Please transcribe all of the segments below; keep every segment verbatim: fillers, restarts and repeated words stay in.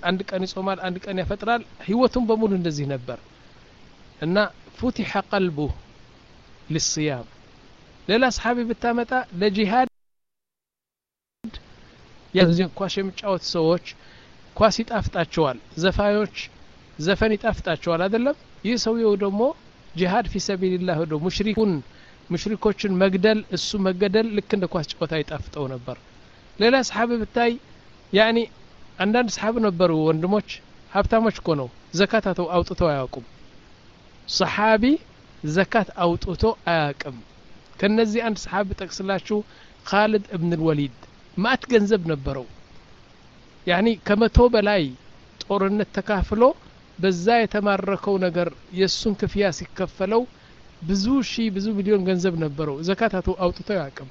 አንድ ቀን ይጾማል አንድ ቀን ያፈጥራል ህይወቱን በሙሉ እንደዚህ ነበር እና فتح قلبه للصيام ሌላ ሰሃቢ ብታመጣ ለጂሃድ የዚህ ኳስ የሚጫወት ሰዎች ኳስ ይጣፍጣቸዋል ዘፋዮች ዘፈን ይጣፍጣቸዋል አይደለም ይህ ሰውየው ደግሞ ጂሃድ في سبيل الله ወደ ሙሽሪኩን ሙሽሪኮችን መግደል እሱ መገደል ልክ እንደ ኳስ ጨዋታ ይጣፍጠው ነበር ሌላ ሰሃቢ ብታይ ያኒ አንዳንድ ሰሃብ ነበሩ ወንድሞች ሀብታሞች እኮ ነው ዘካት አውጥተው አያውቁም ሰሃቢ ዘካት አውጥቶ አያውቅም ከነዚህ አንድ ሰሃብ ጠቅስላችሁ ኻሊድ ኢብኑ አልወሊድ ማት ገንዘብ ነበረው ያኒ ከመቶ በላይ ጦርነት ተካፍሎ በዛ የተማረከው ነገር የሱን ክፍያ ሲከፈለው ብዙ ሺ ብዙ ሚሊዮን ገንዘብ ነበረው ዘካት አውጥቶ አያውቅም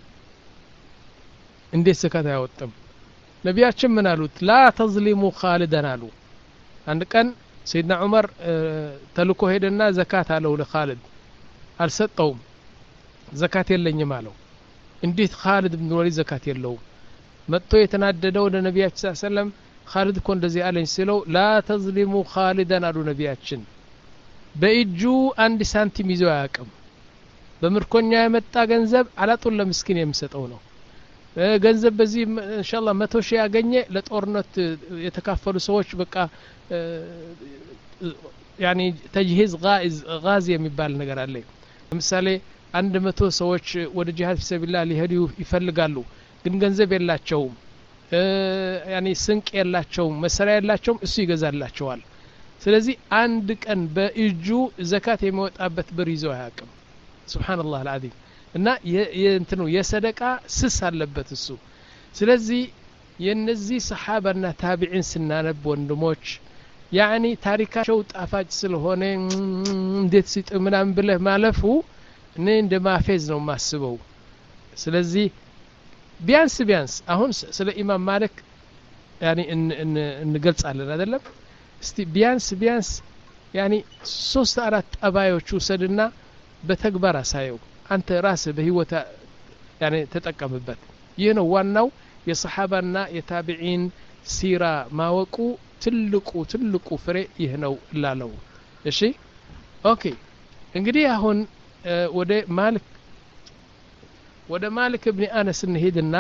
እንዴት ዘካት አያወጣም ነቢያችን ምን አሉት ላ ተዝሊሙ ኻሊደን አሉ አንድ ቀን ሰይድና ዑመር ተልኮ ሄደና ዘካት አለው ለኻሊድ አልሰጠውም ዘካት የለኝም አለው እንዴት ኻሊድ ኢብኑ ወሊድ ዘካት የለውም መጥቶ የተናደደው ለነቢያችን ሰለላሁ ዐለይሂ ወሰለም ኻሊድ እኮ እንደዚህ አለኝ ሲለው ላ ተዝሊሙ ኻሊደን አሉ ነቢያችን በእጁ አንድ ሳንቲም ይዞ አያውቅም በምርኮኛ የመጣ ገንዘብ አላጡን ለምስኪን የሚሰጠው ነው ገንዘብ በዚህ ኢንሻአላህ መቶ ሺህ ያገኘ ለጦርነት የተካፈሉ ሰዎች በቃ ያኒ ተጅሂዝ ጋዝ ጋዝ የሚባል ነገር አለ ለምሳሌ አንድ መቶ ሰዎች ወደ ጂሃድ في سبيل الله ሊሄዱ ይፈልጋሉ ግን ገንዘብ የላቸውም ያኒ ስንቅ የላቸውም መሰሪያ የላቸውም እሱ ይገዛላቸዋል ስለዚህ አንድ ቀን በእጁ ዘካት የሚወጣበት ብር ይዞ አያውቅም ሱብሃንአላህ አልዓዚም እና የእንትኑ የሰደቃ ስስ አለበት እሱ ስለዚህ የነዚህ ሰሃባና ታቢዒን ስናነብ ወንድሞች ያኒ ታሪካቸው ጣፋጭ ስለሆነ እንዴት ሲጥ ምናምን ብለህ ማለፉ እኔ እንደማፌዝ ነው ማስበው ስለዚህ ቢያንስ ቢያንስ አሁን ስለ ኢማም ማሊክ ያኒ እንገልጻለን አይደለም እስቲ ቢያንስ ቢያንስ ያኒ ሶስት አራት ጠባዮች ወሰድና በተግባር አሳየው አንተ ራስህ በህይወት ያኒ ተጠቀምበት ይህ ነው ዋናው የሰሃባና የታቢዒን ሲራ ማወቁ ትልቁ ትልቁ ፍሬ ይህ ነው ላለው እሺ ኦኬ እንግዲህ አሁን ወደ ማሊክ ወደ ማሊክ ኢብኑ አነስ እንሄድና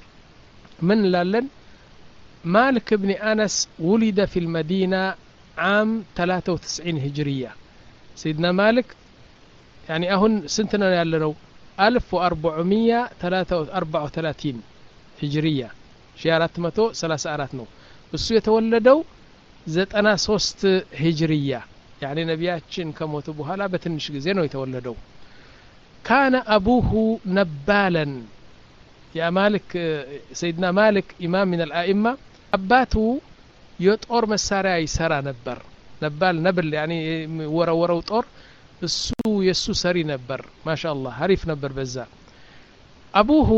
ምን ላለን مالك بن أنس ولد في المدينة عام ثلاثة وتسعين هجرية سيدنا مالك يعني أهن سنتنا يالنو ألف وأربعمية أربعة وثلاثين هجرية شيارات متو ثلاثة أراتنو السو يتولدو زت أنا صوست هجرية يعني نبياتشن كموتو بهالا بتنش جزينو يتولدو كان أبوه نبالا يا مالك سيدنا مالك إمام من الأئمة أباته يطور مسارع يسرى نبر نبال نبل يعني ورا ورا وطور السو يسو سري نبر ما شاء الله حريف نبر بزا أبوه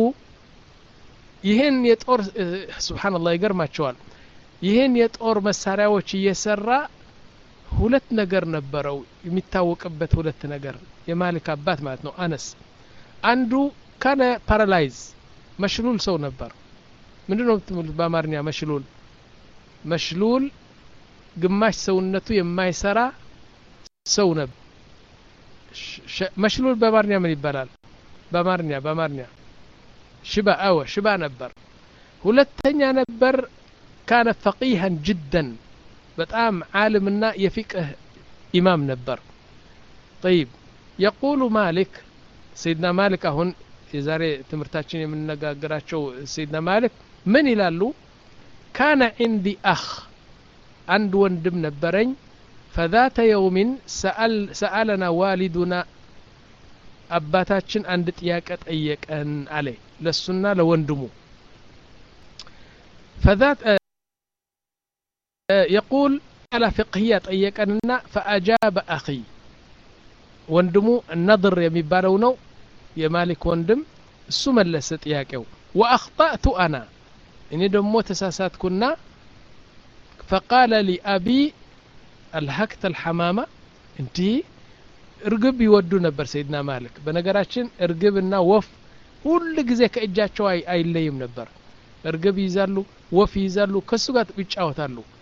يهن يطور سبحان الله يقرما تشوال يهن يطور مسارع وشي يسرى ሁለት ነገር ነበረው የሚታወቅበት ሁለት ነገር የማሊክ አባት ማለት ነው አነስ አንዱ ካነ ፓራላይዝ መሽሉል ሰው ነበር ምንድነው የምትሉት በአማርኛ መሽሉል መሽሉል ግማሽ ሰውነቱ የማይሰራ ሰው ነበር መሽሉል በአማርኛ ምን ይባላል በአማርኛ በአማርኛ ሽባ አዎ ሽባ ነበር ሁለተኛ ነበር ካነ فقيها جدا በጣም ዓለምና የፊቅህ ኢማም ነበር طيب يقول مالك سيدنا مالك አሁን የዛሬ ትምርታችን የምንነጋገራቸው سيدنا مالك ምን ይላሉ كان عندي أخ عند ወንድም ነበረኝ فذات يوم سأل سألنا والدنا አባታችን አንድ ጥያቄ ጠየቀን አለ ለሱና ለወንድሙ فذات يقول على فقهية طيقنا فأجاب أخي وندمو النظر يميبالو نو يمالك وندم السملس طياقو وأخطأت أنا إني دمو تساسات كنا فقال لي أبي الهكت الحمامة انتي ارقب يودو نبر سيدنا مالك بنقراتشن ارقبنا وف كل ጊዜ ከእጃቸው አይለይም ነበር ارقب ይዛሉ ወፍ ይዛሉ ከሱ ጋር ይጫወታሉ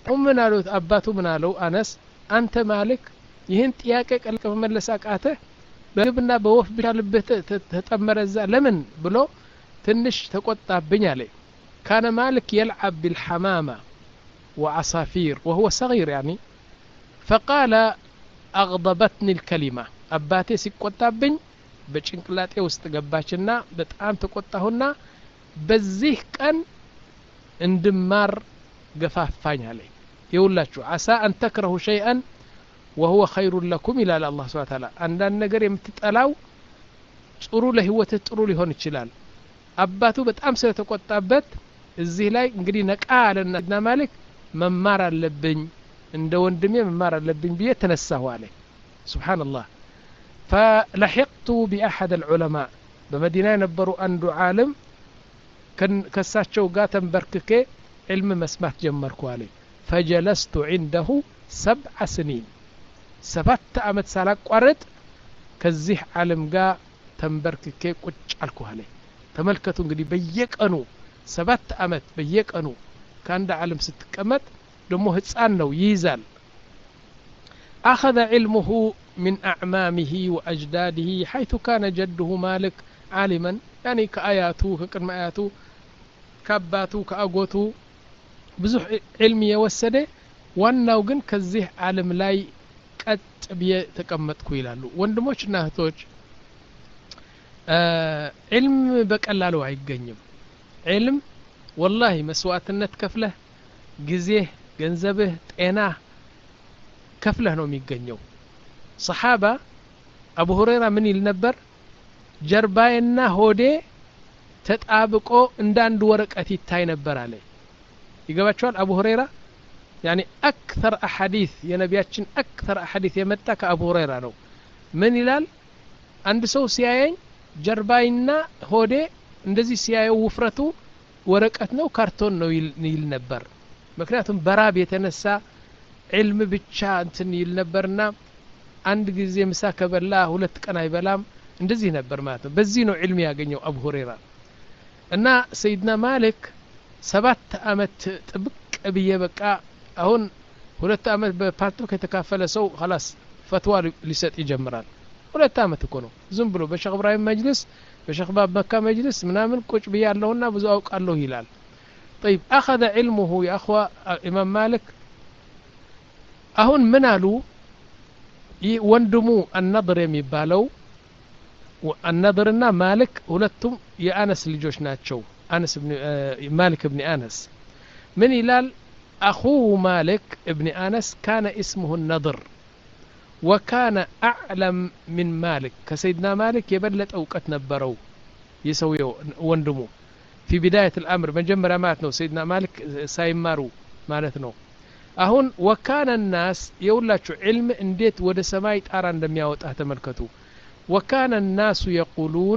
ምን አሉት አባቱ ምን አለው አነስ አንተ ማልክ ይህን ጥያቄ ቀልቀ መመለስ አቃተህ በግብና በወፍ ብቻ ልብህ ተጠመረዛ ለምን ብሎ ትንሽ ተቆጣብኝ አለ كان مالك يلعب بالحمامة وعصافير وهو صغير يعني فقال أغضبتني الكلمة أباتي سيقطابኝ በጭንቅላቴ ውስጥ ገባችና በጣም ተቆጣሁና በዚህ ቀን እንድማር ገፋፋኝ አለ ይውላችሁ عسى أن تكرهوا شيئا وهو خير لكم إلى الله سبحانه وتعالى አንዳንድ ነገር የምትጠላው ጥሩ ለህይወትህ ጥሩ ሊሆን ይችላል አባቱ በጣም ስለተቆጣበት እዚህ ላይ እንግዲህ ነቃ አለና ማሊክ መማር አለብኝ እንደ ወንድሜ መማር አለብኝ ብዬ ተነሳሁ አለ سبحان الله فلحقت بأحد العلماء بمدينة ينبروا أندو عالم كان كساتشو قاتم برككي علم مسمات جمركو عليه فجلست عنده سبع سنين سبت أمت سالاك قرد كزيح عالم قا تنبرككي قج علكو عليه تملكتو انقدي بيك أنو سبت أمت بيك أنو كان دا عالم ستكمت دمو هتسان نو ييزال أخذ علمه من أعمامه وأجداده حيث كان جده مالك عالما يعني كآياته كقرم آياته كأباته كأقوته بزح علمي يوسده واناو ግን ከዚህ ዓለም ላይ ቀጥ ብዬ ተቀመጥኩ ይላሉ ወንድሞችና እህቶች علم በቀላሉ አይገኝም علم والله መስዋዕትነት ከፍለህ ጊዜህ ገንዘብህ ጤና ከፍለህ ነው የሚገኘው صحابة أبو هريرة من يلنبر جرباينا هودي تتابقو اندان دورك أتي تاي نبر عليه يقبل شوال أبو هريرة يعني أكثر أحاديث يا نبياتشن أكثر أحاديث يمتك أبو هريرة نو من يلال عند سو سيايين جرباينا هودي اندزي سياي وفرتو ورقتنا وكارتون نو يلنبر مكناتهم براب يتنسى علم بتشا انتن يلنبرنا አንድ ጊዜ ምሳ ከበላ ሁለት ቀን አይበላም እንደዚህ ነበር ማለት ነው በዚህ ነው ዒልም ያገኘው አቡ ሁረይራ እና ሰይድና ማሊክ ሰባት አመት ጥብቅ ብዬ በቃ አሁን ሁለት አመት በፓርቶ ከተካፈለ ሰው خلاص ፈትዋ ሊሰጥ ይጀምራል ሁለት አመት እኮ ነው ዝም ብሎ በሸኽ ኢብራሂም መጅልስ በሸኽ ባብ መካ መጅልስ ምናምን ቁጭ ብያለሁና ብዙ አውቃለሁ ይላል طيب اخذ علمه يا اخوه امام مالك አሁን ምን አሉ ወንድሙ النضر የሚባለው النضرና ማሊክ ሁለቱም የአነስ ልጆች ናቸው አነስ ابن مالك ابن انس من ይላል اخوه مالك ابن انس كان اسمه النضر وكان اعلم من مالك كسيدنا مالك يبلط اوقت ነበረው يسويው ወንድሙ في بداية الامر መጀመሪያ ማለት ነው سيدنا مالك ሳይማሩ ማለት ነው አሁን وكان الناس يقولوا علم እንዴት ወደ ሰማይ ጣራ እንደሚያወጣ ተመልከቱ وكان الناس يقولون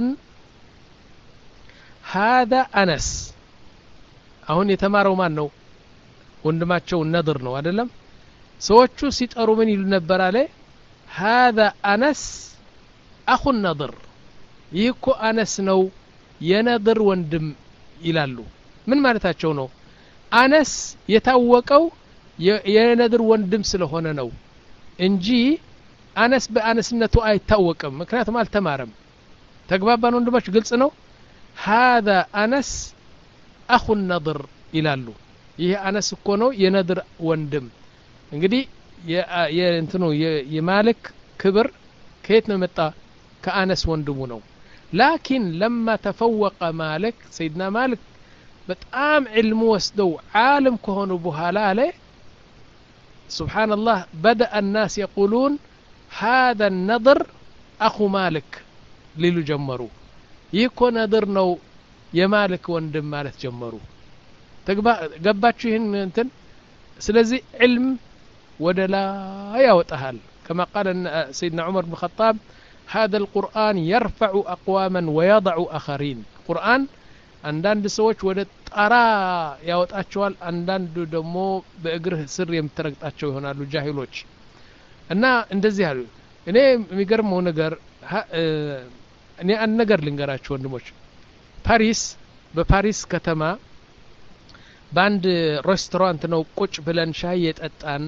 هذا أنس አሁን የተማረው ማን ነው ወንድማቸው ነድር ነው አይደለም ሰዎቹ ሲጠሩ ምን ይሉ ነበር አለ هذا أنس أخو النضر ይኮ አነስ ነው የነድር ወንድም ይላሉ ምን ማለታቸው ነው አነስ የታወቀው የነድር ወንድም ስለሆነ ነው እንጂ አነስ በአነስነቱ አይታወቅም ምክንያቱም አልተማረም ተግባባን ወንድሞች ግልጽ ነው هذا أنس أخو النضر ይላሉ ይሄ አነስ እኮ ነው የነድር ወንድም እንግዲህ የእንትኑ የማሊክ ክብር ከየት ነው መጣ ከአነስ ወንድሙ ነው لكن لما تفوق مالك سيدنا مالك በጣም علم ወስደው ዓለም ከሆኑ በኋላ አለ سبحان الله بدأ الناس يقولون هذا النضر أخو مالك ليلو جمروا يكون نضر نو يمالك وندم مالك جمروا قباتشو هن انتن سلزي علم ودلا يوتهل كما قال سيدنا عمر بن الخطاب هذا القرآن يرفع أقواما ويضع آخرين قرآن አንዳንድ ሰዎች ወደ ጣራ ያወጣቸዋል አንዳንዱ ደግሞ በእግርህ ስር የምትረግጣቸው ይሆናሉ ጃሂሎች እና እንደዚህ ያሉ እኔ የሚገርመው ነገር እኔ አንድ ነገር ልንገራችሁ ወንድሞች ፓሪስ በፓሪስ ከተማ باند ሬስቶራንት ነው ቁጭ ብለን ሻይ የጠጣን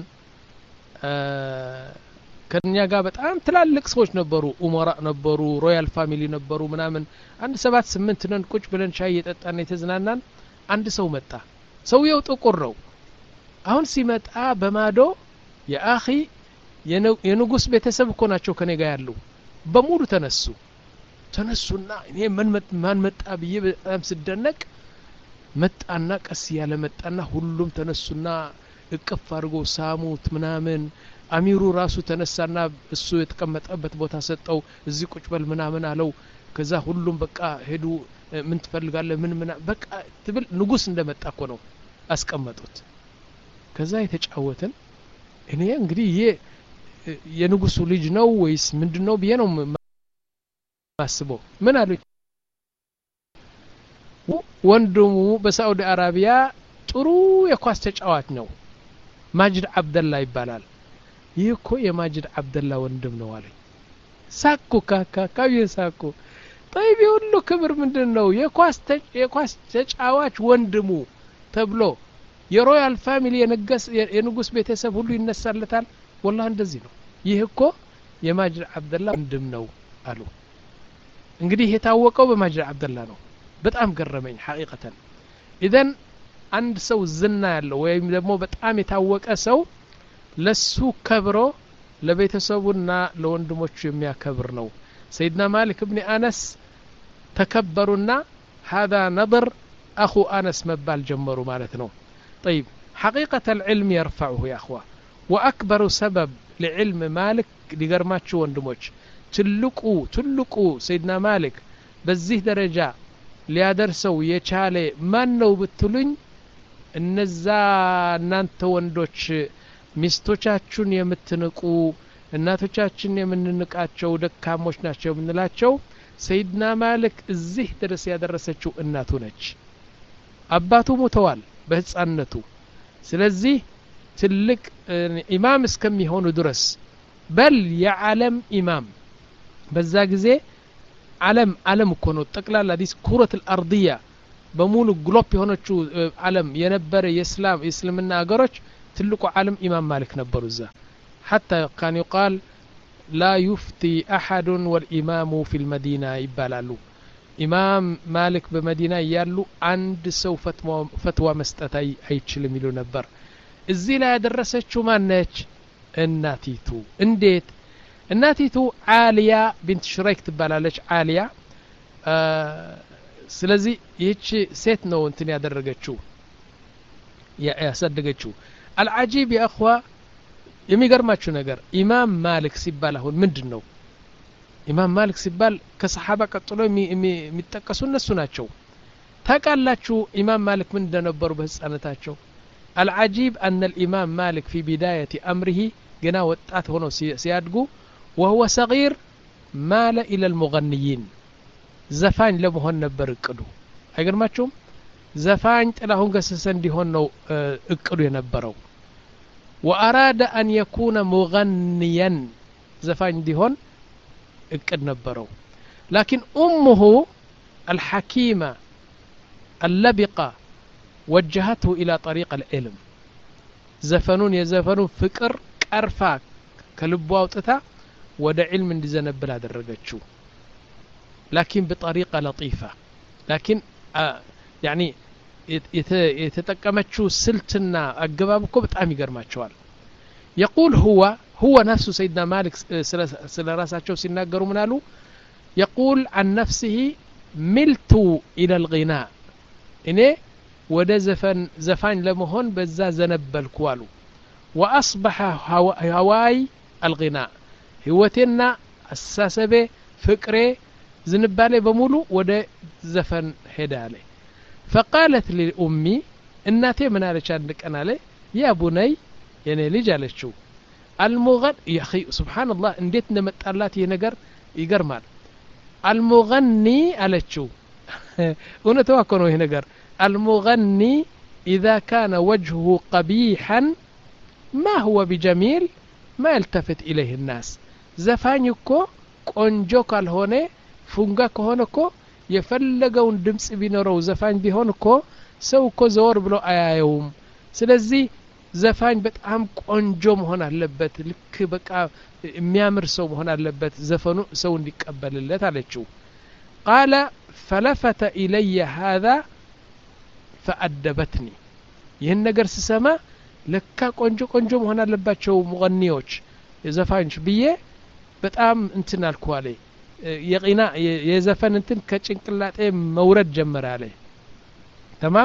ከኛ ጋር በጣም ትላልቅ ሰዎች ነበሩ ኡመራ ነበሩ ሮያል ፋሚሊ ነበሩ ምናምን አንድ ሰባት ስምንት ነን ቁጭ ብለን ሻይ የጠጣን የተዝናናን አንድ ሰው መጣ ሰውየው ጥቁር ነው አሁን ሲመጣ በማዶ ያአኺ የንጉስ ቤተሰብ እኮ ናቸው ከኔ ጋር ያሉ በሙሉ ተነሱ ተነሱና እኔ ምን ማን መጣ ብዬ በጣም ስደነቅ መጣና ቀስ ያለ መጣና ሁሉም ተነሱና እቅፍ አድርጎ ሳሙት ምናምን አሚሩ ራሱ ተነሳና እሱ የተቀመጠበት ቦታ ሰጠው እዚህ ቁጭ በል ምናምን አለው ከዛ ሁሉም በቃ ሄዱ ምን ትፈልጋለህ ምን ምን በቃ ትብል ንጉስ እንደመጣ እኮ ነው አስቀመጡት ከዛ የተጫወተን እኔ እንግዲህ ይሄ የንጉሱ ልጅ ነው ወይስ ምንድነው ብዬ ነው ማስበው ምን አሉ ወንድሙ በሳዑዲ አረቢያ ጥሩ የኳስ ተጫዋች ነው ማጅድ አብደላ ይባላል ይህ እኮ የማጅድ አብደላ ወንድም ነው አለኝ ሳኩ ካካ ካዩ ሳኩ طيب ሁሉ ክብር ምንድነው የኳስ የኳስ ተጫዋች ወንድሙ ተብሎ የሮያል ፋሚሊ የነገስ የንጉስ ቤተሰብ ሁሉ ይነሳለታል والله እንደዚህ ነው ይህ እኮ የማጅድ አብደላ ወንድም ነው አሉ እንግዲህ የታወቀው በማጅድ አብደላ ነው በጣም ገረመኝ ሐቂቀተን ኢዘን አንድ ሰው ዝና ያለው ወይም ደግሞ በጣም የታወቀ ሰው ለሱ ከብሮ ለቤተሰቡና ለወንድሞቹ የሚያከብር ነው سيدنا مالك ابن أنس تكبرنا هذا نظر أخو أنس مبال جمروا مالتنا طيب حقيقة العلم يرفعه يا أخوة وأكبر سبب لعلم مالك لقرماتشو وندموش تلقوا تلقوا سيدنا مالك بزيه درجة ليادرسوا يشالي ما نو بتلين النزا نانت وندوش ሚስቶቻችሁን የምትንቁ እናቶቻችን የምንንቃቸው ደካሞች ናቸው የምንላቸው ሰይድና ማሊክ እዚህ ድረስ ያደረሰችው እናቱ ነች አባቱ ሞተዋል በህፃንነቱ ስለዚህ ትልቅ ኢማም እስከሚሆኑ ድረስ በል የዓለም ኢማም በዛ ጊዜ ዓለም ዓለም እኮ ነው ጠቅላላ ዲስ ኩረት الارضيه በሙሉ ግሎብ የሆነችው ዓለም የነበረ የእስላም እስልምና አገሮች تلقوا عالم إمام مالك نبرزه حتى كان يقال لا يفتي أحد والإمام في المدينة يبالالو إمام مالك بمدينة يالو عند سو فتوى مستتاي هيتشل ميلو نبر الزي لا درست شو ما نتش الناتيتو انديت الناتيتو عالية بنت شريك تبالالش عالية آه سلازي يتش سيت نو انتني ادرجتشو يا صدقتشو العجيب يا اخوه የሚገርማችሁ ነገር ኢማም ማሊክ ሲባል አሁን ምንድነው ኢማም ማሊክ ሲባል ከሰሃባ ቀጥሎ የሚጠቀሱ እነሱ ናቸው ታቃላችሁ ኢማም ማሊክ ምን እንደነበሩ በህፃነታቸው العجيب ان الامام مالك في بدايه امره ገና ወጣት ሆኖ ሲያድጉ وهو صغير مال الى المغنيين ዘፋኝ ለመሆን ነበር እቅዱ አይገርማችሁም ዘፋኝ ጥላሁን ገሰሰ እንዲሆን ነው እቅዱ የነበረው واراد ان يكون مغنيا زفان እንዲሆን እቅድ ነበረው لكن امه الحكيمه اللبقه وجهته الى طريق العلم زفنون يزفنون فقر قرفا ከልቧ አውጥታ ወደ علم እንዲዘነብል አደረገችው لكن بطريقه لطيفه لكن آه يعني يتتقمچو سلتنا اغبابكو بጣም ይገርማቸዋል يقول هو هو نفسه سيدنا مالك سلا راساچو ሲናገሩ ምን አሉ يقول عن نفسه ملت الى الغناء እኔ ወደ ዘፈን ዘፋኝ ለመሆን በዛ ዘነበልኩ አሉ واصبح هواي الغناء ህይወቴና አሳሰቤ ፍቅሬ ዝንባሌ በሙሉ ወደ ዘፈን ሄዳለ فقالت لأمي እናቴ ምን አለች አንድ ቀን አለ ያ ቡነይ የኔ ልጅ አለችው المغني يا اخي سبحان الله እንዴት እንደመጣላት ይሄ ነገር ይገርማል المغني አለችው እውነታው እኮ ነው ይሄ ነገር المغني اذا كان وجهه قبيحا ما هو بجميل ما يلتفت اليه الناس ዘፋኝ እኮ ቆንጆ ካልሆነ ፉንጋ ከሆነ እኮ የፈለገውን ድምጽ ቢኖረው ዘፋኝ ቢሆን እኮ ሰው እኮ ዘወር ብሎ አያየውም ስለዚህ ዘፋኝ በጣም ቆንጆ መሆን አለበት ልክ በቃ የሚያምር ሰው መሆን አለበት ዘፈኑ ሰው እንዲቀበልለት አለችው قال فلفت إلي هذا فأدبتني ይህን ነገር ስሰማ ለካ ቆንጆ ቆንጆ መሆን አለባቸው ሙغنيዎች የዘፋኞች ብዬ በጣም እንትን አልኩ አለ የቂና የዘፈን እንትን ከጭንቅላጤ መውረድ ጀመረ አለ تمام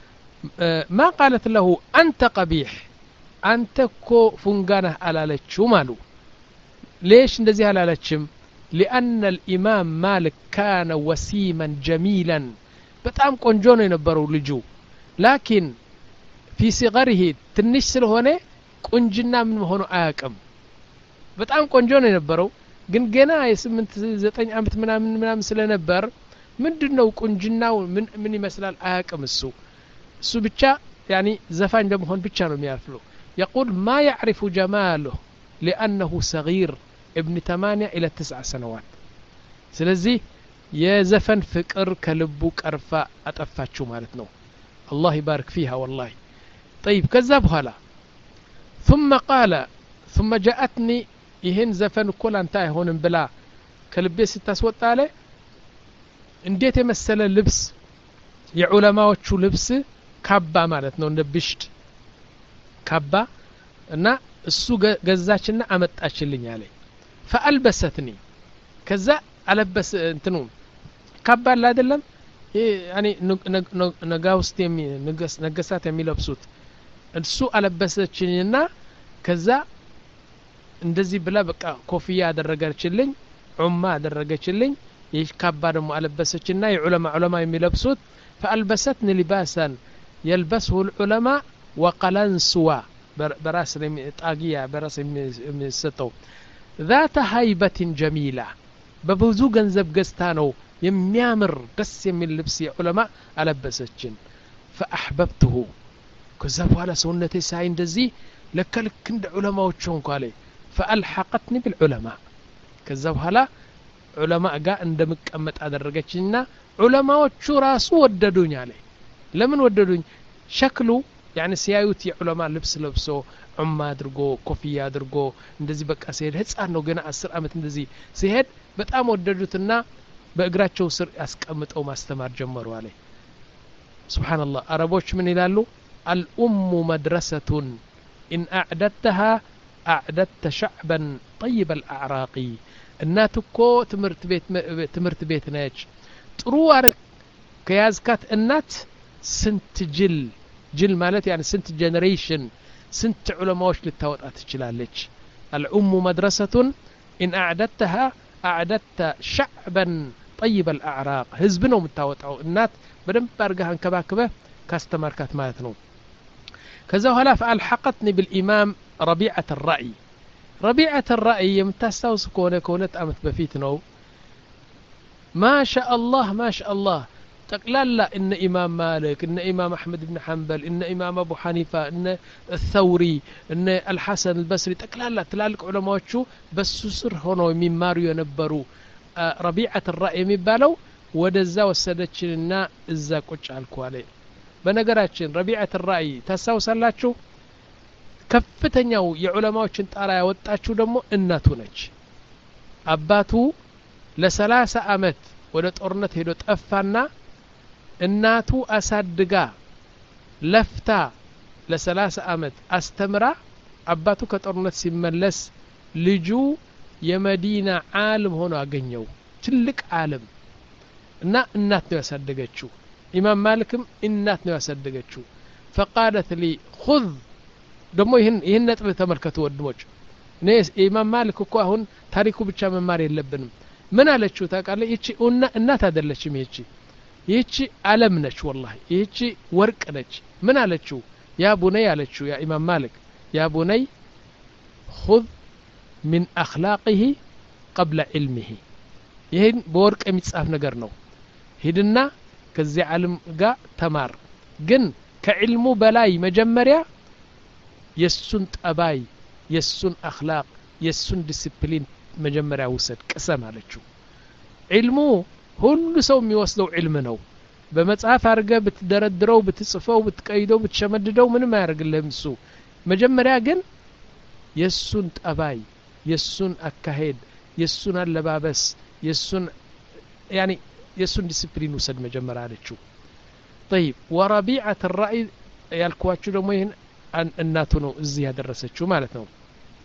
ما قالت له أنت قبيح أنت كو فنغانه አላለችው ማሉ ليش እንደዚህ አላለችም لأن الإمام مالك كان وسيما جميلا በጣም ቆንጆ ነው የነበረው ልጁ لكن في صغره ትንሽ ስለሆነ ቁንጅና ምን ሆኖ አያውቅም በጣም ቆንጆ ነው የነበረው ግን ገና የስምንት ዘጠኝ አመት ምናምን ምናምን ስለነበር ምንድነው ቁንጅናው ምን ምን ይመስላል አያውቅም እሱ እሱ ብቻ يعني ዘፋኝ እንደመሆን ብቻ ነው የሚያፍለው يقول ما يعرف جماله لأنه صغير ابن ثمانية إلى تسع سنوات ስለዚህ የዘፈን ፍቅር ከልቡ ቀርፋ አጠፋችው ማለት ነው الله يبارك فيها والله طيب ከዛ በኋላ ثم قال ثم جاءتني ይሄን ዘፈን እኮ ላንተ አይሆንም ብላ ከልቤ ስታስወጣ አለ እንዴት የመሰለ ልብስ የዑለማዎቹ ልብስ ካባ ማለት ነው እንደ ብሽት ካባ እና እሱ ገዛችና አመጣችልኝ አለ فألبستني ከዛ አለበስ እንትኑ ካባ አይደለም ያኒ ነጋውስት የሚነገስ ነገሳት የሚለብሱት እሱ አለበሰችኝና ከዛ እንደዚህ ብላ በቃ ኮፍያ አደረገችልኝ ዑማ አደረገችልኝ ይህ ካባ ደግሞ አለበሰችና የዑለማ ዑለማ የሚለብሱት فألبستني لباسا يلبسه العلماء وقلنسوا براس طاقية براس የሚሰጠው ذات هيبة جميلة በብዙ ገንዘብ ገዝታ ነው የሚያምር ደስ የሚል ልብስ የዑለማ አለበሰችን فأحببته ከዛ በኋላ ሰውነቴ ሳይ እንደዚህ ለከልክ እንደ ዑለማዎች እንኳን فألحقتني بالعلماء ከዛ በኋላ ዑለማ ጋር እንደምቀመጥ አደረገችኝና ዑለማዎቹ ራሱ ወደዱኝ አለ ለምን ወደዱኝ ሸክሉ يعني ሲያዩት የዑለማ ልብስ ለብሶ ዑማ አድርጎ ኮፍያ አድርጎ እንደዚህ በቃ ሲሄድ ህፃን ነው ገና አስር አመት እንደዚህ ሲሄድ በጣም ወደዱትና በእግራቸው ስር ያስቀምጠው ማስተማር ጀመሩ አለ ሱብሃንአላህ አረቦች ምን ይላሉ الأم مدرسة إن أعددتها أعددت شعبا طيب الأعراق እናትኮ ትምርት ቤት ትምርት ቤት ነች ጥሩ አርግ ከያዝካት እናት ስንት ጅል ጅል ማለት يعني ስንት ጀነሬሽን ስንት ዑለማዎች ልታወጣ ትችላለች الأم مدرسة إن أعددتها أعددت شعبا طيب الأعراق ህዝብ ነው የምታወጣው እናት በደንብ አርጋህ አንከባክበህ ካስተማርካት ማለት ነው ከዛ በኋላ فألحقتني بالإمام ربيعة الرأي ربيعة الرأي يمتاستوس كونه كونت أمت بفيت نو ما شاء الله ما شاء الله تقلال إن إمام مالك إن إمام أحمد بن حنبل إن إمام أبو حنيفة إن الثوري إن الحسن البصري تقلال تلالك علماء شو بس سر هنا من ماريو ينبرو آه ربيعة الرأي مبالو ودزا والسدتشنا إزا كوش الكوالي بنقراتشن ربيعة الرأي تستوس الله شو ከፍተኛው የዑለማዎችን ጣራ ያወጣችው ደግሞ እናቱ ነች አባቱ ለ30 አመት ወደ ጦርነት ሄዶ ጠፋና እናቱ አሳድጋ ለፍታ ለ30 አመት አስተምራ አባቱ ከጦርነት ሲመለስ ልጁ የመዲና ዓለም ሆኖ አገኘው ትልቅ ዓለም እና እናት ነው ያሳደገችው ኢማም ማልክም እናት ነው ያሳደገችው فقالت لي خذ ደግሞ ይሄን ይሄን ነጥብ ተመልከቱ ወድሞች ነስ ኢማም ማልክ እኮ አሁን ታሪኩ ብቻ መማር የለብንም ምን አለችው ታውቃለህ እቺ እናት አይደለችም እቺ እቺ ዓለም ነች والله እቺ ወርቅ ነች ምን አለችው ያ ቡነይ አለችው ያ ኢማም ማልክ ያ ቡነይ خذ من اخلاقه قبل علمه ይሄን በወርቅ የሚጻፍ ነገር ነው ሂድና ከዚህ ዓለም ጋር ተማር ግን ከዕልሙ በላይ መጀመሪያ የሱን ጠባይ የሱን አኽላቅ የሱን ዲሲፕሊን መጀመሪያ ውሰድ ቅሰም አለችው ዒልሙ ሁሉ ሰው የሚወስደው ዒልም ነው በመጽሐፍ አርገ ብትደረድረው ብትጽፈው ብትቀይደው ብትሸመድደው ምንም አያርግልህም እሱ መጀመሪያ ግን የሱን ጠባይ የሱን አካሄድ የሱን አለባበስ የሱን يعني የሱን ዲሲፕሊን ወሰድ መጀመሪያ አለችው طيب وربيعه الرأي ያልኳችሁ ደግሞ ይሄን እናቱ ነው እዚህ ያደረሰችው ማለት ነው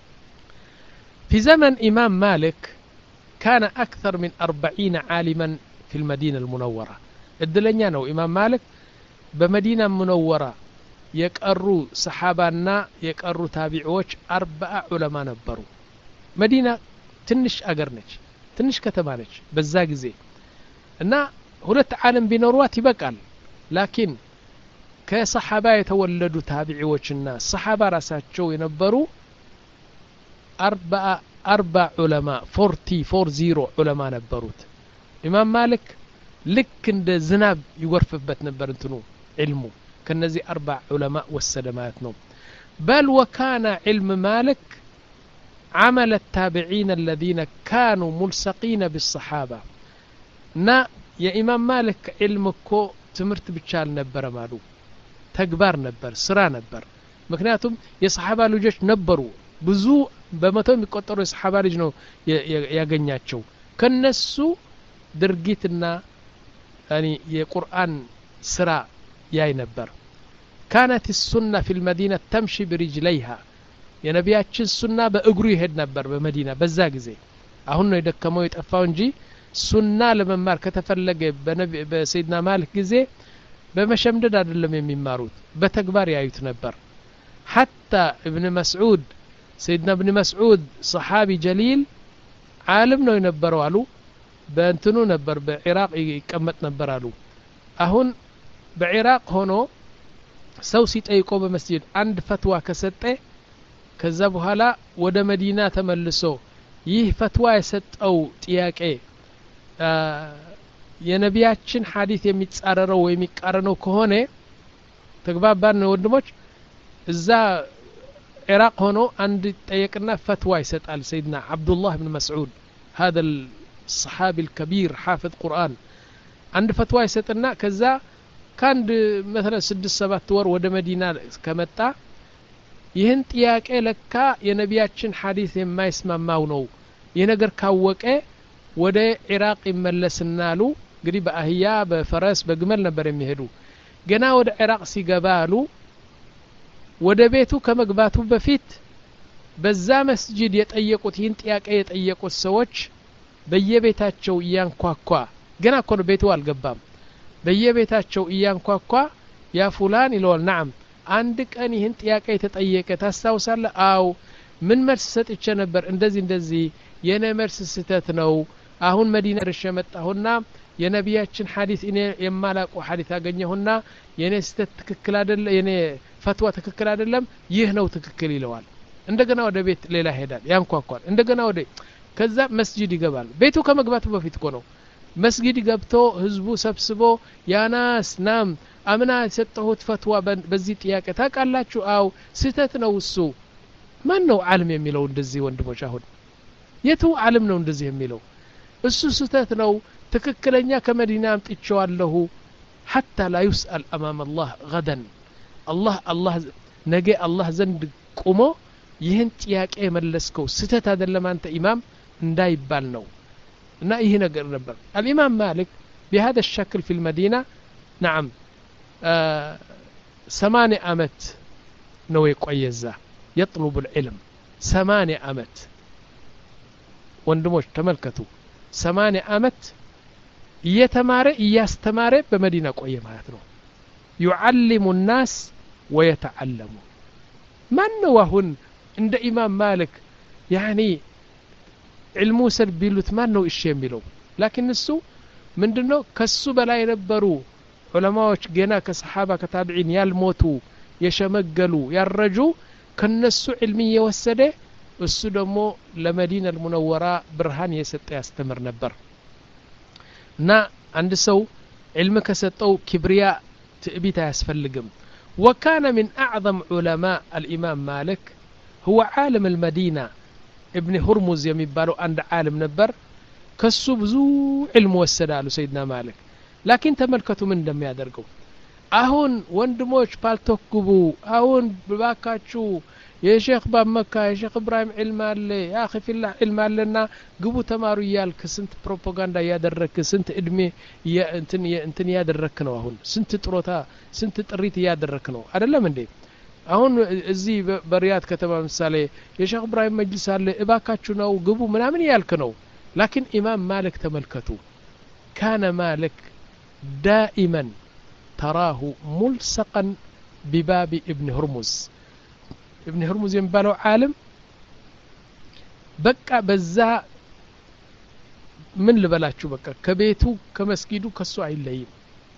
في زمن إمام مالك كان أكثر من أربعين عالما في المدينة المنورة الدلنيا نو إمام مالك بمدينة منورة يقروا صحابانا يقروا تابعوش أربع علماء نبروا مدينة تنش أقرنش تنش كتبانش بزاق زي እና ሁለት ዓለም ቢኖርዋት ይበቃል ላኪን ከሰሃባ የተወለዱ ታቢዒዎችና ሰሃባ ራሳቸው የነበሩ አርባ አርባ ዑለማ አርባين አርባين ዑለማ ነበሩት ኢማም ማሊክ ልክ እንደ ዝናብ ይወርፍበት ነበር እንትኑ ዒልሙ ከነዚህ አርባ ዑለማ ወሰደ ማለት ነው بل وكان علم مالك عمل التابعين الذين كانوا ملصقين بالصحابة نا يا إمام مالك علمكو تمرت بتشال نبر مالو تكبار نبر سرا نبر مكنياتهم يصحابة لجوش نبروا بزو بمتهم يقطروا يصحابة لجنو يغنياتشو كنسو درقيتنا يعني يقرآن سرا ياي نبر كانت السنة في المدينة تمشي برجليها يا نبياتش السنة بأقري هيد نبر بمدينة بزاق زي أهنو يدكمو يتأفاون جي سنة لممار كتفلق بنبي بسيدنا مالك جزي بمشمدد عدلم يميماروت بتكبار يايوت نبر حتى ابن مسعود سيدنا ابن مسعود صحابي جليل عالم نو ينبروا علو بانتنو نبر بعراق يكمت نبر علو أهون بعراق هونو سوسيت أيقو بمسجد عند فتوى كسته كذبوا هلا ود مدينة تملسو يه فتوى يست أو تياك ايه የነቢያችን ሐዲስ የሚጻረረው ወይ የሚቃረነው ከሆነ ተግባባን ወንድሞች እዛ ኢራቅ ሆኖ አንድ ጠየቅና ፈትዋ ይሰጣል ሰይድና አብዱላህ ኢብኑ መስዑድ هذا الصحابي الكبير حافظ قرآن አንድ ፈትዋ ይሰጥና ከዛ ካንድ مثلا ስድስት ሰባት ወር ወደ መዲና ከመጣ ይህን ጥያቄ ለካ የነቢያችን ሐዲስ የማይስማማው ነው የነገር ካወቀ ወደ ኢራቅ ይመለስናሉ እንግዲህ በአህያ በፈረስ በግመል ነበር የሚሄዱ ገና ወደ ኢራቅ ሲገባሉ ወደ ቤቱ ከመግባቱ በፊት በዛ መስጂድ የጠየቁት ይህን ጥያቄ የጠየቁት ሰዎች በየቤታቸው እያንኳኳ ገና እኮ ነው ቤቱ አልገባም በየቤታቸው እያንኳኳ ያ ፉላን ይለዋል نعم አንድ ቀን ይህን ጥያቄ የተጠየቀ ታስታውሳለህ አው ምን መልስ ሰጥቼ ነበር እንደዚህ እንደዚህ የኔ መልስ ስህተት ነው አሁን መዲና ርሸ መጣሁና የነቢያችን ሐዲስ እኔ የማላቁ ሐዲስ አገኘሁና የኔ ስህተት ትክክል አይደለም የኔ ፈትዋ ትክክል አይደለም ይህ ነው ትክክል ይለዋል እንደገና ወደ ቤት ሌላ ሄዳል ያንኳኳል እንደገና ወደ ከዛ መስጂድ ይገባል ቤቱ ከመግባቱ በፊት እኮ ነው መስጊድ ገብቶ ህዝቡ ሰብስቦ ያናስ ናም አምና የሰጠሁት ፈትዋ በዚህ ጥያቄ ታቃላችሁ አው ስህተት ነው እሱ ማን ነው ዓለም የሚለው እንደዚህ ወንድሞች አሁን የቱ ዓለም ነው እንደዚህ የሚለው እሱ ስህተት ነው ትክክለኛ ከመዲና አምጥቼዋለሁ حتى لا يسأل امام الله غدا الله الله ነገ አላህ ዘንድ ቆሞ ይህን ጥያቄ መለስከው ስህተት አይደለም አንተ ኢማም እንዳይባል ነው እና ይሄ ነገር ነበር الامام مالك بهذا الشكل في المدينة نعم ثمانية عامات ነው የቆየዛ يطلب العلم ثمانية عامات ወንድሞች ተመልከቱ ثمانية عامات እየተማረ እያስተማረ በመዲና ቆየ ማለት ነው يعلم الناس ويتعلم ማን ነው አሁን እንደ ኢማም ማሊክ يعني علمو سر بيلوت ما ነው እሺ የሚለው لكن እሱ ምንድነው ከሱ በላይ የነበሩ ዑለማዎች ገና ከሰሃባ ከታቢዒን ያልሞቱ የሸመገሉ ያረጁ ከነሱ ዒልም የወሰደ እሱ ደግሞ ለመዲና المنورة ብርሃን የሰጠ ያስተምር ነበር እና አንድ ሰው ዒልም ከሰጠው ክብሪያ ትዕቢት አያስፈልግም وكان من اعظم علماء الامام مالك هو عالم المدينة ابن هرمز የሚባለው አንድ ዓለም ነበር ከሱ ብዙ ዒልም ወሰዳሉ ሰይድና ማሊክ ላኪን ተመልከቱ ምን እንደሚያደርገው አሁን ወንድሞች ፓልተኩቡ አሁን ባካችሁ የሼክ ባመካ የሼክ ኢብራሂም ዒልም አለ ያ اخي ፊላህ ዒልም አለና ግቡ ተማሩ ይያልክ ስንት ፕሮፓጋንዳ ያደረክ ስንት እድሜ እንትን እንትን ያደረክ ነው አሁን ስንት ጥሮታ ስንት ጥሪት ያደረክ ነው አይደለም እንዴ አሁን እዚህ በሪያድ ከተማ ምሳሌ የሼክ ኢብራሂም መጅልስ አለ እባካችሁ ነው ግቡ ምናምን ይያልክ ነው ላኪን ኢማም ማሊክ ተመልከቱ كان مالك دائما تراه ملصقا بباب ابن هرمز ابن هرمز ينبالو عالم بقى بزا من لبلاتشو بقى كبيتو كمسجدو كسو عيلين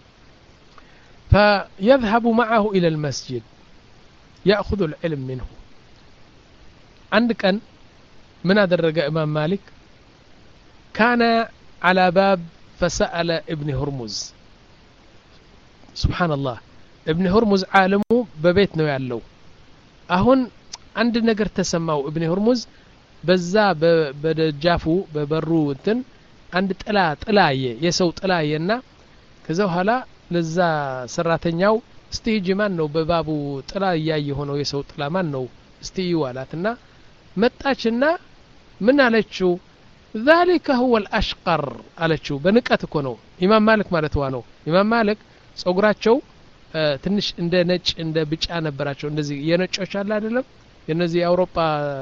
فيذهب معه إلى المسجد يأخذ العلم منه عندك أن من هذا الرجاء إمام مالك كان على باب فسأل ابن هرمز سبحان الله ابن هرمز عالمه ببيتنا يعلو أهون عند نجر تسمعوا ابن هرمز بزا بدجافو ببرو انتن عند طلا طلايه يسو طلايهنا كذا هلا لذا سراتኛው እስቲ ጅማን ነው በባቡ ጥላ ያየ ሆኖ የሰው ጥላ ማን ነው እስቲ ይዋላትና መጣችና ምን አለችው ذلك هو الاشقر አለችው በንቀት እኮ ነው ኢማም ማሊክ ማለት ነው ኢማም ማሊክ ጾጉራቸው ትንሽ እንደ ነጭ እንደ ብጫ ነበራቸው እንደዚህ የነጮች አለ አይደለም የነዚህ የአውሮፓ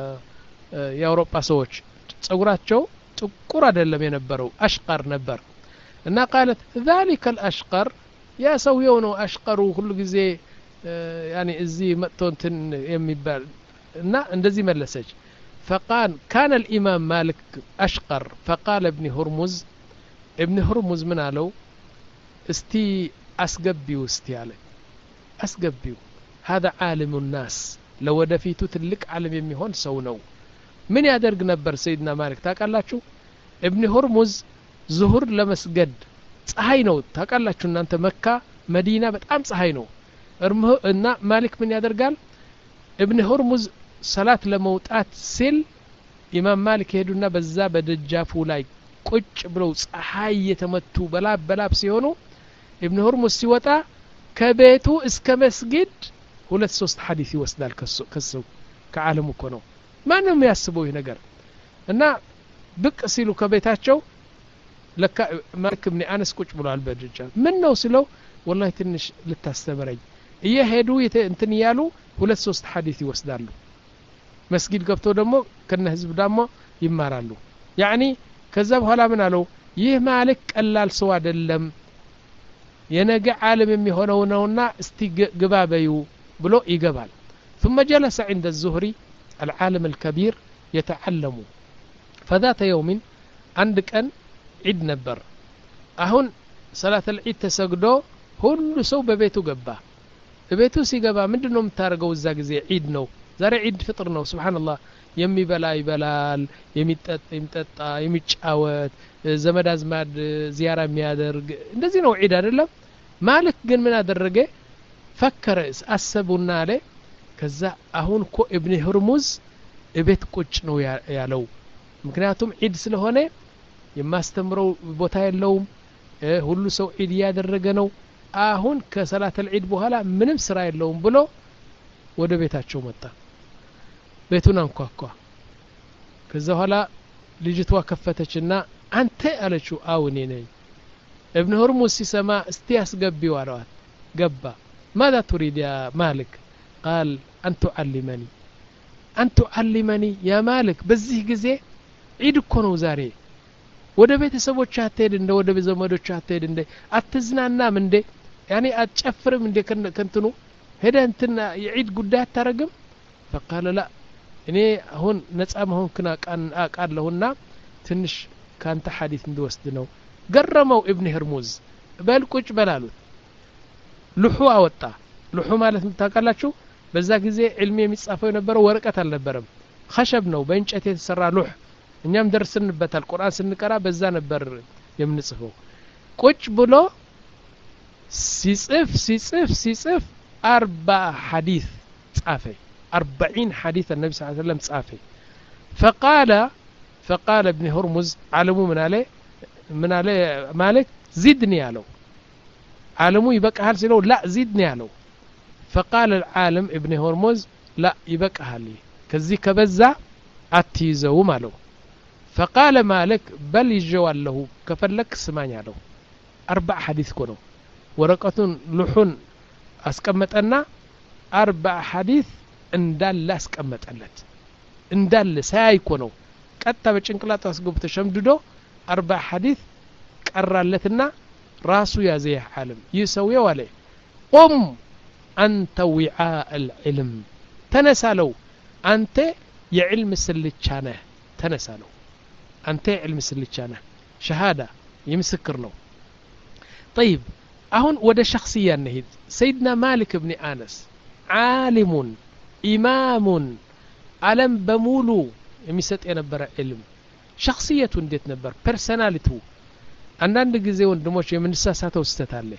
የአውሮፓ ሰዎች ጾጉራቸው ጥቁር አይደለም የነበረው አሽቀር ነበር እና قالت ذلك الاشقر يا سويو ነው አሽቀሩ ሁሉ ጊዜ يعني እዚህ መጥቶ እንትን የሚባል እና እንደዚህ መለሰች فقال كان الامام مالك اشقر فقال ابن هرمز ابن هرمز من قالوا استي اسقبيو استي على اسقبيو هذا عالم الناس لو ودفيتو تلك عالم يميهون سو ነው ምን ያደርግ ነበር سيدنا مالك ታውቃላችሁ ابن هرمز ዙሁር ለመስገድ ፀሐይ ነው ታውቃላችሁ እናንተ መካ መዲና በጣም ፀሐይ ነው እና ማሊክ ምን ያደርጋል ابن هرمز ሰላት ለመውጣት ሲል ኢማም ማሊክ ሄዱና በዛ በደጃፉ ላይ ቁጭ ብለው ፀሐይ የተመቱ በላብ በላብ ሲሆኑ ابن هرمز ሲወጣ ከቤቱ እስከ መስጊድ ሁለት ሶስት ሐዲስ ይወስዳል ከሱ ከሱ ከዓለሙ እኮ ነው ማንም ያስበው ይሄ ነገር እና ብቅ ሲሉ ከቤታቸው ለካ ማሊክ ኢብኑ አነስ ቁጭ ብሏል በደጃፍ ምን ነው ሲለው والله ትንሽ ልታስተምረኝ እየሄዱ እንትን ያሉ ሁለት ሶስት ሐዲስ ይወስዳሉ መስጊድ ገብተው ደግሞ ከነ ህዝብ ደግሞ ይማራሉ يعني ከዛ በኋላ ምን አለው ይህ ማሊክ ቀላል ሰው አይደለም የነገ ዓለም የሚሆነው ነውና እስቲ ግባ በዩ ብሎ ይገባል ثم جلس عند الزهري العالم الكبير يتعلم فذات يوم عند كان عيد نبر አሁን صلاه العيد ተሰግዶ ሁሉ ሰው በቤቱ ገባ በቤቱ ሲገባ ምንድነው የምታረገው እዛ ጊዜ ዒድ ነው ዛሬ ዒድ ፍጥር ነው ሱብሃንአላህ የሚበላ ይበላል የሚጠጣ የሚጠጣ የሚጫወት ዘመድ አዝማድ ዚያራ የሚያደርግ እንደዚህ ነው ዒድ አይደለም ማሊክ ግን ምን አደረገ ፈከረ አሰቡና አለ ከዛ አሁን እኮ ኢብኑ ሁርሙዝ እቤት ቁጭ ነው ያለው ምክንያቱም ዒድ ስለሆነ የማስተምረው ቦታ የለውም ሁሉ ሰው ዒድ ያደረገ ነው አሁን ከሰላተል ዒድ በኋላ ምንም ስራ የለውም ብሎ ወደ ቤታቸው መጣ ቤቱን አንኳኳ ከዛ በኋላ ልጅቷ ከፈተችና አንተ አለችው አውኔ ነኝ ابن هرمز ሲሰማ እስቲ ያስገቢው አለዋት ገባ ماذا تريد يا مالك قال انت علمني انت علمني يا مالك በዚህ ጊዜ ዒድ እኮ ነው ዛሬ ወደ ቤተሰቦች አትሄድ እንደ ወደ ዘመዶች አትሄድ እንደ አትዝናናም እንደ يعني አትጨፍርም እንደ ከንትኑ ሄደ እንትና የዒድ ጉዳይ አታረግም فقال لا እኔ አሁን ነፃ መሆንክና ቃን አቃለሁና ትንሽ ካንተ ሐዲስ እንደወስድ ነው ገረመው ኢብኑ هرمز በልቁጭ በላሉት ልሁ አወጣ ልሁ ማለት ታውቃላችሁ በዛ ጊዜ ዒልም የሚጻፈው የነበረው ወረቀት አልነበረም خشب ነው በእንጨት የተሰራ ልሁ እኛም ደርስንበታል ቁርአን ስንቀራ በዛ ነበር የምንጽፈው ቁጭ ብሎ ሲጽፍ ሲጽፍ ሲጽፍ أربع حديث صافي أربعين حديث النبي صلى الله عليه وسلم صافي فقال فقال ابن هرمز علموا من عليه من عليه مالك زدني علو عالمو يبقى هل سيلو لا زيدني ያለው فقال العالم ابن هرمز لا يبقى لي كزي كبزا اتيزو مالو فقال مالك بل يجوال له كفلك سمعني ያለው أربع حديث كنو ورقة لحون أسكمتنا أربع حديث اندال أسكمتلت اندال سايكونو كتا بچنقلاط أسقب تشمددو أربع حديث قرالتنا راسو يا زي عالم يسوي ولا قم أنت وعاء العلم تنسالو أنت يعلم سلتشانه تنسالو أنت علم سلتشانه شهادة يمسكرنو طيب أهون وده شخصية نهيد سيدنا مالك بن آنس عالم إمام علم بمولو يمسط ينبر علم شخصية انديت نبر personality አንዳንድ ጊዜ ወንድሞች የምንሳሳተው ስተት አለ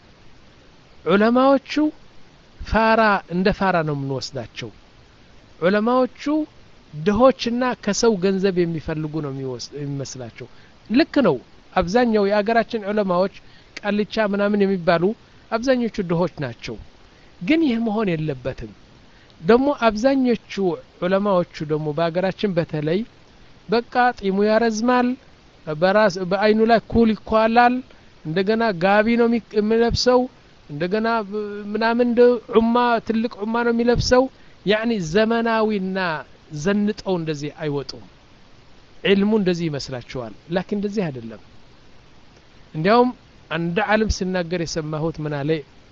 ዑለማዎቹ ፋራ እንደ ፋራ ነው የምንወስዳቸው ዑለማዎቹ ድሆችና ከሰው ገንዘብ የሚፈልጉ ነው የሚመስላቸው ልክ ነው አብዛኛው የአገራችን ዑለማዎች ቃልቻ ምናምን የሚባሉ አብዛኞቹ ድሆች ናቸው ግን ይህ መሆን የለበትም ደሞ አብዛኞቹ ዑለማዎቹ ደሞ በአገራችን በተለይ በቃ ጢሙ ያረዝማል በራስ በአይኑ ላይ ኩል ይኳላል እንደገና ጋቢ ነው የሚለብሰው እንደገና ምናምን ዑማ ትልቅ ዑማ ነው የሚለብሰው يعني ዘመናዊና ዘንጠው እንደዚህ አይወጡም ዒልሙ እንደዚህ ይመስላችኋል ላኪን እንደዚህ አይደለም እንዲያውም አንድ ዓለም ሲናገር የሰማሁት ምን አለ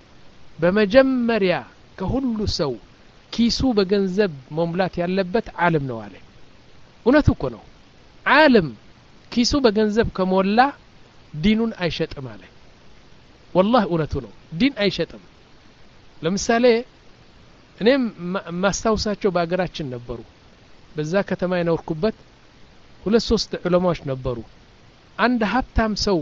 በመጀመሪያ ከሁሉ ሰው ኪሱ በገንዘብ መሙላት ያለበት ዓለም ነው አለ እውነቱ እኮ ነው ዓለም ኪሱ በገንዘብ ከሞላ ዲኑን አይሸጥም አለ والله እውነቱ ነው ዲን አይሸጥም ለምሳሌ እኔም ማስታውሳቸው በአገራችን ነበሩ በዛ ከተማ የኖርኩበት ሁለት ሶስት ዑለማዎች ነበሩ አንድ ሀብታም ሰው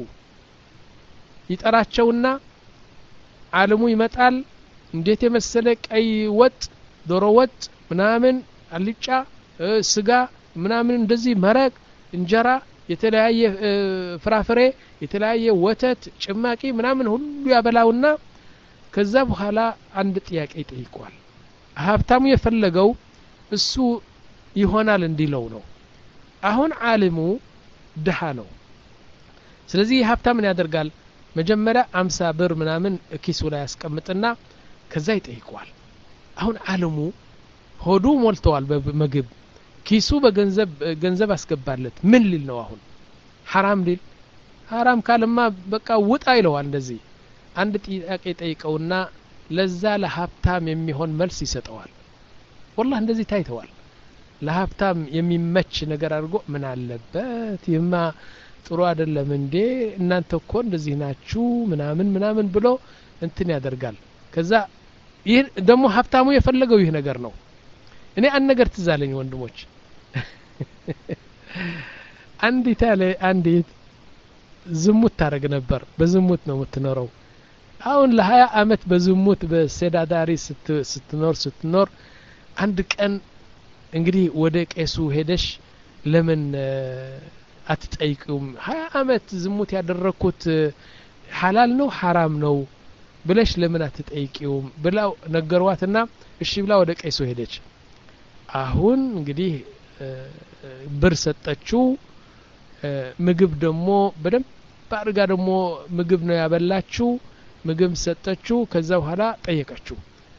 ይጠራቸውና ዓለሙ ይመጣል እንዴት የመሰለ ቀይ ወጥ ዶሮ ወጥ ምናምን አልጫ ስጋ ምናምን እንደዚህ መረቅ እንጀራ የተለያየ ፍራፍሬ የተለያየ ወተት ጭማቂ ምናምን ሁሉ ያበላውና ከዛ በኋላ አንድ ጥያቄ ይጠይቀዋል ሀብታሙ የፈለገው እሱ ይሆናል እንዲለው ነው አሁን ዓለሙ ድሃ ነው ስለዚህ ሀብታም ምን ያደርጋል መጀመሪያ አምሳ ብር ምናምን ኪሱ ላይ ያስቀምጥና ከዛ ይጠይቀዋል አሁን ዓለሙ ሆዱ ሞልተዋል በመግብ ኪሱ በገንዘብ ገንዘብ አስገባለት ምን ሊል ነው አሁን حرام ሊል حرام ካልማ በቃ ውጣ ይለዋል እንደዚህ አንድ ጥያቄ ጠይቀውና ለዛ ለሀብታም የሚሆን መልስ ይሰጠዋል والله እንደዚህ ታይተዋል ለሀብታም የሚመች ነገር አድርጎ ምን አለበት ይማ ጥሩ አይደለም እንዴ እናንተ እኮ እንደዚህ ናችሁ ምናምን ምናምን ብሎ እንትን ያደርጋል ከዛ ይህ ደግሞ ሀብታሙ የፈለገው ይህ ነገር ነው እኔ አንድ ነገር ትዛለኝ ወንድሞች አንዲት ያለ አንዲት ዝሙት ታረግ ነበር በዝሙት ነው የምትኖረው አሁን ለ20 አመት በዝሙት በሰዳዳሪ ስትኖር ስትኖር አንድ ቀን እንግዲህ ወደ ቄሱ ሄደሽ ለምን አትጠይቁም ሀያ አመት ዝሙት ያደረኩት ሐላል ነው حرام ነው ብለሽ ለምን አትጠይቂውም ብላው ነገርዋትና እሺ ብላ ወደ ቄሱ ሄደች አሁን እንግዲህ ብር ሰጠችው ምግብ ደሞ በደም ባርጋ ደሞ ምግብ ነው ያበላችው ምግብ ሰጠችው ከዛ በኋላ ጠየቀችው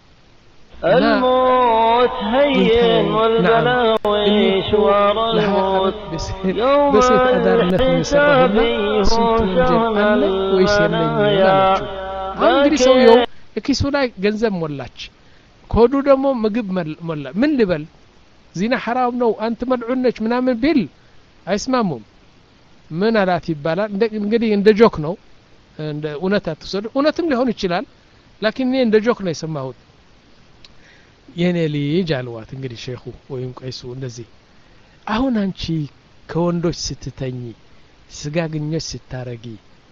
الموت هين والبلاوي شوار الموت بس ادارنا نسرهنا سنت جمال ويش يلني እንግዲህ ሰውየው እኪሱ ላይ ገንዘብ ሞላች ኮዱ ደግሞ ምግብ ሞላ ምን ልበል ዚና حرام ነው አንተ መልዑን ነች ምናምን ቢል አይስማሙም ምን አላት ይባላል እንግዲህ እንደ ጆክ ነው እንደ እውነት አትሰዱ እውነትም ሊሆን ይችላል ላኪን እኔ እንደ ጆክ ነው የሰማሁት የኔ ልጅ አልዋት እንግዲህ ሼኹ ወይም ቀይሱ እንደዚህ አሁን አንቺ ከወንዶች ስትተኝ ስጋግኞች ስታረጊ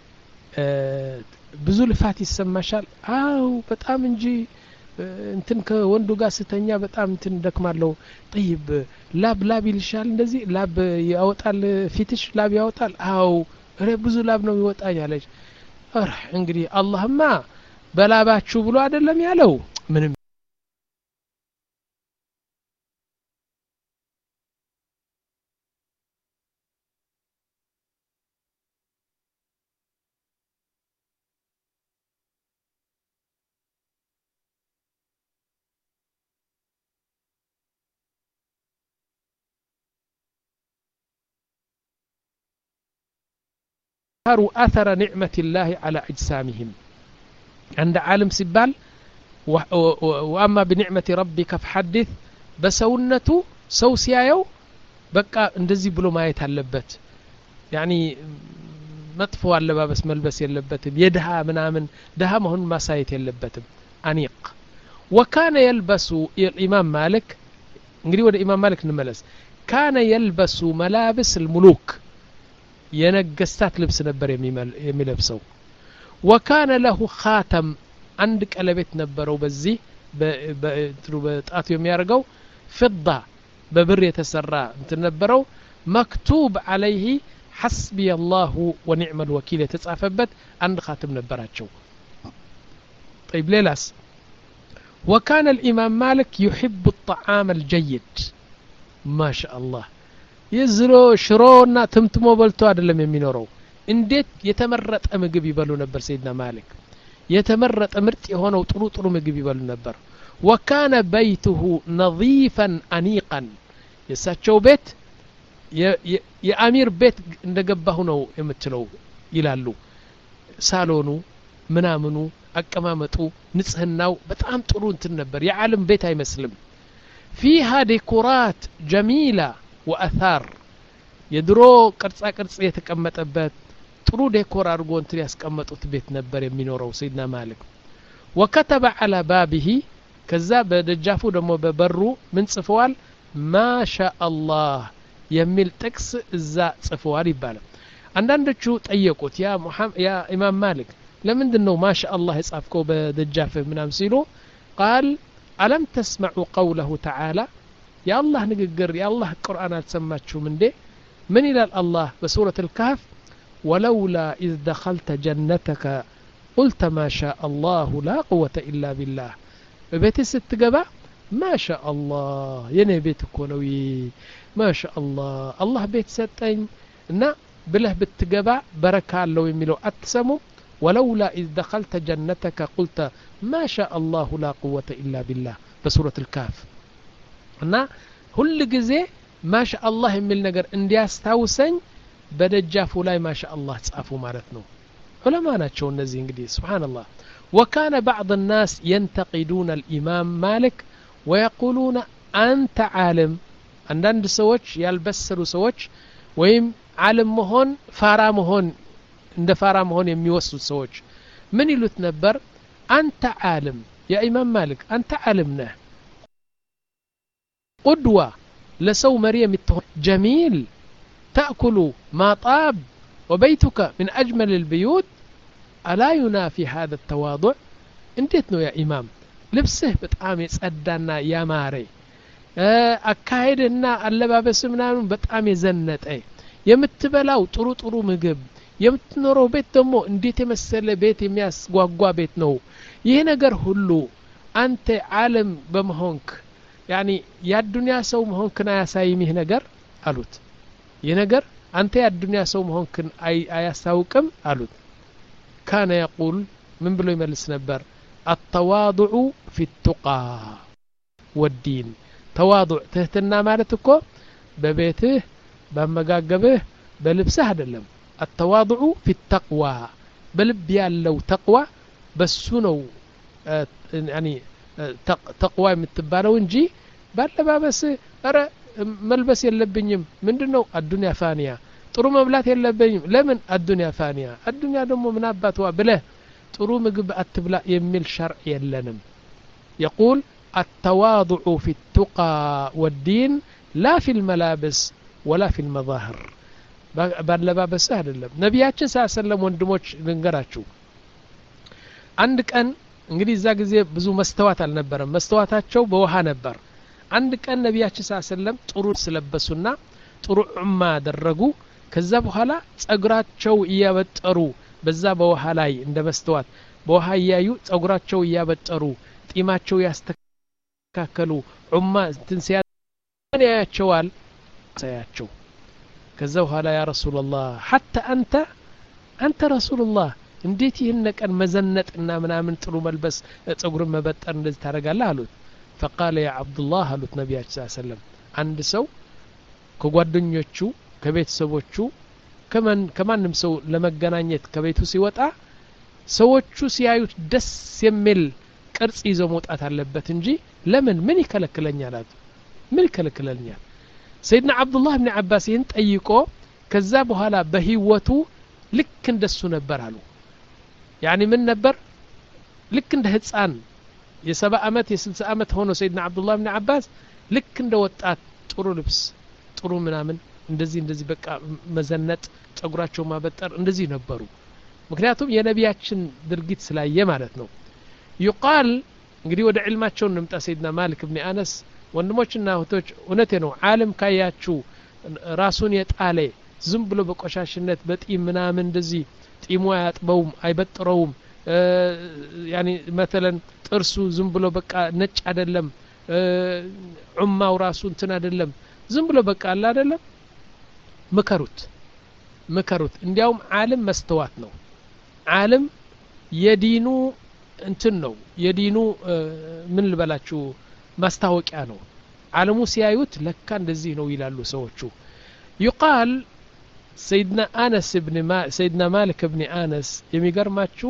ብዙ ልፋት ይሰማሻል አው በጣም እንጂ እንትን ከወንዱ ጋር ስተኛ በጣም እንትን ደክማለሁ طيب ላብ ላብ ይልሻል እንደዚህ ላብ ያወጣል ፊትሽ ላብ ያወጣል አው እረ ብዙ ላብ ነው ይወጣኝ አለች አረ እንግዲህ አላህማ በላባችሁ ብሎ አይደለም ያለው ምንም أثر نعمة الله على أجسامهم عند عالم سبال وأما بنعمة ربك فحدث بسونته سو سيايو بقى اندزي بلو ما يتهلبت يعني مطفو على لباس ملبس يلبت يدها منامن دها مهن ما سايت يلبت أنيق وكان يلبس الإمام مالك نقري وده إمام مالك نملس كان يلبس ملابس الملوك ينقستات لبس نبر يملبسو وكان له خاتم عندك قلبت نبرو بزي بطاط يوم يارغو فضة ببر يتسرى نبرو مكتوب عليه حسبي الله ونعم الوكيل يتصافبت عند خاتم نبراتشو طيب ليلاس وكان الإمام مالك يحب الطعام الجيد ما شاء الله يزرو شرونا تمتمو بلتو አይደለም የሚኖረው እንዴት የተመረጠ ምግብ ይበሉ ነበር سيدنا مالك የተመረጠ ምርጥ የሆነው ጥሩ ጥሩ ምግብ ይበሉ ነበር وكان بيته نظيفا انيقا የሳቸው ቤት የአሚር ቤት እንደገባሁ ነው የምትለው ይላሉ ሳሎኑ ምናምኑ አቀማመጡ ንጽህናው በጣም ጥሩ እንትን ነበር የዓለም ቤት አይመስልም فيها ديكورات جميلة وأثار يدرو قرصا قرص يتقمطبت طرو ديكور ارغو انت ياسقمطوت بيت نبر يمينورو سيدنا مالك وكتب على بابه كذا بدجافو دمو ببرو من صفوال ما شاء الله يميل تكس اذا صفوال يبالا عندندچو طيقوت يا محمد يا امام مالك لمندنو ما شاء الله يصافكو بدجافه منام سيلو قال ألم تسمعوا قوله تعالى يا الله نقر يا الله القرآن تسمعتشو من دي من إلى الله بسورة الكهف ولولا إذ دخلت جنتك قلت ما شاء الله لا قوة إلا بالله بيت الست قبا ما شاء الله يني بيتك ولوي ما شاء الله الله بيت ستين نا بله بتقبا بركة لو يميلو أتسمو ولولا إذ دخلت جنتك قلت ما شاء الله لا قوة إلا بالله بسورة الكهف እና ሁሉ ጊዜ ማሻአላህ የሚል ነገር እንዲያስታውሰኝ በደጃፉ ላይ ማሻአላህ ጻፉ ማለት ነው ዑለማ ናቸው እነዚህ እንግዲህ ሱብሃንአላህ وكان بعض الناس ينتقدون الامام مالك ويقولون انت عالم አንዳንድ ሰዎች ያልበሰሉ ሰዎች ወይም ዓለም መሆን ፋራ መሆን እንደ ፋራ መሆን የሚወስዱ ሰዎች ምን ይሉት ነበር አንተ ዓለም ያ ኢማም ማሊክ አንተ ዓለም ነህ قدوة لسو مريم جميل تأكل ما طاب وبيتك من أجمل البيوت ألا ينافي هذا التواضع انتتنو يا إمام لبسه بتعام يسأدنا يا ماري أكايدنا اللبابس منانون بتعام يزنت اي يمتبلاو طرو طرو مقب يمتنورو بيت دمو انديت مسل بيت يمياس قواقوا بيت نو يهنقر هلو أنت عالم بمهونك يعني يا الدنيا سو مهونكن አያሳይምህ ነገር አሉት የነገር አንተ ያ الدنيا سو مهونكن አይ አያሳውቅም አሉት كان يقول من ብሎ ይመልስ ነበር التواضع في التقى والدين تواضع ትህትና ማለት እኮ በቤትህ በመጋገብህ በልብስህ አይደለም التواضع في التقوى በልብ ያለው ተቅዋ በሱ ነው يعني ተቅዋ የምትባለው እንጂ ባለባበስ አረ መልበስ የለብኝም ምንድነው አዱንያ ፋኒያ ጥሩ መብላት የለብኝም ለምን አዱንያ ፋኒያ አዱንያ ደግሞ ምን አባቷ ብለህ ጥሩ ምግብ አትብላ የሚል ሸርዕ የለንም يقول التواضع في التقى والدين لا في الملابس ولا في المظاهر ባለባበስ አይደለም ነብያችን ሰለላሁ ዐለይሂ ወሰለም ወንድሞች ልንገራችሁ አንድ ቀን እንግዲህ እዛ ጊዜ ብዙ መስተዋት አልነበረም መስተዋታቸው በውሃ ነበር አንድ ቀን ነብያችን ሰለላሁ ዐለይሂ ወሰለም ጥሩ ስለበሱና ጥሩ ዑማ አደረጉ ከዛ በኋላ ጸጉራቸው እያበጠሩ በዛ በውሃ ላይ እንደ መስተዋት በውሃ እያዩ ጸጉራቸው እያበጠሩ ጢማቸው ያስተካከሉ ዑማ ትንሲያ ያያቸዋል ሳያቸው ከዛ በኋላ ያ ረሱላህ حتى አንተ አንተ ረሱላህ እንዴት ይህን ቀን መዘነጥና ምናምን ጥሩ መልበስ ጸጉርን መበጠር እንደዚህ ታረጋለህ አሉት فقال يا عبد الله አሉት ነብያችን ሰለላሁ ዐለይሂ ወሰለም አንድ ሰው ከጓደኞቹ ከቤተሰቦቹ ከማን ከማንም ሰው ለመገናኘት ከቤቱ ሲወጣ ሰዎቹ ሲያዩት ደስ የሚል ቅርጽ ይዞ መውጣት አለበት እንጂ ለምን ምን ይከለክለኛል አሉ ምን ይከለክለኛል ሰይድና አብዱላህ ኢብኑ አባስ ይህን ጠይቆ ከዛ በኋላ በህይወቱ ልክ እንደሱ ነበር አሉ ያኒ ምን ነበር ልክ እንደ ህፃን የሰባ አመት የስልሳ አመት ሆኖ ሰይድና አብዱላህ ኢብኑ አባስ ልክ እንደ ወጣት ጥሩ ልብስ ጥሩ ምናምን እንደዚህ እንደዚህ በቃ መዘነጥ ጸጉራቸው ማበጠር እንደዚህ ነበሩ ምክንያቱም የነቢያችን ድርጊት ስላየ ማለት ነው ይቃል እንግዲህ ወደ ዒልማቸው እንምጣ ሰይድና ማሊክ ኢብኑ አነስ ወንድሞችና እህቶች እውነቴ ነው ዓለም ካያችሁ ራሱን የጣለ ዝም ብሎ በቆሻሽነት በጢም ምናምን እንደዚህ ጢሙ አያጥበውም አይበጥረውም ያኒ مثلا ጥርሱ ዝም ብሎ በቃ ነጭ አይደለም ዑማው ራሱ እንትን አይደለም ዝም ብሎ በቃ አለ አይደለም መከሩት መከሩት እንዲያውም ዓለም መስተዋት ነው ዓለም የዲኑ እንትን ነው የዲኑ ምን ልበላችሁ ማስታወቂያ ነው ዓለሙ ሲያዩት ለካ እንደዚህ ነው ይላሉ ሰዎቹ ይቃል سيدنا أنس ابن ما سيدنا مالك ابن أنس የሚገርማችሁ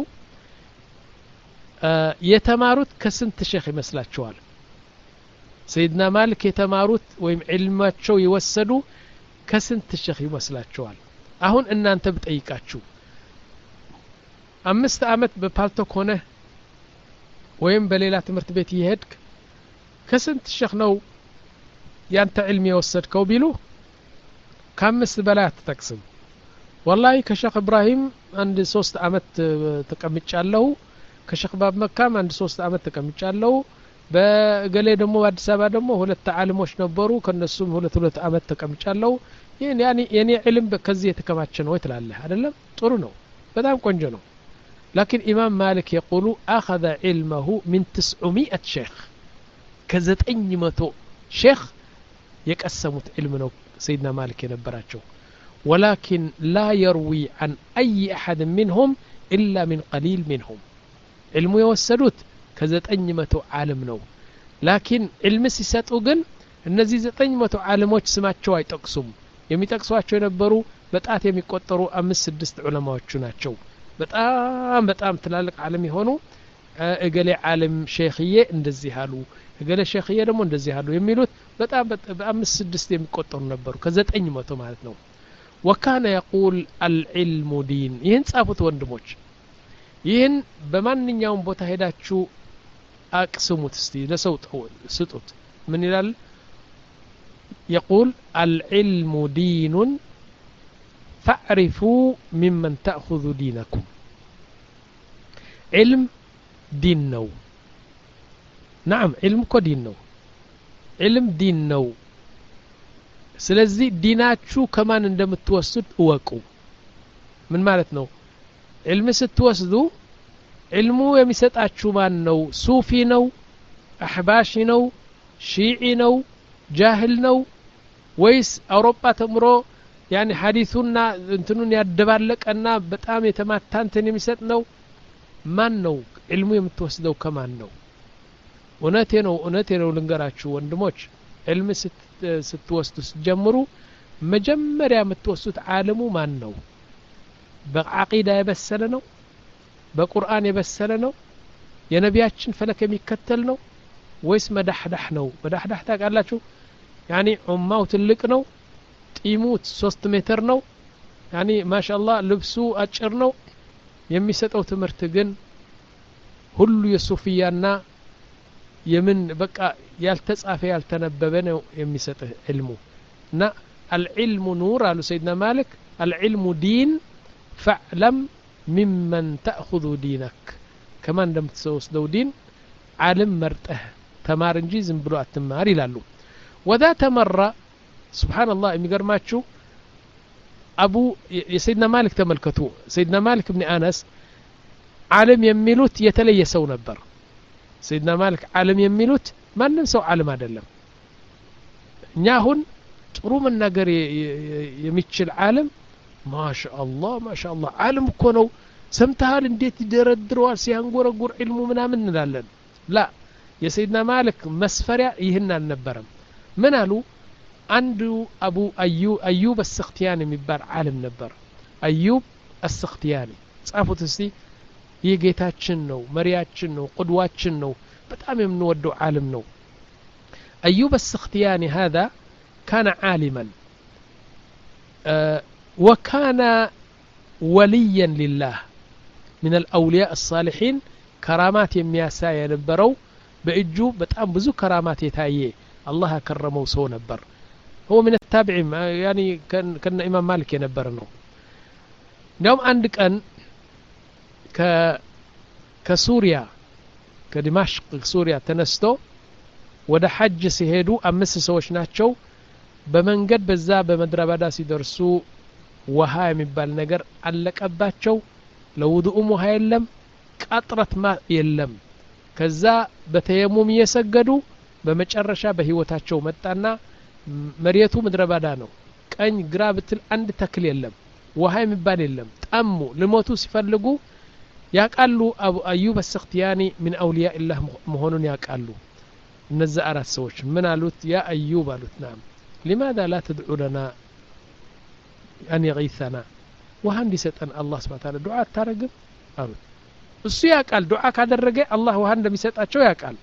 የተማሩት ከስንት ሼክ ይመስላችኋል سيدنا مالك የተማሩት ወይም ዒልማቸው ይወሰዱ ከስንት ሼክ ይመስላችኋል አሁን እናንተ ብጠይቃችሁ አምስት አመት በፓልቶክ ሆነ ወይም በሌላ ትምህርት ቤት ይሄድክ ከስንት ሼክ ነው ያንተ ዒልም የወሰድከው ቢሉ ከአምስት በላይ አትጠቅስም والله ከሼክ ኢብራሂም አንድ ሶስት አመት ተቀምጫለሁ ከሼክ ባብ መካም አንድ ሶስት አመት ተቀምጫለሁ በገሌ ደግሞ አዲስ አበባ ደግሞ ሁለት ዓለሞች ነበሩ ከነሱም ሁለት ሁለት አመት ተቀምጫለሁ ያኒ የኔ ዒልም ከዚህ የተከማቸ ነው ትላለህ አይደለም ጥሩ ነው በጣም ቆንጆ ነው لكن امام مالك يقول اخذ علمه من تسعمائة شيخ كزتين متو شيخ يقسمت علم ነው سيدنا مالك የነበራቸው ولكن لا يروي عن اي احد منهم الا من قليل منهم علمه يوسدوت ከዘጠኝ መቶ ዓለም ነው لكن علم ሲሰጡ ግን እነዚህ ዘጠኝ መቶ ዓለሞች ስማቸው አይጠቅሱም የሚጠቅሷቸው የነበሩ በጣት የሚቆጠሩ አምስት ስድስት ዑለማዎች ናቸው በጣም በጣም ትላልቅ ዓለም የሆኑ እገሌ ዓለም ሼኽዬ እንደዚህ አሉ እገሌ ሼኽዬ ደግሞ እንደዚህ አሉ የሚሉት በጣም በአምስት ስድስት የሚቆጠሩ ነበሩ ከዘጠኝ መቶ ማለት ነው وكان يقول العلم دين ይህን ጻፉት ወንድሞች ይህን በማንኛውም ቦታ ሄዳችሁ አቅስሙት እስቲ ለሰው ስጡት ምን ይላል يقول العلم دين فاعرفوا ممن تأخذ دينكم علم دين ነው نعم علم እኮ ዲን ነው علم ዲን ነው ስለዚህ ዲናችሁ ከማን እንደምትወስዱት እወቁ ምን ማለት ነው علم ስትወስዱ علሙ የሚሰጣችሁ ማን ነው ሱፊ ነው አህባሽ ነው ሺዒ ነው ጃህል ነው ወይስ አውሮፓ ተምሮ ያኒ ሐዲሱና እንትኑን ያደባለቀና በጣም የተማታንተን የሚሰጥ ነው ማን ነው علሙ የምትወስደው ከማን ነው እውነቴ ነው እውነቴ ነው ልንገራችሁ ወንድሞች علم ስትወስዱ ጀምሩ መጀመሪያ የምትወስዱት ዓለሙ ማን ነው በአቂዳ የበሰለ ነው በቁርአን የበሰለ ነው የነቢያችን ፈለክ የሚከተል ነው ወይስ መዳህዳህ ነው መዳህዳህ ታውቃላችሁ ያኒ ኡማው ትልቅ ነው ጢሙ ሶስት ሜትር ነው ያኒ ማሻአላህ ልብሱ አጭር ነው የሚሰጠው ትምህርት ግን ሁሉ የሱፊያና የምን በቃ ያልተጻፈ ያልተነበበ ነው የሚሰጠው علሙ እና العلم نور አሉ سيدنا مالك العلم دين فاعلم ممن تأخذ دينك كما እንደምትወስደው ዲን ዓለም መርጠህ ተማር እንጂ ዝም ብሎ አትማር ይላሉ وذات مرة سبحان الله የሚገርማችሁ አቡ የሰይድና ማሊክ ተመልከቱ ሰይድና ማሊክ ኢብኑ አነስ ዓለም የሚሉት የተለየ ሰው ነበር ሰይድና ማሊክ ዓለም የሚሉት ማንም ሰው ዓለም አይደለም እኛ አሁን ጥሩ መናገር የሚችል ዓለም ማሻአላህ ማሻአላህ ዓለም እኮ ነው ሰምተሃል እንዴት ይደረድረዋል ሲያንጎረጉር ዒልሙ ምናምን እንላለን ላ የሰይድና ማሊክ መስፈሪያ ይህን አልነበረም ምን አሉ አንዱ አቡ አዩብ አዩብ السختياني የሚባል ዓለም ነበር አዩብ السختياني ጻፉት እስቲ ይህ ጌታችን ነው መሪያችን ነው ቁድዋችን ነው በጣም የምንወደው ዓለም ነው አዩብ السختياني هذا كان عالما أه وكان وليا لله من الأولياء الصالحين كرامات يمياسا ينبرو بإجو بتأم بزو كرامات يتايه الله كرمه سو نبر هو من التابعين يعني كان كان إمام مالك ينبرنه يوم عندك أن ك كسوريا كدمشق سوريا تنستو وده حج سيهدو أمس سوش ناتشو بمنقد بزا بمدربادا سيدرسو ውሃ የሚባል ነገር አለቀባቸው ለውዱኡም ውሃ የለም ቀጥረት ማ የለም ከዛ በተየሙም እየሰገዱ በመጨረሻ በህይወታቸው መጣና መሪየቱ ምድረባዳ ነው ቀኝ ግራ ብትል አንድ ተክል የለም ውሃ የሚባል የለም ጣሙ ለሞቱ ሲፈልጉ ያቃሉ አቡ አዩብ السختياني من اولياء الله መሆኑን ያቃሉ እነዛ አራት ሰዎች ምን አሉት ያ አዩብ አሉት ናም لماذا لا تدعو لنا أن يغيثنا وهندي ستن الله سبحانه وتعالى دعاء تارجم أرد السياق قال دعاء كذا الرجاء الله وهند بيسات أشوا يقال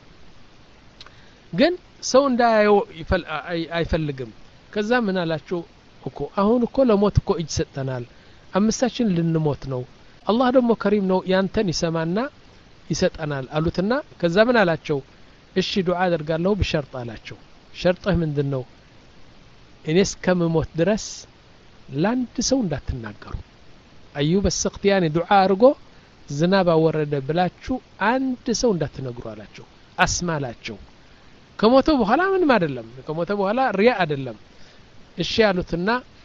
جن سون دا يفل أي يفلقم كذا من على شو أكو أهون كل موت كو إجستنال أما ساشن للنموت نو الله دم كريم نو يانتني سمعنا يسات أنال قالوتنا كذا من على شو إيش دعاء قال له بشرط على شو شرطه من دنو إنس كم موت درس لاند سو እንዳትናገሩ አዩብ السختياني ዱዓ አርጎ ዝናብ አወረደ ብላችሁ አንድ ሰው እንዳትነግሩ አላቸው አስማላቸው ከሞተ በኋላ ምንም አይደለም ከሞተ በኋላ ሪያ አይደለም እሺ ያሉትና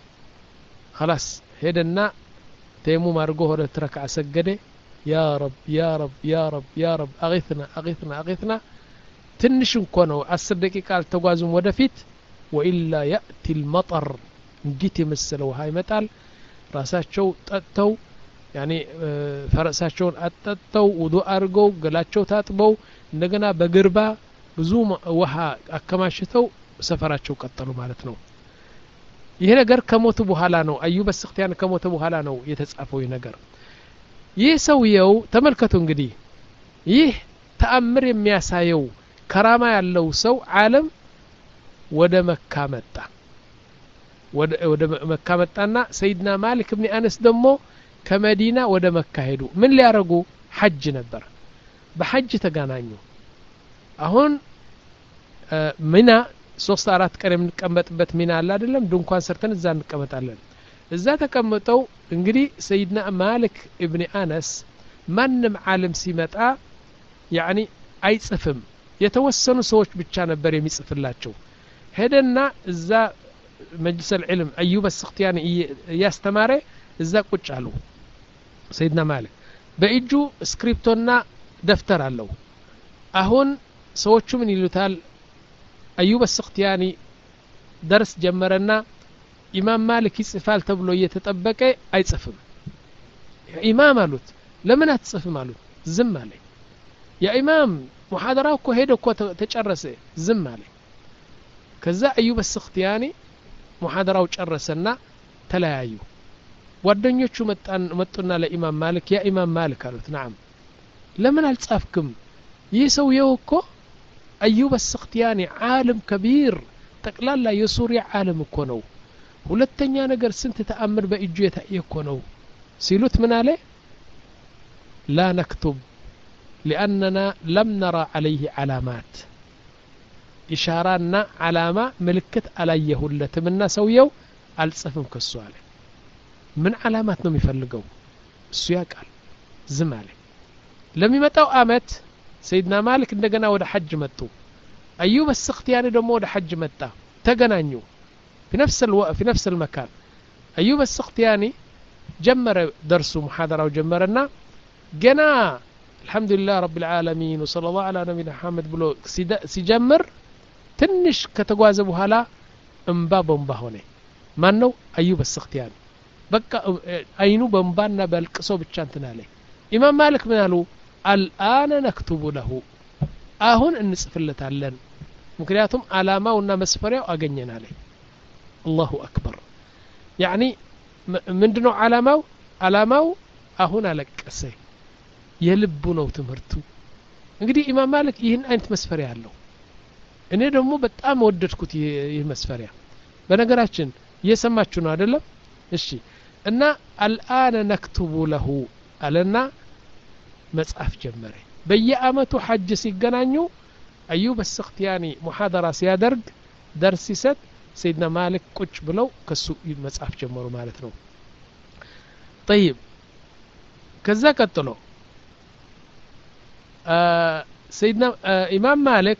خلاص ሄደና ተየሙም አርጎ ሁለት ረክዓ ሰገደ ያ ረብ ያ ረብ ያ ረብ ያ ረብ اغثنا اغثنا اغثنا ትንሽ እንኳን ነው አስር ደቂቃ አልተጓዙም ወደፊት وإلا يأتي المطر እንዲት የመሰለው ውሃ ይመጣል ራሳቸው ጠጥተው ያኒ ፈረሳቸውን አጠጥተው ውዱ አርገው ገላቸው ታጥበው እንደገና በግርባ ብዙ ውሃ አከማሽተው ሰፈራቸው ቀጠሉ ማለት ነው ይሄ ነገር ከሞቱ በኋላ ነው አዩብ السختياني ከሞቱ በኋላ ነው የተጻፈው ይሄ ነገር ይህ ሰውየው ተመልከቱ እንግዲህ ይህ ተአምር የሚያሳየው ከራማ ያለው ሰው ዓለም ወደ መካ መጣ ወደ መካ መጣና ሰይድና ማሊክ ኢብኑ አነስ ደሞ ከመዲና ወደ መካ ሄዱ ምን ሊያረጉ ሐጅ ነበር በሐጅ ተገናኙ አሁን ሚና ሶስት አራት ቀን የምንቀመጥበት ሚና አለ አይደለም ድንኳን ሰርተን እዛ እንቀመጣለን እዛ ተቀመጠው እንግዲህ ሰይድና ማሊክ ኢብኑ አነስ ማንም ዓለም ሲመጣ ያኒ አይጽፍም የተወሰኑ ሰዎች ብቻ ነበር የሚጽፍላቸው ሄደና እዛ مجلس العلم أيوب السختياني يستمر إذا قتشالو سيدنا مالك بيجو سكريبتونا دفتر علو أهون سوتشو من يلوتال أيوب السختياني درس جمرنا إمام مالك يصفال تبلو يتطبق أي صفم يا إمام قالوت لمن هتصف مالوت زم عليه يا إمام محاضرة كو هيدو كو تጨረሰ زم عليه كذا أيوب السختياني محاضرة ጨረሰና ተለያዩ ጓደኞቹ መጣን መጡና ለኢማም ማሊክ ያ ኢማም ማሊክ አሉት نعم ለምን አልጻፍክም ይህ ሰውየው እኮ أيوب السختياني عالم كبير ጠቅላላ የሱሪያ ዓለም እኮ ነው ሁለተኛ ነገር ስንት ተአምር በእጁ የታየ እኮ ነው ሲሉት ምን አለ لا نكتب لأننا لم نرى عليه علامات إشارنا علامة ملكت عليه اللتمنا سويو ألصفم كالسؤال من علامات نم يفلقوا السياق قال زمالي لم يمتوا آمت سيدنا مالك عندنا ودا حج متو أيوب السختياني دمو ودا حج متى تجنانيو في نفس الو... في نفس المكان أيوب السختياني جمر درسه محاضرة وجمرنا جنا الحمد لله رب العالمين وصلى الله على نبينا محمد بلو سيجمر تنش كتغواز بحالا انبا بنبا ሆነ ማን ነው አዩብ السختياني በቃ አይኑ በንባና በልቅሶ ብቻ እንትን አለ ኢማም ማሊክ ምን አሉ الآن نكتب له አሁን እንጽፍለታለን ምክንያቱም አላማውና መስፈሪያው አገኘን አለ الله أكبر يعني ምንድነው አላማው አላማው አሁን አለቀሰ የልቡ ነው ትምርቱ እንግዲህ ኢማም ማሊክ ይህን አይነት መስፈሪያ አለው እኔ ደግሞ በጣም ወደድኩት ይህ መስፈሪያ በነገራችን እየሰማችሁ ነው አይደለም እሺ እና الآن نكتب له አለና መጽሐፍ ጀመረ በየአመቱ ሐጅ ሲገናኙ አዩብ السختياني ሙሐደራ ሲያደርግ ደርስ ሲሰጥ سيدنا مالك ቁጭ ብለው ከሱ መጽሐፍ ጀመሩ ማለት ነው طيب ከዛ ቀጥሎ آه سيدنا آه إمام مالك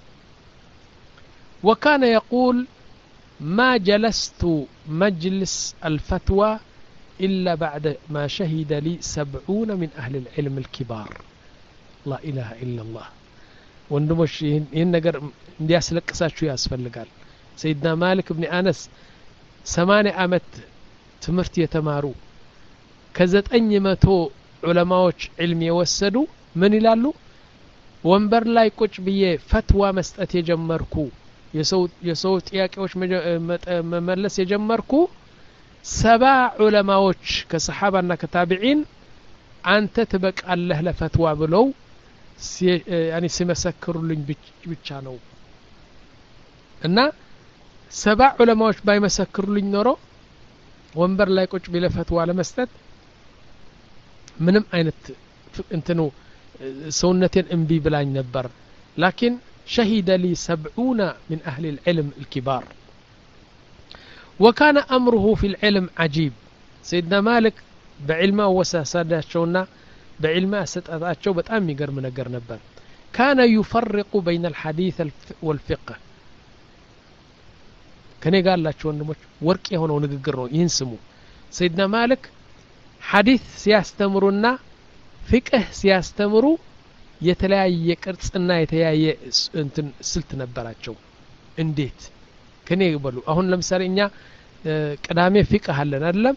وكان يقول ما جلست مجلس الفتوى إلا بعد ما شهد لي سبعون من أهل العلم الكبار لا إله إلا الله وندمش ينقر يسلك ساشو ياسفل قال سيدنا مالك بن أنس ثمانية عامت تمرت يتمارو كزت أني متو علماء علم يوسدوا من يلالو ወንበር ላይ ቁጭ ብዬ ፈትዋ መስጠት የጀመርኩ የሰው የሰው ጥያቄዎች መመለስ የጀመርኩ ሰባ ዑለማዎች ከሰሃባና ከታቢዒን አንተ ትበቃለህ ለፈትዋ ብለው ያኒ ሲመሰክሩልኝ ብቻ ነው እና ሰባ ዑለማዎች ባይመሰክሩልኝ ኖሮ ወንበር ላይ ቁጭ ብዬ ፈትዋ ለመስጠት ምንም አይነት እንትኑ سونتين انبي بلاኝ ነበር لكن شهد لي سبعون من أهل العلم الكبار وكان أمره في العلم عجيب سيدنا مالك بعلمه وساساداتشونا بعلمه ستاتشو በጣም የሚገርም ነገር ነበር كان يفرق بين الحديث والفقه ከኔ ጋር ያላችሁ ወንድሞች ወርቅ የሆነው ንግግር ነው ይህን ስሙ سيدنا مالك حديث ሲያስተምሩና ፍቅህ ሲያስተምሩ የተለያየ ቅርጽና የተለያየ እንትን ስልት ነበራቸው እንዴት ከኔ ይበሉ አሁን ለምሳሌ እኛ ቅዳሜ ፍቅህ አለን አይደለም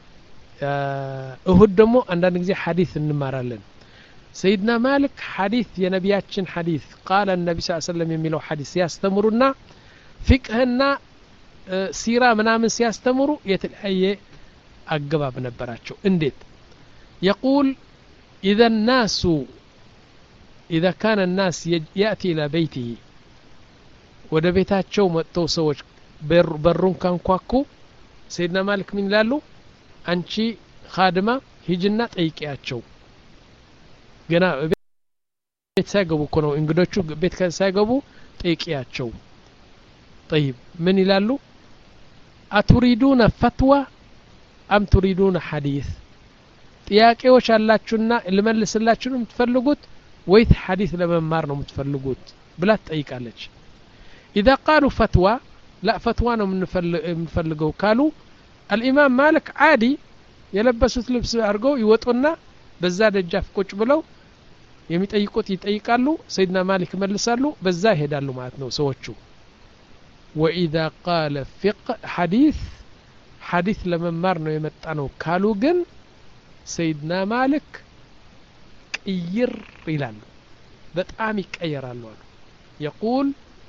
እሁድ ደግሞ አንዳንድ ጊዜ ሐዲስ እንማራለን سيدنا مالك حديث የነቢያችን ሐዲስ قال النبي صلى الله عليه وسلم የሚለው ሐዲስ ሲያስተምሩና ፍቅህና ሲራ ምናምን ሲያስተምሩ የተለያየ አገባብ ነበራቸው እንዴት يقول إذا الناس إذا كان الناس يأتي إلى بيته ወደ ቤታቸው መጥተው ሰዎች በሩን ካንኳኩ سيدنا مالك ምን ይላሉ አንቺ ኻድማ ሂጅና ጠይቂያቸው ገና ቤት ሳይገቡ እኮ ነው እንግዶቹ ቤት ሳይገቡ ጠይቂያቸው طيب ምን ይላሉ أتريدون فتوى أم تريدون حديث ጥያቄዎች አላችሁና ልመልስላችሁ ነው የምትፈልጉት ወይስ ሐዲስ ለመማር ነው የምትፈልጉት ብላ ትጠይቃለች اذا قالوا فتوى لا فتوى ነው የምንፈልገው ካሉ الامام مالك عادي የለበሱት ልብስ አድርገው ይወጡና በዛ ደጃፍ ቁጭ ብለው የሚጠይቁት ይጠይቃሉ سيدنا مالك መልሳሉ በዛ ይሄዳሉ ማለት ነው ሰዎቹ واذا قال فقه حديث حديث ለመማር ነው የመጣ ነው ካሉ ግን سيدنا مالك قير ይላሉ በጣም ይቀየራሉ يقول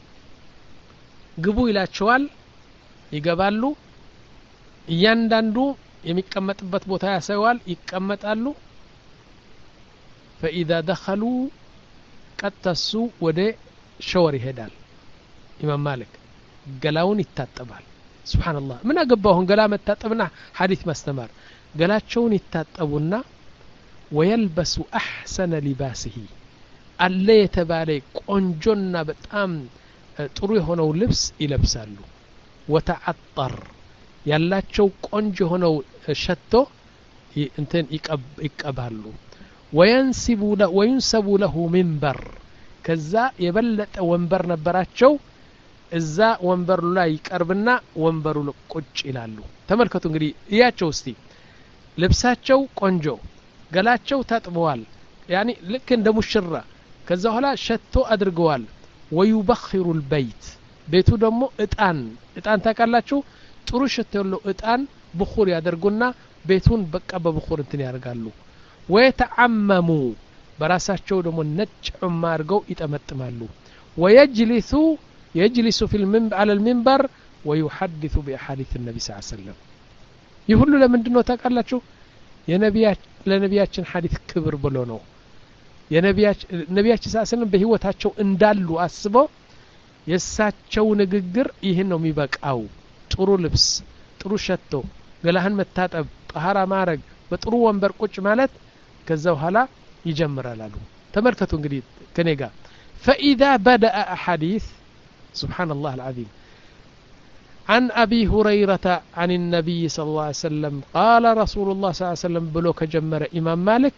ግቡ ይላቸዋል ይገባሉ እያንዳንዱ የሚቀመጥበት ቦታ ያሳያል ይቀመጣሉ فإذا دخلوا قتسوا ወደ ሸወር ይሄዳል ኢማም ማሊክ ገላውን ይታጠባል سبحان الله ምን አገባውን ገላ መታጠብና ሐዲስ ማስተማር ገላቸውን ይታጠቡና ويلبس احسن لباسه አለ የተባለ ቆንጆና በጣም ጥሩ የሆነው ልብስ ይለብሳሉ وتعطر ያላቸው ቆንጆ ሆነው ሸቶ እንትን ይቀባሉ وينسب له وينسب له منبر ከዛ የበለጠ ወንበር ነበራቸው እዛ ወንበሩ ላይ ይቀርብና ወንበሩ ቁጭ ይላሉ ተመልከቱ እንግዲህ እያቸው እስቲ ልብሳቸው ቆንጆ ገላቸው ታጥበዋል ያኒ ልክ እንደ ሙሽራ ከዛ በኋላ ሸቶ አድርገዋል ወይበخሩ البيت ቤቱ ደግሞ እጣን እጣን ታቃላችሁ ጥሩ ሸቶ ያለው እጣን بخور ያደርጉና ቤቱን በቃ በብخور እንትን ያርጋሉ ወይተዓመሙ በራሳቸው ደግሞ ነጭ ዑማ አድርገው ይጠመጥማሉ ويجلس يجلس في المنبر على المنبر ويحدث باحاديث النبي صلى الله عليه وسلم ይሁሉ ለምንድነው ታቃላችሁ የነቢያችን ለነቢያችን ሐዲስ ክብር ብሎ ነው የነቢያችን ነቢያችን ሰለላሁ ዐለይሂ ወሰለም በህይወታቸው እንዳሉ አስበው የሳቸው ንግግር ይሄን ነው የሚበቃው ጥሩ ልብስ ጥሩ ሸቶ ገላህን መታጠብ ጣሃራ ማረግ በጥሩ ወንበር ቁጭ ማለት ከዛ በኋላ ይጀምራል አሉ ተመልከቱ እንግዲህ ከኔ ጋር فاذا بدا احاديث سبحان الله العظيم عن أبي هريرة عن النبي صلى الله عليه وسلم قال رسول الله صلى الله عليه وسلم بلوك جمر إمام مالك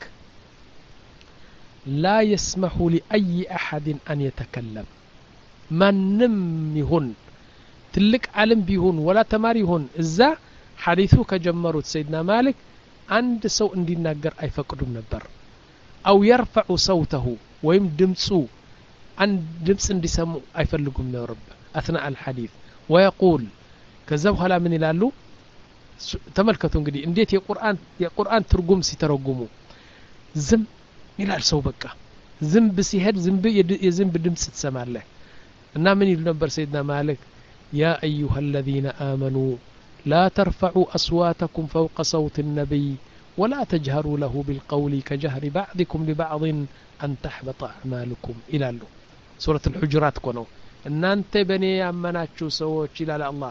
لا يسمح لأي أحد أن يتكلم من نم يهن تلك علم بيهن ولا تمار يهن إذا حديثه كجمرت سيدنا مالك عند سو اندي ناقر أي فقدم نبر أو يرفع صوته ويم دمسو عند دمس اندي سمو أي فلقم نرب أثناء الحديث ويقول كذب هلا من يلالو تملكتوا انجدي انديت يا قران يا قران ترجم سيترجموا زم يلال سو بقى زم بسيهد زم يزم بدمس تسمعله እና ምን ይል ነበር سيدنا مالك يا ايها الذين امنوا لا ترفعوا اصواتكم فوق صوت النبي ولا تجهروا له بالقول كجهر بعضكم لبعض ان تحبط اعمالكم الى سوره الحجرات كنو እናንተ በኔ ያመናችሁ ሰዎች ይላል አላህ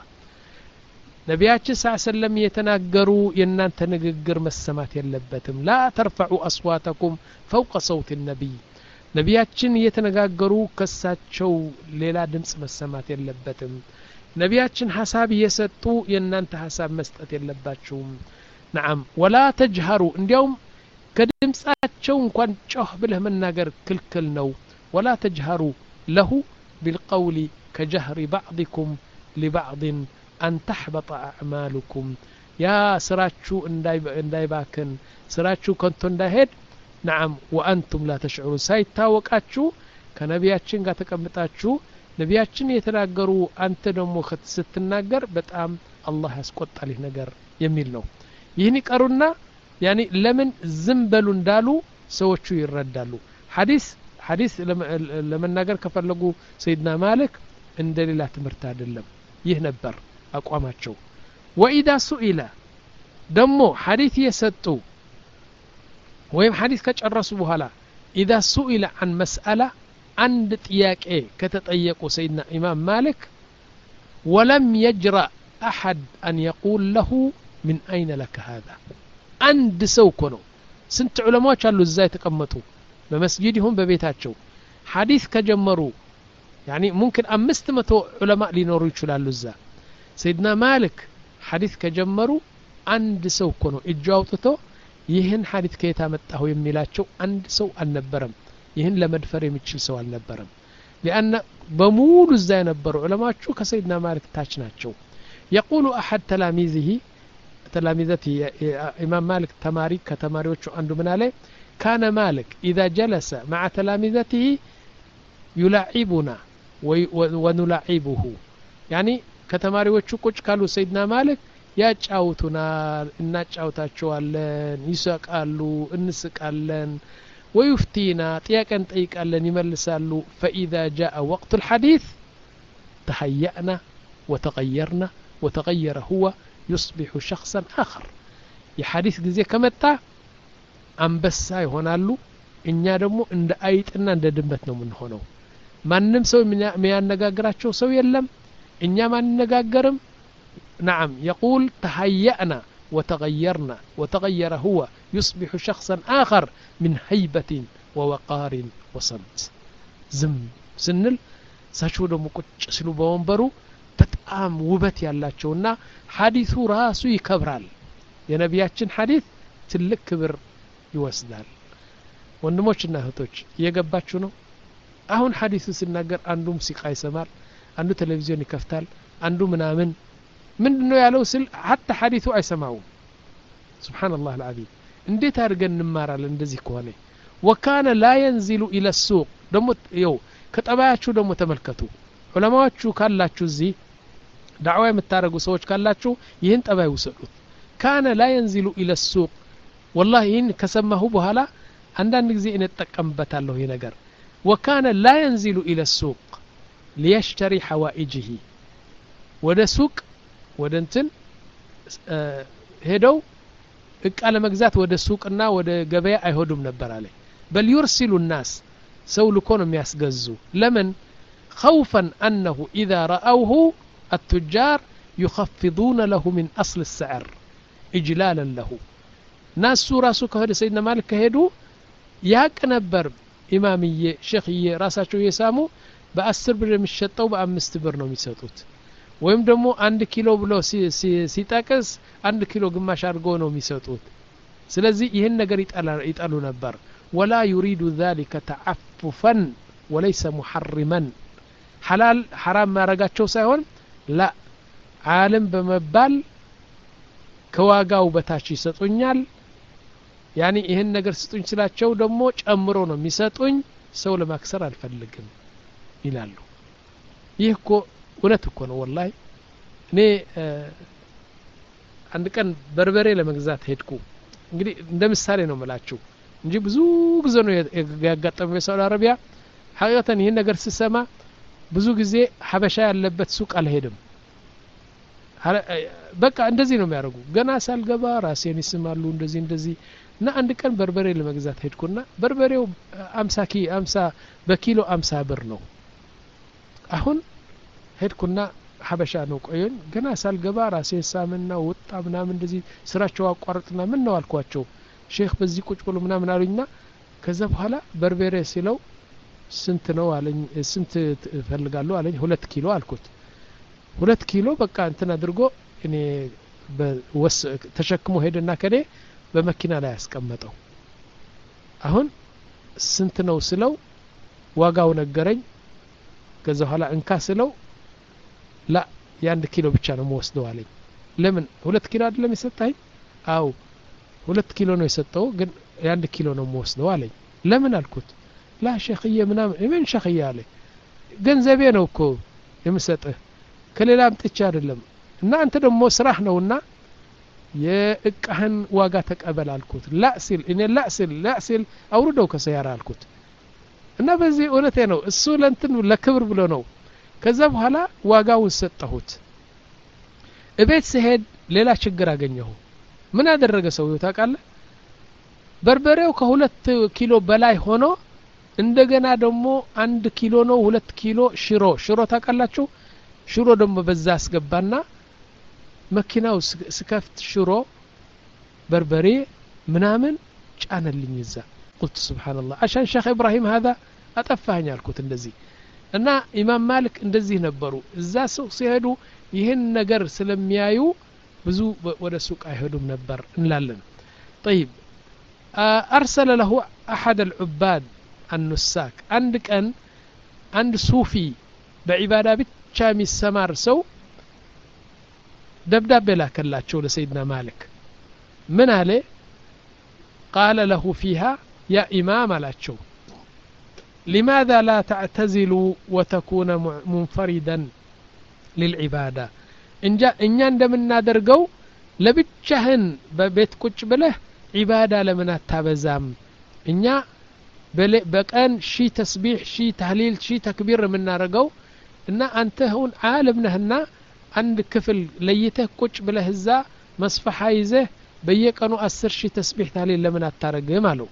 ነቢያችን ሰለላሁ ዐለይሂ ወሰለም የተናገሩ የናንተ ንግግር መሰማት የለበትም لا ترفعوا اصواتكم فوق صوت النبي ነቢያችን የተነጋገሩ ከሳቸው ሌላ ድምጽ መሰማት የለበትም ነቢያችን ሐሳብ እየሰጡ የናንተ ሐሳብ መስጠት የለባችሁም نعم ولا تجهروا እንዲያውም ከድምጻቸው እንኳን ጮህ ብለህ መናገር ክልክል ነው ولا تجهروا له بالقول كجهر بعضكم لبعض أن تحبط أعمالكم يا سراتشو انداي باكن سراتشو كنتو انداهد نعم وأنتم لا تشعرون سايتاوقاتشو كنبياتشن غا تقمطاتشو نبياتشن يتناغروا أنت دمو ستناغر بتام الله يسقط عليه نجر يميل ነው ይህን ይቀሩና ያኒ ለምን ዝምበሉ እንዳሉ ሰዎቹ ይረዳሉ ሐዲስ حديث لما ناقر كفرلقو سيدنا مالك ان دليلات تمرت አይደለም ይህ ነበር አቋማቸው واذا سئل دمو حديث يسطو ወይም حديث ከጨረሱ በኋላ اذا سئل عن مساله عند ጥያቄ ከተጠየቁ سيدنا امام مالك ولم يجرأ احد ان يقول له من اين لك هذا عند ሰው እኮ ነው ስንት ዑለማዎች አሉ እዛ የተቀመጡ በመስጊድهم በቤታቸው ሐዲስ ከጀመሩ يعني ممكن አምስት መቶ ዑለማ ሊኖሩ ይችላሉ እዛ سيدنا مالك ሐዲስ ከጀመሩ አንድ ሰው እኮ ነው እጁ አውጥቶ ይህን ሐዲስ ከየት አመጣው የሚላቸው አንድ ሰው አልነበረም ይህን ለመድፈር የሚችል ሰው አልነበረም لان በሙሉ እዛ የነበሩ ዑለማዎቹ ከሰይድና مالك ታች ናቸው يقول احد تلاميذه تلاميذته امام مالك تماري ከተማሪዎቹ አንዱ ምን አለ كان مالك إذا جلس مع تلامذته يلعبنا ونلعبه يعني كتماريوچو ቁጭ ካሉ سيدنا مالك ያጫውቱና እናጫውታቸዋለን ይስቃሉ እንስቃለን ويفتينا ጥያቄን ጠይቃለን ይመልሳሉ فإذا جاء وقت الحديث تهيأنا وتغيرنا وتغير هو يصبح شخصا آخر የሐዲስ ጊዜ ከመጣ አንበሳ ይሆናሉ እኛ ደግሞ እንደ አይጥና እንደ ድመት ነው ምን ሆነው ማንንም ሰው የሚያነጋግራቸው ሰው የለም እኛ ማንነጋገርም نعم يقول تهيأنا وتغيرنا وتغير هو يصبح شخصا آخر من هيبة ووقار وصمت زم سنل ساشو دمو ቁጭ ሲሉ በወንበሩ በጣም ውበት ያላቸውና ሐዲሱ ራሱ ይከብራል የነቢያችን ሐዲስ ትልቅ ክብር ይወስዳል ወንድሞችና እህቶች እየገባችሁ ነው አሁን ሐዲሱ ሲናገር አንዱ ሙዚቃ ይሰማል አንዱ ቴሌቪዥን ይከፍታል አንዱ ምናምን ምንድነው ያለው ስል hatta ሐዲሱ አይሰማው سبحان الله العظيم እንዴት አድርገን እንማራለን እንደዚህ ከሆነ وكان لا ينزل الى السوق ደሞ ይው ከጠባያችሁ ደሞ ተመልከቱ ዑለማዎቹ ካላችሁ እዚህ ዳዕዋ የምታረጉ ሰዎች ካላችሁ ይህን ጠባይ ወሰዱት كان لا ينزل الى السوق والله ይህን ከሰማሁ በኋላ አንዳንድ ጊዜ እንጠቀምበታለሁ ይሄ ነገር وكان لا ينزل الى السوق ليشتري حوائجه ወደ ሱቅ ወደ እንትን ሄደው እቃ ለመግዛት ወደ ሱቅና ወደ ገበያ አይሄዱም ነበር አለ بل يرسل الناس ሰው ልኮ ነው የሚያስገዙ ለምን خوفا انه اذا راوه التجار يخفضون له من اصل السعر اجلالا له ناس ራሱ ከሄደ ሰይድና ማሊክ ከሄዱ ያቅ ነበር ኢማምዬ ሼኽዬ ራሳቸው የሳሙ በ10 ብር የሚሸጠው በ5 ብር ነው የሚሰጡት ወይም ደግሞ አንድ ኪሎ ብሎ ሲጠቅስ አንድ ኪሎ ግማሽ አድርጎ ነው የሚሰጡት ስለዚህ ይሄን ነገር ይጣሉ ነበር ولا يريد ذلك تعففا وليس محرما حلال حرام ما رغاچو ሳይሆን لا عالم በመባል ከዋጋው በታች ይሰጡኛል ያኒ ይሄን ነገር ስጡኝ ስላቸው ደግሞ ጨምሮ ነው የሚሰጡኝ ሰው ለማክሰር አልፈልግም ይላሉ ይህ እኮ እውነት እኮ ነው والله እኔ አንድ ቀን በርበሬ ለመግዛት ሄድኩ እንግዲህ እንደምሳሌ ነው መላችሁ እንጂ ብዙ ጊዜ ነው ያጋጠመው በሳውዲ አረቢያ ሐቂቀተን ይሄን ነገር ሲሰማ ብዙ ጊዜ ሐበሻ ያለበት ሱቅ አልሄድም በቃ እንደዚህ ነው የሚያደርጉ ገና ሳልገባ ራሴን ይስማሉ እንደዚህ እንደዚህ እና አንድ ቀን በርበሬ ለመግዛት ሄድኩና በርበሬው አምሳ ኪ አምሳ በኪሎ አምሳ ብር ነው አሁን ሄድኩና ሐበሻ ነው ቆየን ገና ሳልገባ ራሴን ሳምና ወጣ ምናምን እንደዚህ ስራቸው አቋርጥና ምን ነው አልኳቸው ሼክ በዚህ ቁጭ ብሎ ምናምን አሉኝና ከዛ በኋላ በርበሬ ሲለው ስንት ነው አለኝ ስንት ፈልጋለሁ አለኝ ሁለት ኪሎ አልኩት ሁለት ኪሎ በቃ እንትን አድርጎ እኔ በወስ ተሸክሞ ሄደና ከኔ በመኪና ላይ ያስቀመጠው አሁን ስንት ነው ስለው ዋጋው ነገረኝ ከዛ በኋላ እንካ ስለው ላ የአንድ ኪሎ ብቻ ነው ወስደው አለኝ ለምን ሁለት ኪሎ አይደለም የሰጣኝ አው ሁለት ኪሎ ነው የሰጠው ግን የአንድ ኪሎ ነው ወስደው አለኝ ለምን አልኩት ላ ሼኽዬ ምናምን ምን ሼኽዬ አለ ገንዘቤ ነው እኮ የምሰጥህ ከሌላ አምጥቼ አይደለም እና አንተ ደግሞ ስራህ ነውና የእቃህን ዋጋ ተቀበል አልኩት ላሲል እኔ ላሲል ላሲል አውርደው ከሰያራ አልኩት እና በዚህ እውነቴ ነው እሱ ለእንትን ለክብር ብሎ ነው ከዛ በኋላ ዋጋውን ሰጠሁት እቤት ሲሄድ ሌላ ችግር አገኘሁ ምን አደረገ ሰውየው ታውቃለህ በርበሬው ከሁለት ኪሎ በላይ ሆኖ እንደገና ደግሞ አንድ ኪሎ ነው ሁለት ኪሎ ሽሮ ሽሮ ታውቃላችሁ ሽሮ ደግሞ በዛ አስገባና መኪናው ስከፍት ሽሮ በርበሬ ምናምን ጫነልኝ እዛ قلت سبحان الله عشان شيخ ابراهيم هذا አጠፋኝ አልኩት እንደዚህ እና ኢማም ማሊክ እንደዚህ ነበሩ እዛ ሱቅ ሲሄዱ ይሄን ነገር ስለሚያዩ ብዙ ወደ ሱቅ አይሄዱም ነበር እንላለን طيب ارسل له احد العباد النساك عند كان عند صوفي بعباده ብቻ የሚሰማር ሰው ደብዳቤ ላከላቸው ለሰይድና ማሊክ ምን አለ قال له فيها يا امام አላቸው لماذا لا تعتزلوا وتكون منفردا للعباده እንጃ እኛ እንደምናደርገው ለብቻህን በቤት ቁጭ ብለህ ዒባዳ ለምን አታበዛም እኛ በቀን ሺ ተስቢህ ሺ ተህሊል ሺ ተክቢር የምናረጋው እና አንተ ሁን ዓለም ነህና አንድ ክፍል ለይተህ ቁጭ ብለህ እዛ መስፈሓ ይዘህ በየቀኑ አስር ሺህ ተስቢህ ተህሊል ለምን አታረግም አለው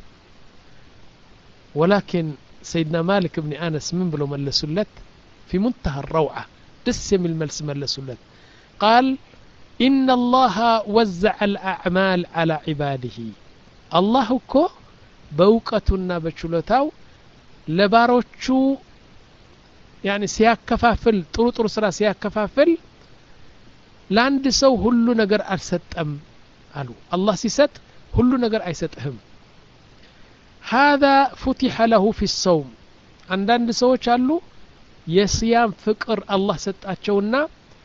ولكن سيدنا مالك بن أنس من بلو ملسلت في منتهى الروعة دس يمل ملس ملسلت قال إن الله وزع الأعمال على عباده الله كو بوقتنا بشلوتاو لباروچو يعني سياكفافل طرو طرو سرا سياكفافل لاند سو ሁሉ ነገር አልሰጠም አሉ الله ሲሰጥ ሁሉ ነገር አይሰጥህም هذا فتح له في الصوم አንዳንድ ሰዎች አሉ የሲያም ፍቅር አላህ ሰጣቸውና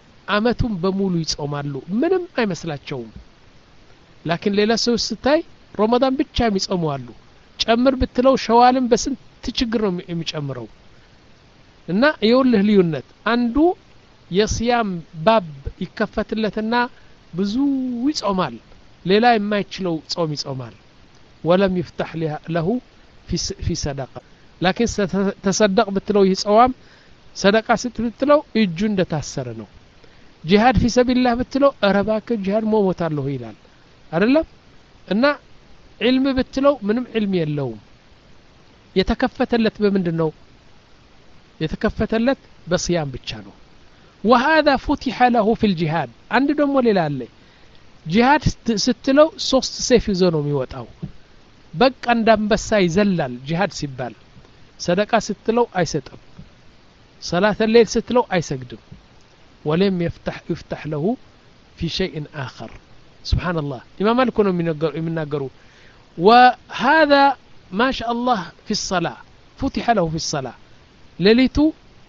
አመቱን በሙሉ ይጾማሉ ምንም አይመስላቸውም لكن ሌላ ሰው ስታይ ረመዳን ብቻ የሚጾሙ አሉ ጨምር ብትለው ሸዋልን በስንት ችግር ነው የሚጨምረው እና ይኸውልህ ልዩነት አንዱ የሲያም ባብ ይከፈትለትና ብዙ ይጾማል ሌላ የማይችለው ጾም ይጾማል ወለም ይفتح له في في صدقه لكن تصدق بتلو يصوم صدقه ስትብትለው እጁ እንደታሰረ ነው ጂሃድ في سبيل الله بتلو አረባከ ጂሃድ ሞሞታለሁ ይላል አይደለም እና علم بتلو ምንም علم የለውም የተከፈተለት በምንድነው የተከፈተለት በሲያም ብቻ ነው وهذا فتح له في الجهاد አንድ ደግሞ ሌላ አለ ጂሃድ ስትለው ሶስት ሰይፍ ይዞ ነው የሚወጣው በቃ እንዳንበሳ ይዘላል ጂሃድ ሲባል ሰደቃ ስትለው አይሰጥም صلاه الليل ስትለው አይሰግድም ولم يفتح يفتح له في شيء آخر سبحان الله امام مالك ነው የሚናገሩ وهذا ما شاء الله في الصلاه فتح له في الصلاه ሌሊቱ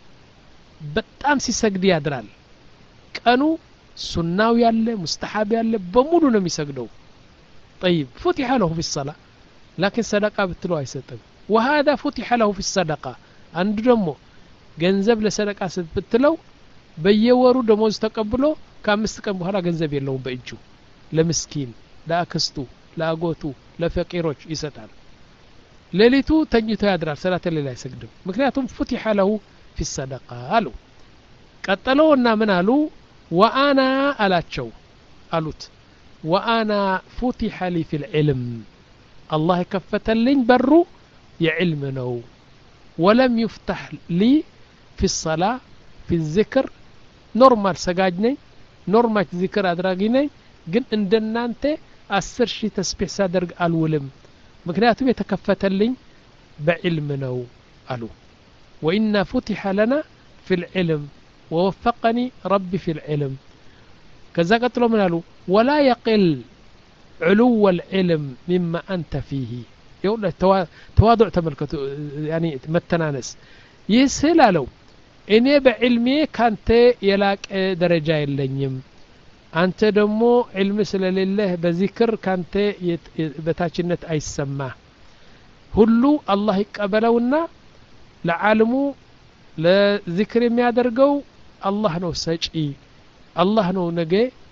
በጣም ሲሰግድ ያድራል ቀኑ ሱናው ያለ ሙስተሐብ ያለ በሙሉ ነው የሚሰግደው طيب فتح له في الصلاه لكن صدقه بتلو አይሰጥም وهذا فتح له في الصدقه አንድ ደግሞ ገንዘብ ለሰደቃ ስትብትለው በየወሩ ደሞዝ ተቀብሎ ከአምስት ቀን በኋላ ገንዘብ የለውም በእጁ ለምስኪን ለአክስቱ ለአጎቱ ለፈቂሮች ይሰጣል ሌሊቱ ተኝቶ ያድራል ሰላተ ሌላ አይሰግድም ምክንያቱም فتح له في الصدقه አሉ ቀጠለውና ምን አሉ وانا አላቸው አሉት وانا فتح لي في العلم الله كفتلኝ በሩ የዕልም ነው ولم يفتح لي في الصلاه في الذكر ኖርማል ሰጋጅ ነኝ ኖርማል ዚክር አድራጊ ነኝ ግን እንደናንተ አስር ሺህ ተስቢህ ሳደርግ አልውልም ምክንያቱም የተከፈተልኝ በዕልም ነው አሉ وإن فتح لنا في العلم ووفقني ربي في العلم كذا قتلوا من قالوا ولا يقل علو العلم مما أنت فيه يقول تواضع تملكته يعني متنانس يسهل له إني بعلمي كانت يلاك درجة اللينيم أنت دمو علم سلال الله بذكر كانت بتاجنة أي السماء هلو الله يقبلونا لعالمو لذكر የሚያደርገው አላህ ነው ሰጪ አላህ ነው ነገ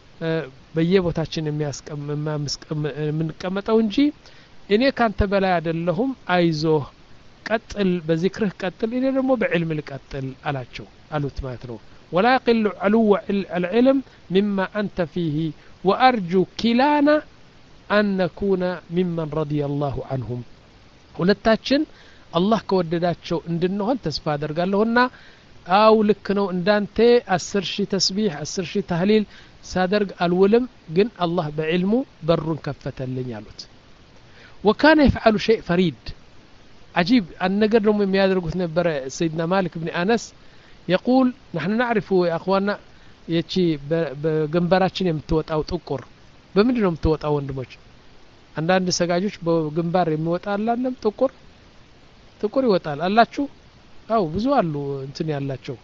በየቦታችን የሚያስቀምም የምንቀመጠው እንጂ እኔ ካንተ በላይ አይደለሁም አይዞህ ቀጥል በዚክርህ ቀጥል እኔ ደግሞ በዕልም ልቀጥል አላቸው አሉት ማለት ነው ولا يقل علو العلم مما أنت فيه وأرجو كلانا أن نكون ممن رضي الله عنهم ሁለታችን አላህ ከወደዳቸው እንድንሆን ተስፋ አደርጋለሁና አው ልክ ነው እንዳንተ አስር ሺህ ተስቢህ አስር ሺህ ተህሊል ሳደርግ አልውልም ግን አላህ በዕልሙ በሩን ከፈተልኝ አሉት وكان يفعل شيء فريد عجيب النجر لهم የሚያደርጉት ነበር سيدنا مالك بن أنس يقول نحن نعرف يا اخواننا يجي በግንባራችን የምትወጣው ጥቁር በምንድነው የምትወጣው ወንድሞች አንዳንድ ሰጋጆች በግንባር የሚወጣ አላለም ጥቁር ጥቁር ይወጣል አላችሁ አው ብዙ አሉ እንትን ያላቸው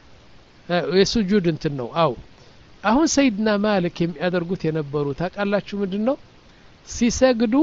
የሱጁድ እንትን ነው አው አሁን ሰይድና ማሊክ የሚያደርጉት የነበሩ ታቃላችሁ ምንድነው ሲሰግዱ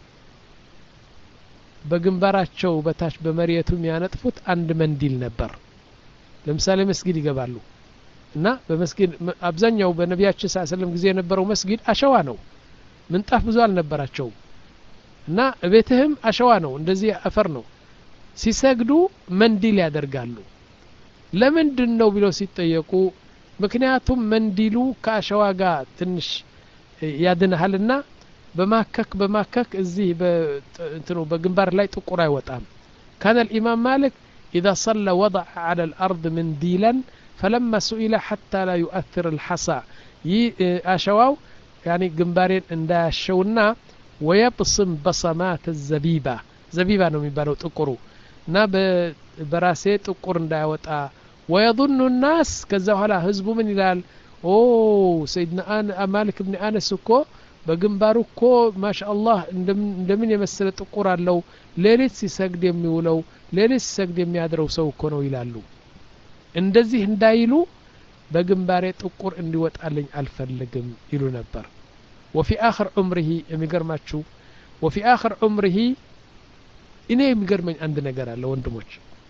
በግንባራቸው በታች በመሪየቱ የሚያነጥፉት አንድ መንዲል ነበር ለምሳሌ መስጊድ ይገባሉ እና በመስጊድ አብዛኛው በነቢያችን ሰለላሁ ዐለይሂ ወሰለም ጊዜ የነበረው መስጊድ አሸዋ ነው ምንጣፍ ብዙ አልነበራቸው እና ቤትህም አሸዋ ነው እንደዚህ አፈር ነው ሲሰግዱ መንዲል ያደርጋሉ ለምንድነው ብለው ሲጠየቁ ምክንያቱም መንዲሉ ከአሸዋ ጋር ትንሽ ያድናልና በማከክ በማከክ እዚህ በእንትኑ በግንባር ላይ ጥቁር አይወጣም كان الامام مالك اذا صلى وضع على الارض منديلا فلما سئل حتى لا يؤثر الحصى اشواو يعني ግንባሬን እንዳያሸውና ويبصم بصمات الزبيبه زبيبه ነው የሚባለው ጥቁሩ እና በራሴ ጥቁር እንዳይወጣ ويظن الناس ከዛ በኋላ ህዝቡ ምን ይላል ኦ سيدنا مالك بن انس እኮ በግንባሩ እኮ ማሻአላህ እንደምን የመሰለ ጥቁር አለው ሌሊት ሲሰግድ የሚውለው ሌሊት ሲሰግድ የሚያድረው ሰው እኮ ነው ይላሉ እንደዚህ እንዳይሉ በግንባሬ ጥቁር እንዲወጣልኝ አልፈልግም ይሉ ነበር وفي آخر عمره የሚገርማችሁ وفي آخر عمره እኔ የሚገርመኝ አንድ ነገር አለ ወንድሞች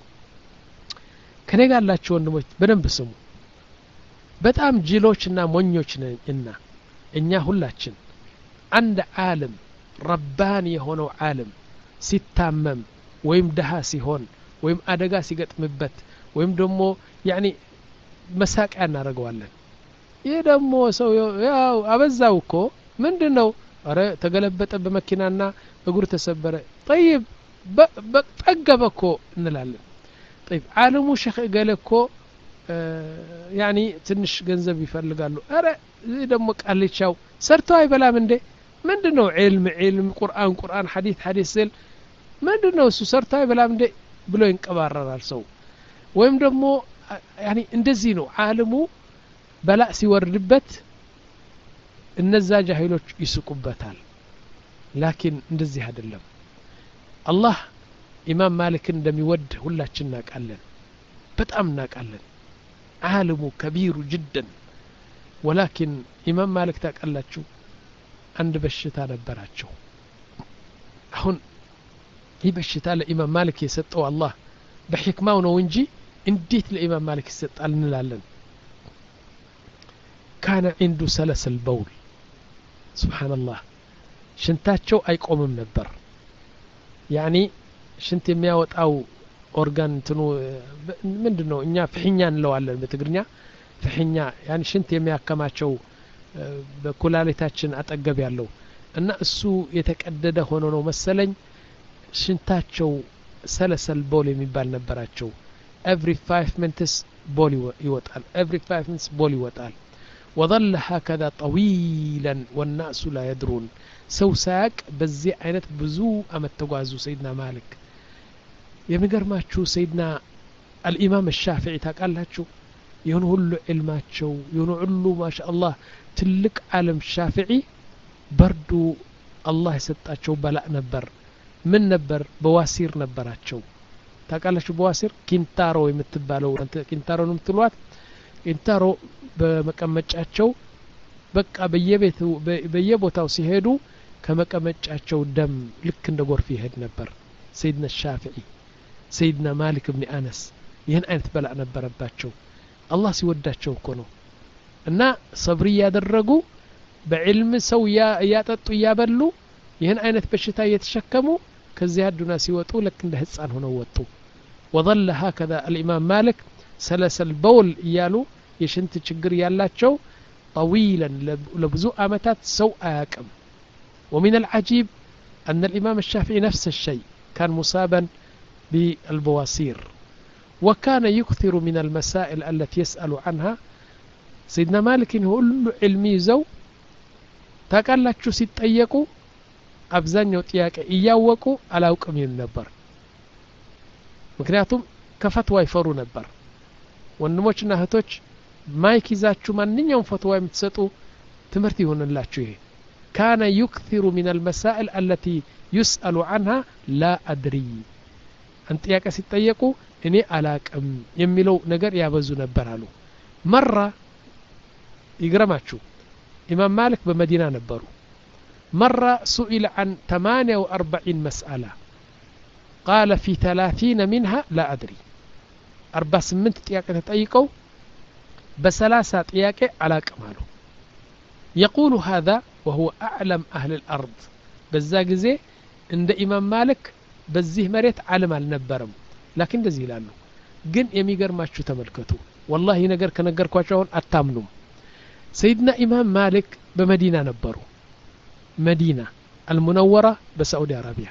ከኔ ጋር ያላችሁ ወንድሞች በደንብ ስሙ በጣም ጅሎችና ሞኞች ነንና እኛ ሁላችን አንድ ዓለም ረባኒ የሆነው ዓለም ሲታመም ወይም ደሃ ሲሆን ወይም አደጋ ሲገጥምበት ወይም ደግሞ ያኒ መሳቂያ እናደርገዋለን ይሄ ደግሞ ሰው ያው አበዛው እኮ ምንድነው አረ ተገለበጠ በመኪናና እግሩ ተሰበረ طيب በጠገበኮ እንላለን طيب ዓለሙ ሸኽ ገለኮ ያኒ ትንሽ ገንዘብ ይፈልጋሉ አረ ደግሞ ቃልቻው ሰርቶ አይበላም እንዴ ምንድነው ዒልም ዒልም ቁርአን ቁርአን ሐዲስ ሐዲስ ስል ምንድነው እሱ ሰርቶ አይበላም እንዴ ብሎ ይንቀባረራል ሰው ወይም ደግሞ ያኒ እንደዚህ ነው ዓለሙ በላ ሲወርድበት እነዛ ጃሂሎች ይስቁበታል ላኪን እንደዚህ አይደለም አላህ ኢማም ማሊክን እንደሚወድ ሁላችን እናውቃለን በጣም እናውቃለን ዓለሙ ከቢሩ جدا ولكن ኢማም ማሊክ ታውቃላችሁ አንድ በሽታ ነበራቸው አሁን ይህ በሽታ ለኢማም ማሊክ የሰጠው አላህ በሕክማው ነው እንጂ እንዴት ለኢማም ማሊክ ይሰጣል እንላለን كان عنده سلسل بول سبحان الله ሽንታቸው አይቆምም ነበር يعني ሽንት የሚያወጣው ኦርጋን እንትኑ ምንድነው እኛ ፍህኛ እንለዋለን በትግርኛ ፍህኛ يعني ሽንት የሚያከማቸው በኩላሊታችን አጠገብ ያለው እና እሱ የተቀደደ ሆኖ ነው መሰለኝ ሽንታቸው ሰለሰል ቦል የሚባል ነበራቸው every five minutes ቦል ይወጣል every five minutes ቦል ይወጣል وظل هكذا طويلا والناس لا يدرون سو ساق بزي عينت بزو أما التقوازو سيدنا مالك يمقرماتشو سيدنا الإمام الشافعي تاقالاتشو يهنو هلو علماتشو يهنو علو ما شاء الله تلك عالم الشافعي بردو الله يستاتشو بلاء نبر من نبر بواسير نبراتشو تاقالاتشو بواسير كنتارو يمتبالو كنتارو نمتلوات كنتارو በመቀመጫቸው በቃ በየቤቱ በየቦታው ሲሄዱ ከመቀመጫቸው ደም ልክ እንደ ጎርፍ ይሄድ ነበር سيدنا الشافعي سيدنا مالك بن أنس ይህን አይነት በላ ነበረባቸው አላህ ሲወዳቸው እኮ ነው እና ሰብር ያደረጉ በዕልም ሰው ያጠጡ ያበሉ ይህን አይነት በሽታ እየተሸከሙ ከዚያ ዱና ሲወጡ ለክ እንደ ህፃን ሆነው ወጡ وظل هكذا الإمام مالك سلسل بول يالو يشنت ችግር ያላቸው طويلا لبዙ አመታት ሰው አያቀም ومن العجيب أن الإمام الشافعي نفس الشيء كان مصابا بالبواسير وكان يكثر من المسائل التي يسأل عنها سيدنا مالك هو علمي زو ታቃላችሁ ሲጠየቁ አብዛኛው ጥያቄ እያወቁ አላውቅም ይል ነበር ምክንያቱም ከፈትዋ ይፈሩ ነበር ወንድሞችና እህቶች ማይክ ይዛችሁ ማንኛውም ፈትዋ የምትሰጡ ትምህርት ይሆንላችሁ ይሄ كان يكثر من المسائل التي يسأل عنها لا أدري أنت يا كسي تيقو إني ألاكم يميلو نجر يابزو نبرالو مرة يقرماتشو إمام مالك بمدينة نبرو مرة سئل عن ثمانية وأربعين مسألة قال في ثلاثين منها لا أدري أربع سمنت تياك تتأيكو بسلاسة تياك على كماله يقول هذا وهو أعلم أهل الأرض بزاق زي عند إمام مالك بزيه مريت عالم النبرم لكن دزي لانه قن يميقر ما شو تملكتو والله نقر كنقر كواشون التامنم سيدنا إمام مالك بمدينة نبرو مدينة المنورة بسعودي عربية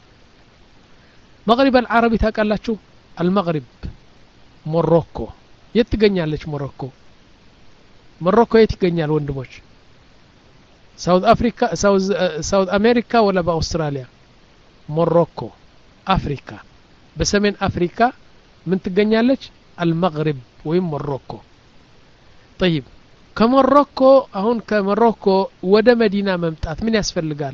مغرب العربي تاقالاتشو المغرب موروكو يتقنيال ليش موروكو موروكو يتقنيال وندموش ساوث أفريقيا ساوث ساوث أمريكا ولا بأستراليا موروكو أفريقيا بسمين أفريقيا من تقنيال ليش المغرب وين موروكو طيب كموروكو هون كموروكو ودا مدينة ممتعت من يسفل قال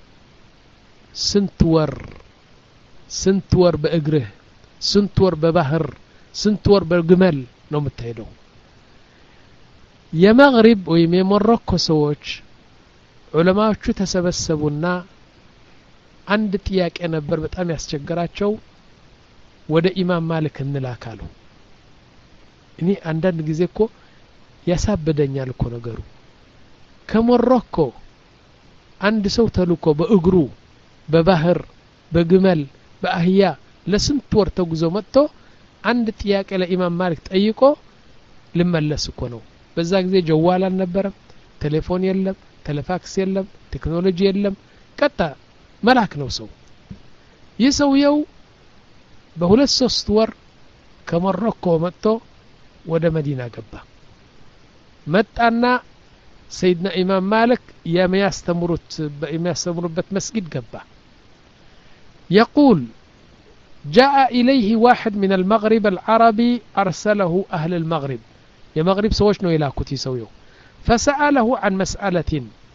سنتور سنتور بأجره سنتور ببحر سنتور بجمل نوم تهيدو يا مغرب ويا موروكو سوتش علماء شو تسبسبونا አንድ ጥያቄ ነበር በጣም ያስቸገራቸው ወደ ኢማም ማሊክ እንላካሉ እኔ አንዳንድ ጊዜ እኮ ያሳበደኛል እኮ ነገሩ ከሞሮኮ አንድ ሰው ተልኮ በእግሩ በባህር በግመል በአህያ ለስንት ወር ተጉዞ መጥቶ አንድ ጥያቄ ለኢማም ማሊክ ጠይቆ ልመለስ እኮ ነው በዛ ጊዜ ጀዋል አልነበረም ቴሌፎን የለም ቴሌፋክስ የለም ቴክኖሎጂ የለም ቀጣ መላክ ነው ሰው ይሰውየው በሁለት ሶስት ወር ከሞሮኮ መጥቶ ወደ መዲና ገባ መጣና سيدنا إمام مالك يستمرت يستمرت مسجد قبة يقول جاء إليه واحد من المغرب العربي أرسله أهل المغرب يا مغرب سوشنو إلى كتي سويو فسأله عن مسألة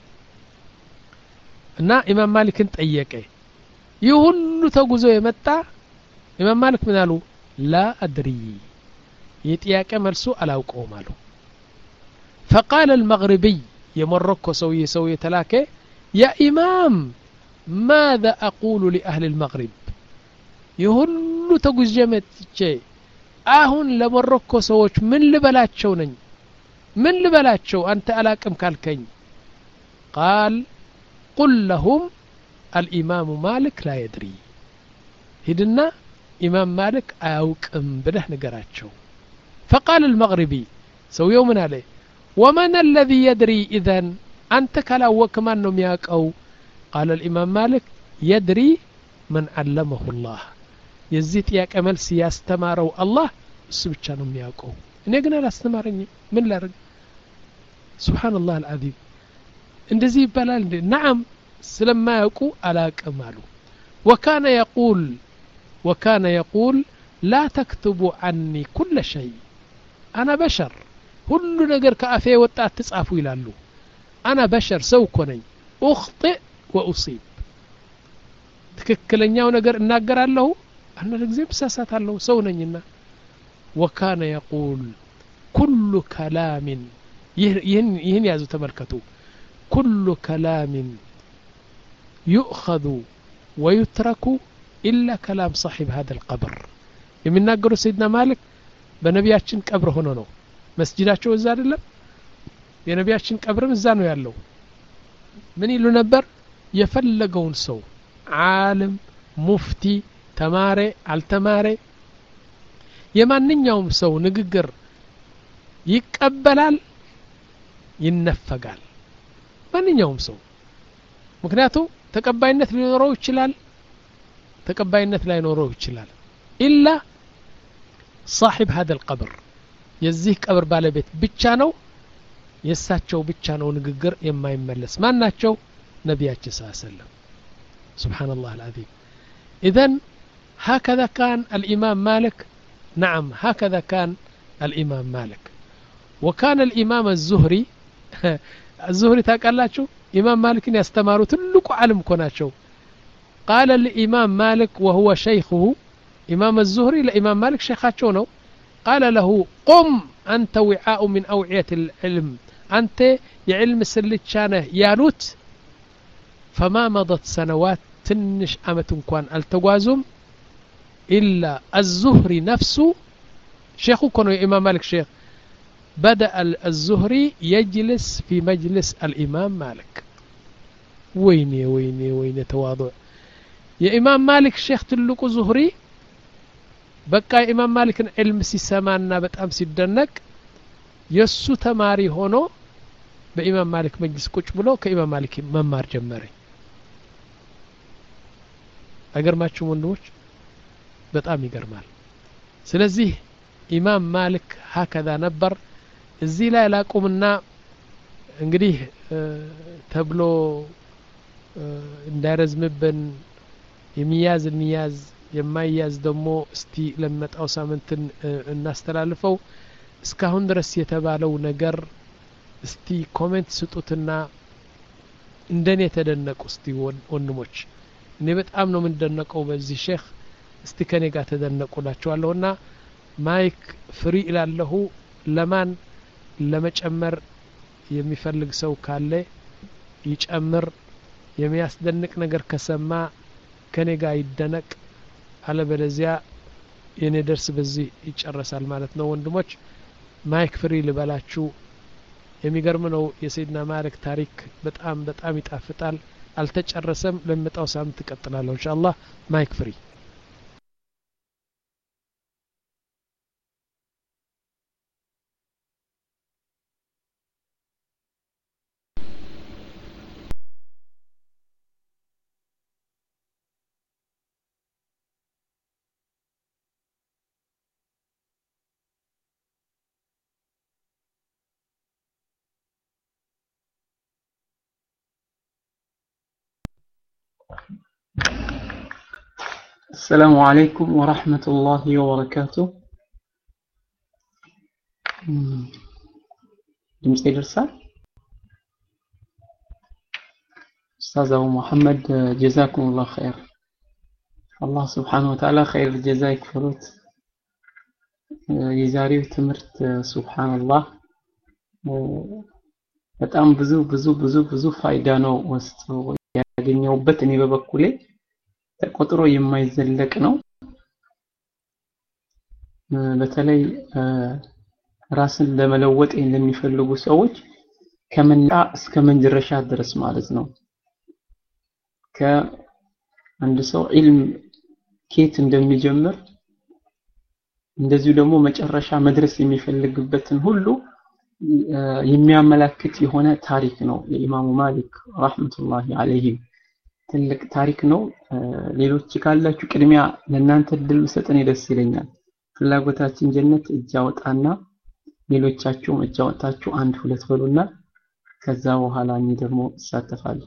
نا إمام مالك انت أيكي يهل تقوزو يمتع إمام مالك من قالوا لا أدري يتياك ملسو ألا وقو مالو فقال المغربي يمركو سوي سوي تلاكي يا إمام ماذا أقول لأهل المغرب يهل تقوز جمت شيء آهن لمركو سوش من لبلاتشو نن من لبلاتشو أنت ألاكم كالكين قال قل لهم الإمام مالك لا يدري هدنا إمام مالك أوكم بده نقراتشو فقال المغربي سو يومنا عليه ومن الذي يدري إذن أنت كلا وكمان نمياك أو قال الإمام مالك يدري من علمه الله يزيت ياك أمل سياستمارو الله سبحان نمياك أو نيقنا لا استمارني من لارد سبحان الله العظيم اندزي بلال نعم سلما يقو ألاك أمالو وكان يقول وكان يقول لا تكتبوا عني كل شيء أنا بشر ሁሉ ነገር ከአፌ ወጣት ተጻፉ ይላሉ انا بشر ሰው ኮነኝ اخطئ واصيب ትክክለኛው ነገር እናገራለሁ አንድ ጊዜ ብሳሳታለሁ ሰው ነኝና وكان يقول كل كلام ይህን ይህን ያዙ ተመልከቱ كل كلام يؤخذ ويترك الا كلام صاحب هذا القبر የሚናገሩ سيدنا مالك በነቢያችን ቀብር ሆኖ ነው መስጂዳቸው እዛ አይደለም የነቢያችን ቀብርም እዛ ነው ያለው ምን ይሉ ነበር የፈለገውን ሰው ዓለም ሙፍቲ ተማረ አልተማረ የማንኛውም ሰው ንግግር ይቀበላል ይነፈጋል ማንኛውም ሰው ምክንያቱም ተቀባይነት ሊኖረው ይችላል ተቀባይነት ላይ ኖረው ይችላል ኢላ صاحب هذا القبر የዚህ ቀብር ባለቤት ብቻ ነው የሳቸው ብቻ ነው ንግግር የማይመለስ ማናቸው ነብያችን ሰለላሁ ዐለይሂ ወሰለም سبحان الله العظيم اذن هكذا كان الامام مالك نعم هكذا كان الامام مالك وكان الامام الزهري الزهري تاقلاچو امام مالك يستماروا تلقو علم كوناچو قال الامام مالك وهو شيخه امام الزهري لامام مالك شيخاچو ነው قال له قم أنت وعاء من أوعية العلم أنت يعلم سلتشانه يالوت فما مضت سنوات تنش أمة كوان التوازم إلا الزهري نفسه شيخه كانوا إمام مالك شيخ بدأ الزهري يجلس في مجلس الإمام مالك ويني ويني ويني تواضع يا إمام مالك شيخ تلقوا زهري በቃ ኢማም ማሊክን ዒልም ሲሰማና በጣም ሲደነቅ የሱ ተማሪ ሆኖ በኢማም ማሊክ መጅልስ ቁጭ ብሎ ከኢማም ማሊክ መማር ጀመረ አገርማችሁ ወንዶች በጣም ይገርማል ስለዚህ ኢማም ማሊክ هكذا ነበር እዚህ ላይ ላቁምና እንግዲህ ተብሎ እንዳይረዝምብን የሚያዝ የሚያዝ የማይያዝ ደሞ እስቲ ለመጣው ሳምንትን እናስተላልፈው እስካሁን ድረስ የተባለው ነገር እስቲ ኮሜንት ስጡትና እንደኔ ተደነቁ እስቲ ወንድሞች እኔ በጣም ነው ምንደነቀው በዚህ ሼክ እስቲ ከኔ ጋር ተደነቁላችኋለሁና ማይክ ፍሪ ይላልሁ ለማን ለመጨመር የሚፈልግ ሰው ካለ ይጨምር የሚያስደንቅ ነገር ከሰማ ከኔ ጋር ይደነቅ አለበለዚያ የኔ ደርስ በዚህ ይጨረሳል ማለት ነው ወንድሞች ማይክ ፍሪ ልበላችሁ የሚገርም ነው የሰይድና ማሊክ ታሪክ በጣም በጣም ይጣፍጣል አልተጨረሰም ለምጣው ሳምንት ተቀጥላለሁ ኢንሻአላህ ማይክ ፍሪ السلام عليكم ورحمة الله وبركاته. جمسي درسال أستاذ أبو محمد جزاكم الله خير. الله سبحانه وتعالى خير الجزاء يكفروت. يزاري وتمرت سبحان الله. በጣም ብዙ ብዙ ብዙ ብዙ ፋይዳ ነው ወስጥ ያገኘውበት እኔ በበኩሌ ተቆጥሮ የማይዘለቅ ነው በተለይ ራስን ለመለወጥ የሚፈልጉ ሰዎች ከመንጣ እስከ መንጀረሻ ድረስ ማለት ነው ከአንድ ሰው ዒልም ኬት እንደሚጀምር እንደዚሁ ደግሞ መጨረሻ መድረስ የሚፈልግበትን ሁሉ የሚያመላክት የሆነ ታሪክ ነው የኢማሙ ማሊክ ረህመቱላሂ ዐለይሂ ትልቅ ታሪክ ነው ሌሎች ካላችሁ ቅድሚያ ለእናንተ ድል ሰጠኔ ደስ ይለኛል ፍላጎታችን ጀነት እጃውጣና ሌሎቻችሁም እጃውጣችሁ አንድ ሁለት በሉና ከዛ በኋላ እኔ ደግሞ እሳተፋለሁ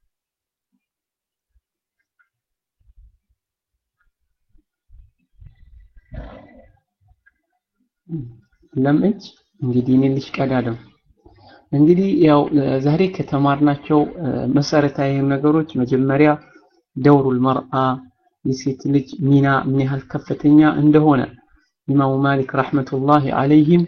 ለምንጭ እንግዲህ እኔ ልጅ ቀዳለም እንግዲህ ያው ዛሬ ከተማርናቸው መሰረታዊ ነገሮች መጀመሪያ ደውሩል መርአ የሴት ልጅ ሚና ምን ያህል ከፍተኛ እንደሆነ ኢማሙ ማሊክ ረህመቱላሂ ዐለይሂም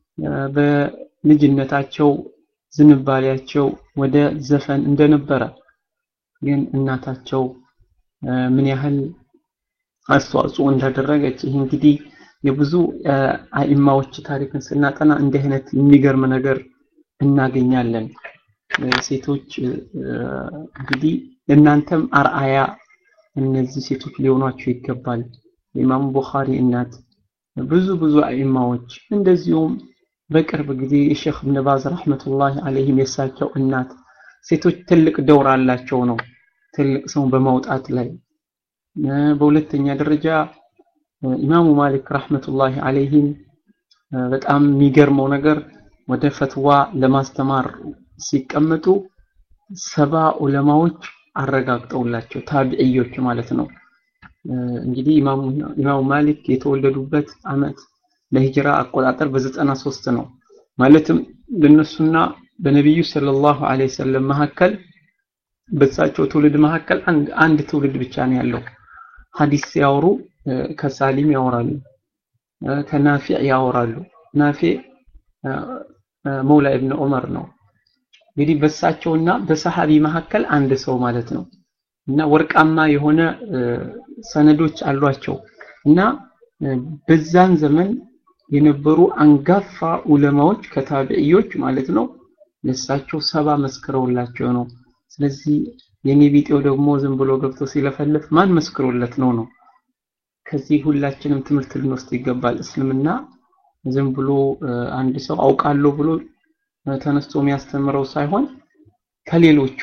በልጅነታቸው ዝንባሌያቸው ወደ ዘፈን እንደነበረ ግን እናታቸው ምን ያህል አስተዋጽኦ እንዳደረገች ይሄ እንግዲህ የብዙ አኢማዎች ታሪክን ስናጠና እንደ አይነት የሚገርም ነገር እናገኛለን ሴቶች እንግዲህ እናንተም አርአያ እነዚህ ሴቶች ሊሆኗቸው ይገባል ኢማም ቡኻሪ እናት ብዙ ብዙ አኢማዎች እንደዚሁም በቅርብ ጊዜ ሼክ ኢብኑ ባዝ ረህመቱላሂ ዐለይሂም የሳቸው እናት ሴቶች ትልቅ ደውር አላቸው ነው ትልቅ ሰው በማውጣት ላይ በሁለተኛ ደረጃ ኢማሙ ማሊክ ረህመቱላሂ ዐለይሂም በጣም የሚገርመው ነገር ወደ ፈትዋ ለማስተማር ሲቀመጡ ሰባ ዑለማዎች አረጋግጠውላቸው ታቢዒዎች ማለት ነው እንግዲህ ኢማሙ ኢማሙ ማሊክ የተወለዱበት አመት ለሂጅራ አቆጣጠር በ93 ነው ማለትም ለነሱና በነብዩ ሰለላሁ ዐለይሂ ወሰለም መሐከል በሳቸው ትውልድ መሐከል አንድ አንድ ትውልድ ብቻ ነው ያለው ሐዲስ ያወሩ ከሳሊም ያወራሉ ከናፊዕ ያወራሉ ናፊዕ መውላ ኢብኑ ዑመር ነው እንግዲህ በሳቸውና በሰሃቢ መሐከል አንድ ሰው ማለት ነው እና ወርቃማ የሆነ ሰነዶች አሏቸው እና በዛን ዘመን የነበሩ አንጋፋ ዑለማዎች ከታቢዒዎች ማለት ነው ለሳቸው ሰባ መስክረውላቸው ነው ስለዚህ የኔ ቢጤው ደግሞ ዝም ብሎ ገብቶ ሲለፈልፍ ማን መስክሮለት ነው ነው ከዚህ ሁላችንም ትምህርት ልንወስድ ይገባል እስልምና ዝም ብሎ አንድ ሰው አውቃለሁ ብሎ ተነስቶ የሚያስተምረው ሳይሆን ከሌሎቹ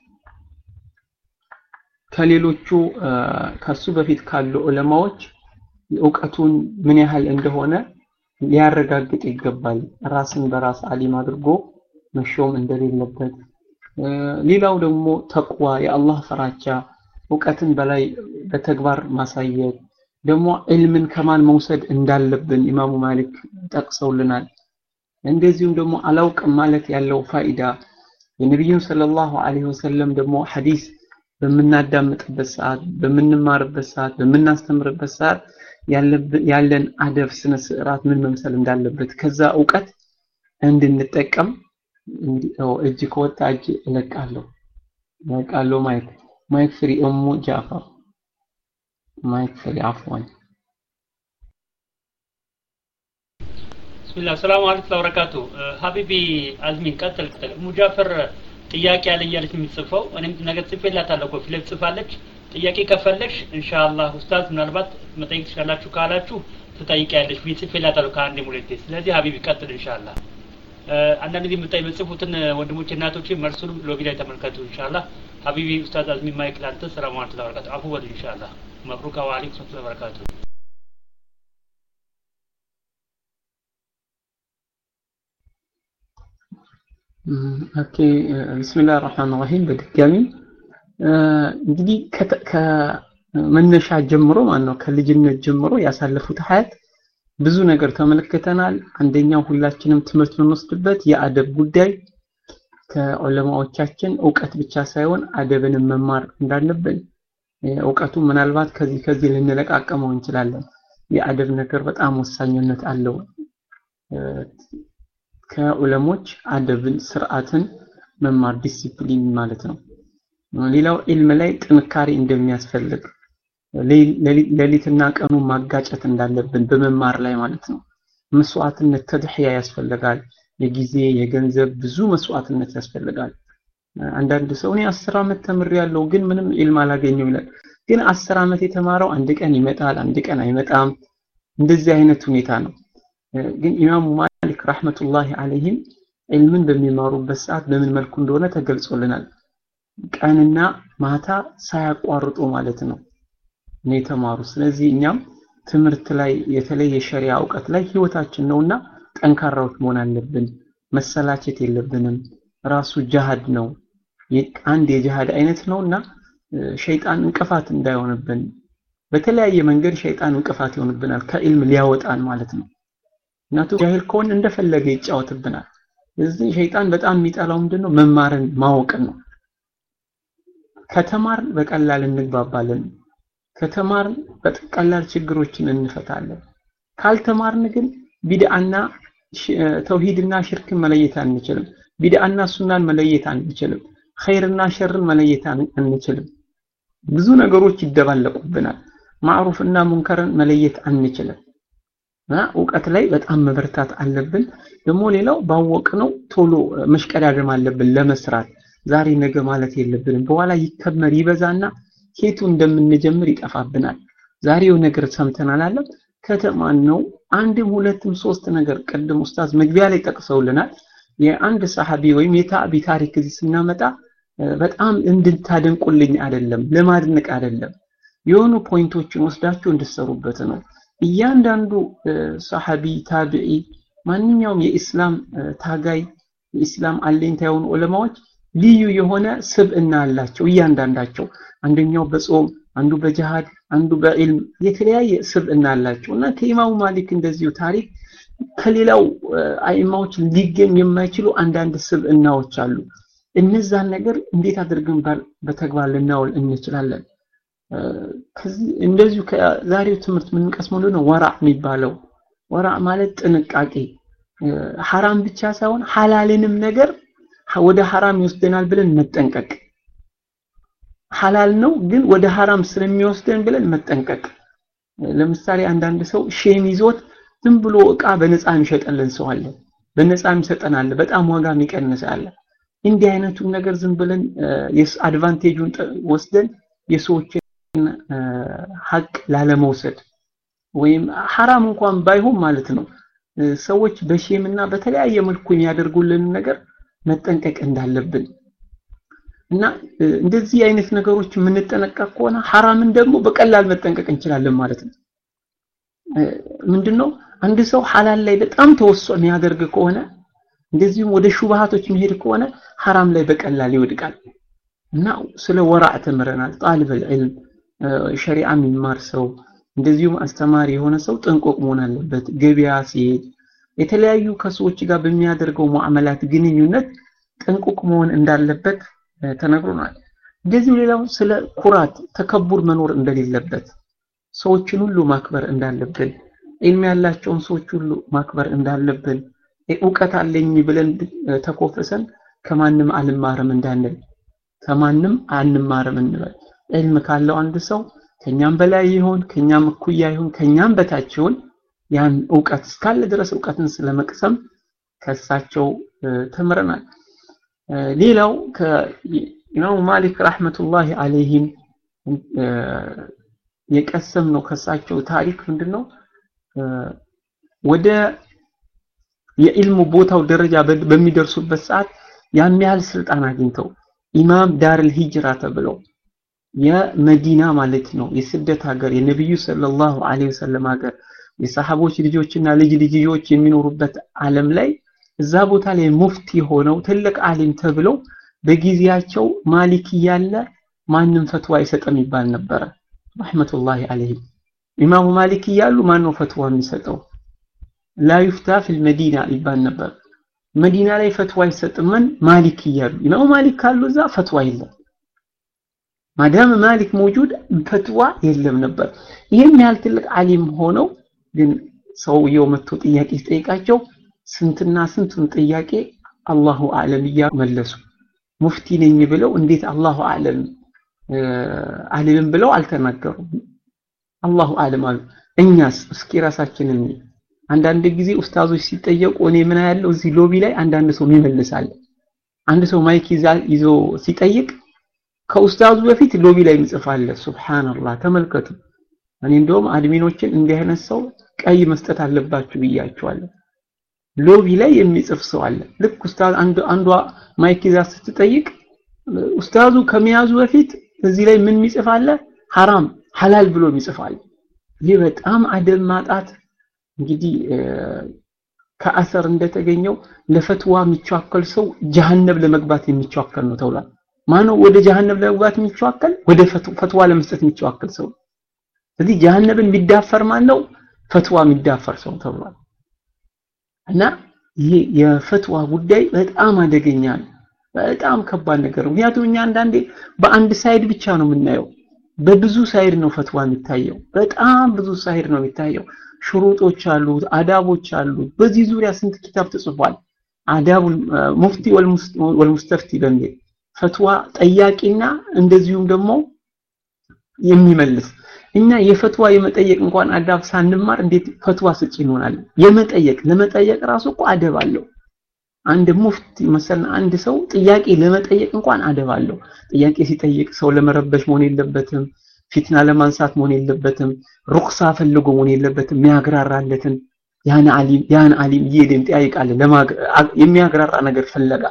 ከሌሎቹ ከሱ በፊት ካሉ ዑለማዎች ዕውቀቱን ምን ያህል እንደሆነ ሊያረጋግጥ ይገባል ራስን በራስ ዓሊም አድርጎ መሾም እንደሌለበት ሌላው ደግሞ ተቅዋ የአላህ ፈራቻ ዕውቀትን በላይ በተግባር ማሳየት ደግሞ ዒልምን ከማን መውሰድ እንዳለብን ኢማሙ ማሊክ ጠቅሰውልናል እንደዚሁም ደግሞ አላውቅም ማለት ያለው ፋይዳ የነብዩ ሰለላሁ ዐለይሂ ወሰለም ደግሞ ሐዲስ በመናዳምጥበት ሰዓት በመንማርበት ሰዓት በመናስተምርበት ሰዓት ያለን አደብ ስነ ስርዓት ምን መምሰል እንዳለበት ከዛ ዕውቀት እንድንጠቀም እጅ ከወጣ እጅ እለቃለሁ እለቃለሁ ማይክ ማይክ ፍሪ ኡሙ ጃፈር ማይክ ፍሪ አፍዋን ቢስሚላህ ሰላም አለይኩም ወበረካቱ ሀቢቢ አዝሚን ቀጥል ቀጥል ሙጃፈር ጥያቄ አለ እያለች የምትጽፈው እኔም ነገ ጽፌላታለሁ ኮፒ ላይ ጽፋለች ጥያቄ ከፈለግሽ ኢንሻአላህ ኡስታዝ ምናልባት መጠየቅ ትችላላችሁ ካላችሁ ትጠይቂያለሽ ጽፌላታለሁ ከአንዴ ሙለቴ ስለዚህ ሀቢቢ ቀጥል ኢንሻአላህ አንዳንድ ጊዜ የምታይ በጽፉትን ወንድሞቼ እናቶቼ መልሱንም ሎቢ ላይ ተመልከቱ ኢንሻአላህ ሀቢቢ ኡስታዝ አዝሚን ማይክ ላንተ ሰላም አለይኩም ወበረካቱ አፉ ወል ኢንሻአላህ መብሩክ ወአለይኩም ሰላም ወበረካቱ ኦኬ ቢስሚላህ الرحمن الرحيم በድጋሚ እንግዲህ ከመነሻ ጀምሮ ማለት ነው ከልጅነት ጀምሮ ያሳለፉት ሀያት ብዙ ነገር ተመልክተናል አንደኛው ሁላችንም ትምህርት የምንወስድበት የአደብ ጉዳይ ከዑለማዎቻችን ዕውቀት ብቻ ሳይሆን አደብን መማር እንዳለብን ዕውቀቱ ምናልባት ከዚህ ከዚህ ልንለቃቀመው እንችላለን የአደብ ነገር በጣም ወሳኝነት አለው ከዑለሞች አደብን ስርዓትን መማር ዲሲፕሊን ማለት ነው ሌላው ኢልም ላይ ጥንካሬ እንደሚያስፈልግ ለሊትና ቀኑ ማጋጨት እንዳለብን በመማር ላይ ማለት ነው መስዋዕትነት ተድህያ ያስፈልጋል የጊዜ የገንዘብ ብዙ መስዋዕትነት ያስፈልጋል አንዳንድ ሰው እኔ አስር አመት ተምሬያለሁ ግን ምንም ኢልም አላገኘም ይላል ግን አስር አመት የተማረው አንድ ቀን ይመጣል አንድ ቀን አይመጣም እንደዚህ አይነት ሁኔታ ነው ግን ኢማሙ ማሊክ ረህመቱላሂ ዐለይሂም ኢልምን በሚማሩበት ሰዓት በምን መልኩ እንደሆነ ተገልጾልናል ቀንና ማታ ሳያቋርጡ ማለት ነው ነው የተማሩ ስለዚህ እኛም ትምህርት ላይ የተለየ ሸሪዓ ዕውቀት ላይ ህይወታችን ነውና ጠንካራዎች መሆን አለብን መሰላቸት የለብንም ራሱ ጂሃድ ነው አንድ የጂሃድ አይነት ነውና ሸይጣን እንቅፋት እንዳይሆንብን በተለያየ መንገድ ሸይጣን እንቅፋት ይሆንብናል ከኢልም ሊያወጣን ማለት ነው ናቱ ጃሂል ኮን እንደፈለገ ይጫወትብናል ስለዚህ ሸይጣን በጣም የሚጣላው ምንድነው መማርን ማወቅን ነው ከተማር በቀላል እንግባባለን ከተማር በቀላል ችግሮችን እንፈታለን ካልተማርን ግን ቢድዓና ተውሂድና ሽርክን መለየት አንችልም ቢድዓና ሱናን መለየት አንችልም ኸይርና ሸርን መለየት አንችልም ብዙ ነገሮች ይደባለቁብናል ማዕሩፍና ሙንከርን መለየት አንችልም ና ዕውቀት ላይ በጣም መበርታት አለብን ደግሞ ሌላው ባወቅነው ቶሎ መሽቀዳደም አለብን ለመስራት ዛሬ ነገ ማለት የለብንም በኋላ ይከመር ይበዛና ኬቱ እንደምንጀምር ይጠፋብናል ዛሬው ነገር ሰምተናል አለ ከተማን ነው አንድም ሁለትም ሶስት ነገር ቀደም ኡስታዝ መግቢያ ላይ ጠቅሰውልናል የአንድ ሰሃቢ ወይም የታቢ ታሪክ እዚህ ስናመጣ በጣም እንድታደንቁልኝ አይደለም ለማድነቅ አይደለም የሆኑ ፖይንቶችን ወስዳችሁ እንድትሰሩበት ነው እያንዳንዱ ሰሃቢ ታቢዒ ማንኛውም የኢስላም ታጋይ የኢስላም አለኝታ የሆኑ ዑለማዎች ልዩ የሆነ ስብዕና አላቸው እያንዳንዳቸው አንደኛው በጾም አንዱ በጂሃድ አንዱ በኢልም የተለያየ ስብዕና አላቸውና ከኢማሙ ማሊክ እንደዚሁ ታሪክ ከሌላው አይማዎች ሊገኝ የማይችሉ አንዳንድ ስብዕናዎች አሉ እነዛን ነገር እንዴት አድርገን በተግባር ልናውል እንችላለን ከዚህ እንደዚሁ ከዛሬው ትምህርት ምን እንቀስመው ነው ወራ የሚባለው ወራ ማለት ጥንቃቄ ሐራም ብቻ ሳይሆን ሐላልንም ነገር ወደ ሐራም ይወስደናል ብለን መጠንቀቅ ሐላል ነው ግን ወደ ሐራም ስለሚወስደን ብለን መጠንቀቅ ለምሳሌ አንዳንድ ሰው ሼም ይዞት ዝም ብሎ ዕቃ በነፃ የሚሸጠልን ሰው አለ በነፃ የሚሰጠናል በጣም ዋጋ የሚቀንስ አለ እንዲህ አይነቱ ነገር ዝም ብለን የስ አድቫንቴጁን ወስደን የሰዎችን ሐቅ ላለመውሰድ ወይም ሐራም እንኳን ባይሆን ማለት ነው ሰዎች በሼምና በተለያየ መልኩ የሚያደርጉልን ነገር መጠንቀቅ እንዳለብን እና እንደዚህ አይነት ነገሮች ምን ተጠነቀቅ ከሆነ ሐራምን ደግሞ በቀላል መጠንቀቅ እንችላለን ማለት ነው ምንድነው አንድ ሰው ሐላል ላይ በጣም ተወሰነ የሚያደርግ ከሆነ እንደዚሁም ወደ ሹብሃቶች የሚሄድ ከሆነ ሐራም ላይ በቀላል ይወድቃል እና ስለ ወራዕ ተምረናል ጣሊብ العلم ሸሪዓ የሚማር ሰው እንደዚሁም አስተማሪ የሆነ ሰው ጥንቆቅ መሆን አለበት ገበያ ሲሄድ የተለያዩ ከሰዎች ጋር በሚያደርገው ሙአመላት ግንኙነት ጥንቆቅ መሆን እንዳለበት ተነግሮናል እንደዚህ ሌላው ስለ ኩራት ተከቡር መኖር እንደሌለበት ሰዎችን ሁሉ ማክበር እንዳለብን ኢልም ያላቸውን ሰዎች ሁሉ ማክበር እንዳለብን ዕውቀት አለኝ ብለን ተኮፈሰን ከማንም አልማረም እንዳንል ከማንም አንማረም እንበል ኢልም ካለው አንድ ሰው ከኛም በላይ ይሆን ከኛም እኩያ ይሆን ከኛም በታች ይሆን ያን ዕውቀት እስካለ ድረስ ዕውቀትን ስለመቅሰም ከሳቸው ተምረናል። ሌላው ከኢማሙ ማሊክ ረህመቱላሂ ዐለይሂም የቀሰም ነው ከሳቸው ታሪክ ምንድነው ወደ የኢልሙ ቦታው ደረጃ በሚደርሱበት ሰዓት ያን ያህል ስልጣን አግኝተው ኢማም ዳርል ሂጅራ ተብለው የመዲና ማለት ነው የስደት ሀገር የነብዩ ሰለላሁ ዐለይሂ ወሰለም ሀገር የሰሃቦች ልጆችና ልጅ ልጆች የሚኖሩበት ዓለም ላይ እዛ ቦታ ላይ ሙፍቲ ሆነው ትልቅ ዓሊም ተብለው በጊዜያቸው ማሊክ ያለ ማንንም ፈትዋ አይሰጥም ይባል ነበር ረህመቱላሂ ዐለይሂ ኢማሙ ማሊክ ያሉ ማን ነው ፈትዋ የሚሰጠው لا يفتى في المدينة ይባል ነበር መዲና ላይ ፈትዋ አይሰጥም ማሊክ ያሉ ኢማሙ ማሊክ ካሉ እዛ ፈትዋ የለም ማዳም ማሊክ موجود ፈትዋ የለም ነበር ይሄን ያህል ትልቅ ዓሊም ሆነው ግን ሰውየው መጥቶ ጥያቄ ሲጠይቃቸው ስንትና ስንቱን ጥያቄ አላሁ አለም ያመለሱ ሙፍቲ ነኝ ብለው እንዴት አላሁ አለም ዓሊም ብለው አልተናገሩም አላሁ አለም አሉ እኛስ እስኪ ራሳችንን አንዳንድ ጊዜ ኡስታዞች ሲጠየቁ እኔ ምን ያለው እዚህ ሎቢ ላይ አንዳንድ ሰው ይመልሳል አንድ ሰው ማይክ ይዞ ሲጠይቅ ከኡስታዙ በፊት ሎቢ ላይ ይጽፋል ሱብሃንአላህ ተመልከቱ እኔ እንደውም አድሚኖችን እንዲህ አይነት ሰው ቀይ መስጠት አለባችሁ ብያቸዋለሁ ሎቢ ላይ የሚጽፍ ሰው አለ ልክ ኡስታዝ አንዱ አንዷ ማይክ ይዛ ስትጠይቅ ኡስታዙ ከመያዙ በፊት እዚህ ላይ ምን ይጽፋል حرام حلال ብሎ ይጽፋል ይህ በጣም አደብ ማጣት እንግዲህ ከአሰር እንደተገኘው ለፈትዋ የሚቻከል ሰው ጀሃነም ለመግባት የሚቻከል ነው ተውላ ማነው ወደ ጀሃነም ለመግባት የሚቻከል ወደ ፈትዋ ለመስጠት የሚቻከል ሰው ስለዚህ ጀሃነምን ቢዳፈር ማን ነው ፈትዋ የሚዳፈር ሰው ተብሏል እና ይሄ የፈትዋ ጉዳይ በጣም አደገኛ ነው በጣም ከባድ ነገር ነው ምክንያቱም እኛ አንዳንዴ በአንድ ሳይድ ብቻ ነው የምናየው በብዙ ሳይድ ነው ፈትዋ የሚታየው በጣም ብዙ ሳይድ ነው የሚታየው ሽሩጦች አሉ አዳቦች አሉ በዚህ ዙሪያ ስንት ኪታብ ተጽፏል አዳቡ ሙፍቲ ወልሙስተፍቲ በሚል ፈትዋ ጠያቂና እንደዚሁም ደግሞ የሚመልስ እኛ የፈትዋ የመጠየቅ እንኳን አዳብ ሳንማር እንዴት ፈትዋ ሰጪ እንሆናለን የመጠየቅ ለመጠየቅ ራሱ እኮ አደብ አለው አንድ ሙፍቲ መሰልና አንድ ሰው ጥያቄ ለመጠየቅ እንኳን አደብ አለው ጥያቄ ሲጠይቅ ሰው ለመረበሽ መሆን የለበትም ፊትና ለማንሳት መሆን የለበትም ሩክሳ ፈልጎ መሆን የለበትም የሚያግራራለትን ያን ዓሊም ያን ዓሊም ይደም ጠይቃለ የሚያግራራ ነገር ፈለጋ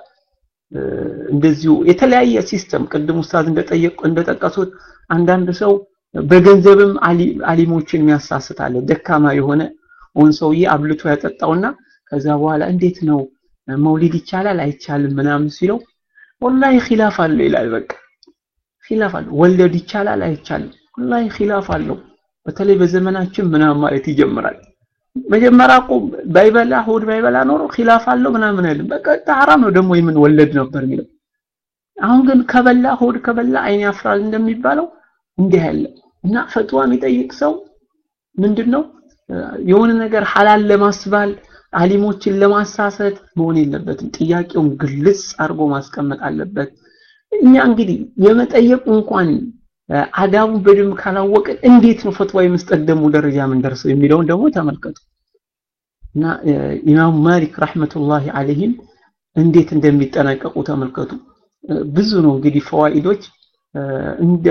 እንደዚሁ የተለያየ ሲስተም ቅድም ኡስታዝ እንደጠየቁ እንደተጠቀሱት አንዳንድ ሰው በገንዘብም ዓሊሞችን የሚያሳስታለ ደካማ የሆነ ኦን ሰውዬ አብልቶ ያጠጣውና ከዛ በኋላ እንዴት ነው መውሊድ ይቻላል አይቻልም ምናምን ሲለው ወላሂ ኺላፍ አለ ይላል በቃ ኺላፍ አለ ወለድ ይቻላል አይቻልም ወላሂ ኺላፍ አለው በተለይ በዘመናችን ምናምን ማለት ይጀምራል መጀመሪያ እኮ ባይበላ ሆድ ባይበላ ኖሮ ኺላፍ አለው ምናምን አይደለም በቃ ሐራም ነው ደግሞ የምን ወለድ ነበር የሚለው አሁን ግን ከበላ ሆድ ከበላ አይን ያፍራል እንደሚባለው እንዲህ ያለ እና ፈትዋ የሚጠይቅ ሰው ምንድነው የሆነ ነገር ሐላል ለማስባል ዓሊሞችን ለማሳሰት መሆን የለበትም ጥያቄውን ግልጽ አድርጎ ማስቀመጥ አለበት እኛ እንግዲህ የመጠየቅ እንኳን አዳቡን በደንብ ካላወቀ እንዴት ነው ፈትዋ የመስጠት ደሞ ደረጃ ምን ደርሰው የሚለውን ደግሞ ተመልከቱ እና ኢማም ማሊክ ረህመቱላሂ ዐለይሂም እንዴት እንደሚጠናቀቁ ተመልከቱ ብዙ ነው እንግዲህ ፈዋኢዶች እንደ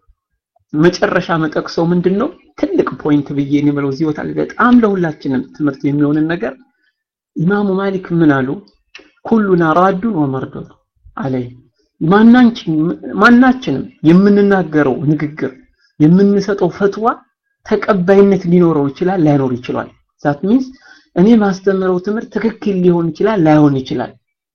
መጨረሻ መጠቅሰው ምንድነው ትልቅ ፖይንት ብዬ ነው ብለው እዚህ ወጣ በጣም ለሁላችንም ትምህርት የሚሆን ነገር ኢማሙ ማሊክ ምን አሉ ኩሉና ራዱን ወመርዱን አለይ ማናችን ማናችንም የምንናገረው ንግግር የምንሰጠው ፈትዋ ተቀባይነት ሊኖረው ይችላል ላይኖር ይችላል that means እኔ ማስተምረው ትምህርት ትክክል ሊሆን ይችላል ላይሆን ይችላል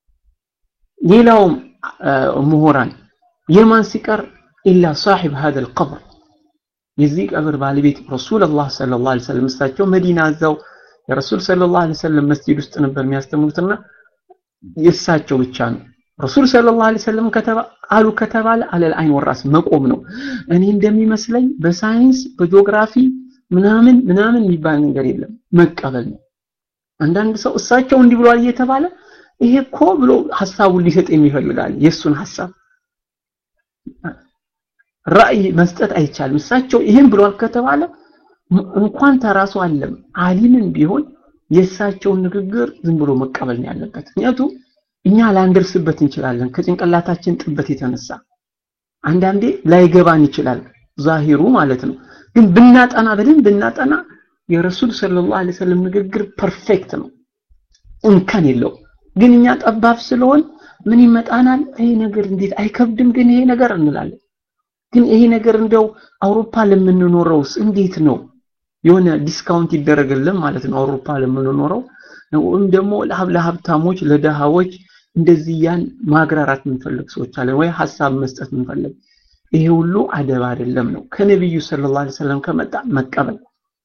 ሌላው ምሁራን የማን ሲቀር ኢላ صاحب هذا القبر የዚህ ቀብር ባለቤት ረሱላህ ሰለላሁ ዐለይሂ ወሰለም እሳቸው መዲና እዛው የረሱል ሰለላሁ ዐለይሂ ወሰለም መስጂድ ውስጥ ነበር የሚያስተምሩትና የእሳቸው ብቻ ነው ረሱል ሰለላሁ ዐለይሂ ወሰለም ከተባሉ ከተባለ አለል አይን ወራስ መቆም ነው እኔ እንደሚመስለኝ በሳይንስ በጂኦግራፊ ምናምን ምናምን የሚባል ነገር የለም መቀበል ነው አንዳንድ ሰው እሳቸው እንዲህ ብሏል እየተባለ ይሄ እኮ ብሎ ሐሳቡን ሊሰጥ የሚፈልጋል የሱን ሐሳብ ራእይ መስጠት አይቻልም እሳቸው ይሄን ብሏል ከተባለ እንኳን ተራሱ አለም ዓሊምን ቢሆን የእሳቸው ንግግር ዝም ብሎ መቀበል ነው ያለበት ምክንያቱም እኛ ላንደርስበት እንችላለን ከጭንቅላታችን ጥበት የተነሳ አንዳንዴ ላይገባን ይችላል ዛሂሩ ማለት ነው ግን ብናጠና በደንብ ብናጠና የረሱል ሰለላሁ ዐለይሂ ወሰለም ንግግር ፐርፌክት ነው እንከን የለው ግን እኛ ጠባብ ስለሆን ምን ይመጣናል ይሄ ነገር እንዴት አይከብድም ግን ይሄ ነገር እንላለን ግን ይሄ ነገር እንደው አውሮፓ ለምንኖረውስ እንዴት ነው የሆነ ዲስካውንት ይደረግልን ማለት ነው አውሮፓ ለምንኖረው ወይም ደግሞ ለሀብታሞች ለደሃዎች እንደዚህ ያን ማግራራት ምንፈልግ ሰዎች አለ ወይ ሐሳብ መስጠት ምንፈልግ ይሄ ሁሉ አደብ አይደለም ነው ከነብዩ ሰለላሁ ዐለይሂ ወሰለም ከመጣ መቀበል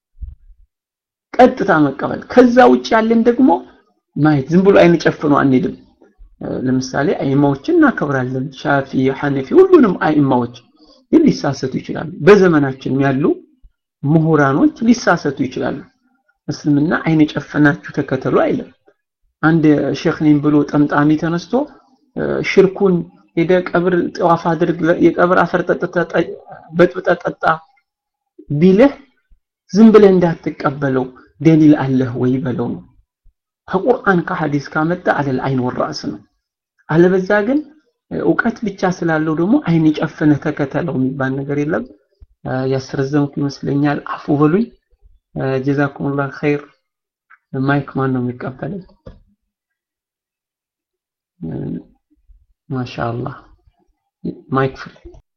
ቀጥታ መቀበል ከዛ ውጭ ያለን ደግሞ ማየት ዝም ብሎ አይን ጨፍኖ አንሄድም ለምሳሌ አይማዎችን እናከብራለን ሻፊ ሐነፊ ሁሉንም አይማዎች ሊሳሰቱ ይችላሉ በዘመናችን ያሉ ምሁራኖች ሊሳሰቱ ይችላሉ እስልምና አይን ጨፈናችሁ ተከተሉ አይልም አንድ ሼክ ነኝ ብሎ ጠምጣሚ ተነስቶ ሽርኩን ሄደ ቀብር ጧፍ አድርግ የቀብር አፈር ጠጥታ በጥብጣ ቢልህ ዝም ብለህ እንዳትቀበለው ደሊል አለህ ወይ በለው ነው ከቁርአን ከሐዲስ ካመጣ አለል አይን ወራስ ነው አለበዛ ግን ዕውቀት ብቻ ስላለው ደግሞ አይን ጨፈነ ተከተለው የሚባል ነገር የለም ያስረዘምኩ ይመስለኛል አፉ በሉኝ ጀዛኩሙላህ ኸይር ማይክ ማን ነው የሚቀበለው ማሻአላህ ማይክ ፍሪ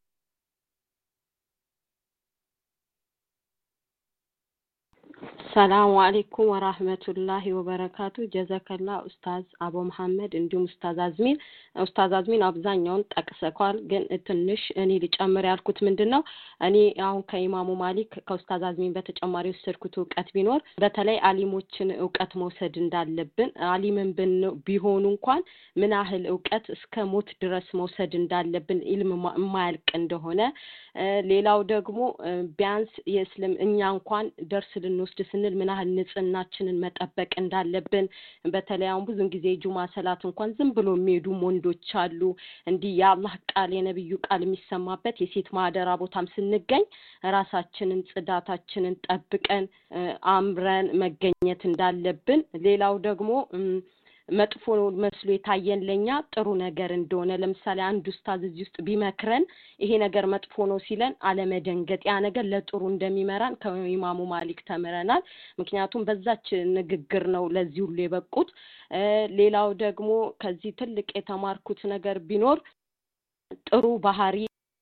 ሰላም አለይኩም ወራህመቱላሂ ወበረካቱ ጀዛከላ ኡስታዝ አቡ መሐመድ እንዲሁም ኡስታዝ አዝሚን ኡስታዝ አዝሚን አብዛኛውን ጠቅሰዋል ግን ትንሽ እኔ ልጨምር ያልኩት ምንድነው እኔ አሁን ከኢማሙ ማሊክ ከኡስታዝ አዝሚን በተጨማሪ ወሰድኩት ዕውቀት ቢኖር በተለይ አሊሞችን ዕውቀት መውሰድ እንዳለብን አሊምን ቢሆኑ እንኳን ምን ያህል ዕውቀት እስከ ሞት ድረስ መውሰድ እንዳለብን ኢልም ማያልቅ እንደሆነ ሌላው ደግሞ ቢያንስ የእስልም እኛ እንኳን ደርስ ልንወስድ ስንል ምን ያህል ንጽህናችንን መጠበቅ እንዳለብን በተለይ አሁን ብዙ ጊዜ ጁማ ሰላት እንኳን ዝም ብሎ የሚሄዱ ወንዶች አሉ እንዲህ የአላህ ቃል የነብዩ ቃል የሚሰማበት የሴት ማደራ ቦታም ስንገኝ ራሳችንን ጽዳታችንን ጠብቀን አምረን መገኘት እንዳለብን ሌላው ደግሞ መጥፎ መስሎ የታየን ለኛ ጥሩ ነገር እንደሆነ ለምሳሌ አንድ ኡስታዝ እዚህ ውስጥ ቢመክረን ይሄ ነገር መጥፎ ነው ሲለን አለመደንገጥ ያ ነገር ለጥሩ እንደሚመራን ከኢማሙ ማሊክ ተምረናል ምክንያቱም በዛች ንግግር ነው ለዚህ ሁሉ የበቁት ሌላው ደግሞ ከዚህ ትልቅ የተማርኩት ነገር ቢኖር ጥሩ ባህሪ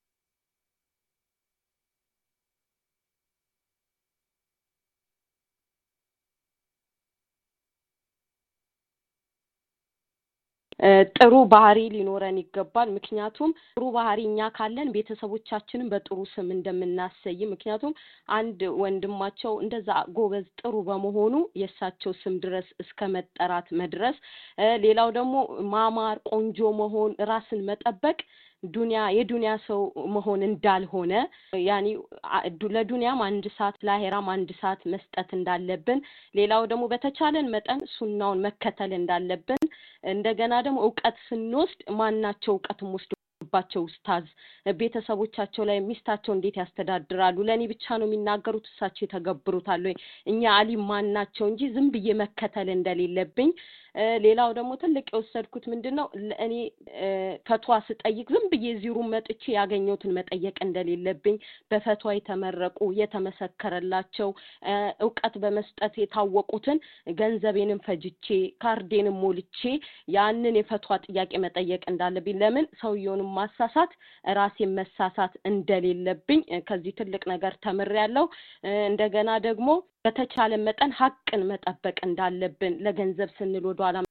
ጥሩ ባህሪ ሊኖረን ይገባል ምክንያቱም ጥሩ ባህሪኛ ካለን ቤተሰቦቻችንን በጥሩ ስም እንደምናሰይ ምክንያቱም አንድ ወንድማቸው እንደዛ ጎበዝ ጥሩ በመሆኑ የሳቸው ስም ድረስ እስከ መጠራት መድረስ ሌላው ደግሞ ማማር ቆንጆ መሆን ራስን መጠበቅ ዱንያ የዱንያ ሰው መሆን እንዳልሆነ ያኒ ለዱንያም አንድ ሰዓት ለአኺራም አንድ ሰዓት መስጠት እንዳለብን ሌላው ደግሞ በተቻለን መጠን ሱናውን መከተል እንዳለብን እንደገና ደግሞ ዕውቀት ስንወስድ ማናቸው ዕውቀትም ወስዶባቸው ኡስታዝ ቤተሰቦቻቸው ላይ ሚስታቸው እንዴት ያስተዳድራሉ ለኔ ብቻ ነው የሚናገሩት እሳቸው የተገብሩታል ወይ እኛ አሊም ማናቸው እንጂ ዝም ብዬ መከተል እንደሌለብኝ ሌላው ደግሞ ትልቅ የወሰድኩት ምንድነው እኔ ፈትዋ ስጠይቅ ዝም ብዬ ዚሩ መጥቼ ያገኘሁትን መጠየቅ እንደሌለብኝ በፈትዋ የተመረቁ የተመሰከረላቸው ዕውቀት በመስጠት የታወቁትን ገንዘቤንም ፈጅቼ ካርዴንም ሞልቼ ያንን የፈትዋ ጥያቄ መጠየቅ እንዳለብኝ ለምን ሰውየውንም ማሳሳት ራሴን መሳሳት እንደሌለብኝ ከዚህ ትልቅ ነገር ተምሬያለሁ እንደገና ደግሞ በተቻለ መጠን ሐቅን መጠበቅ እንዳለብን ለገንዘብ ስንል ወደ ኋላ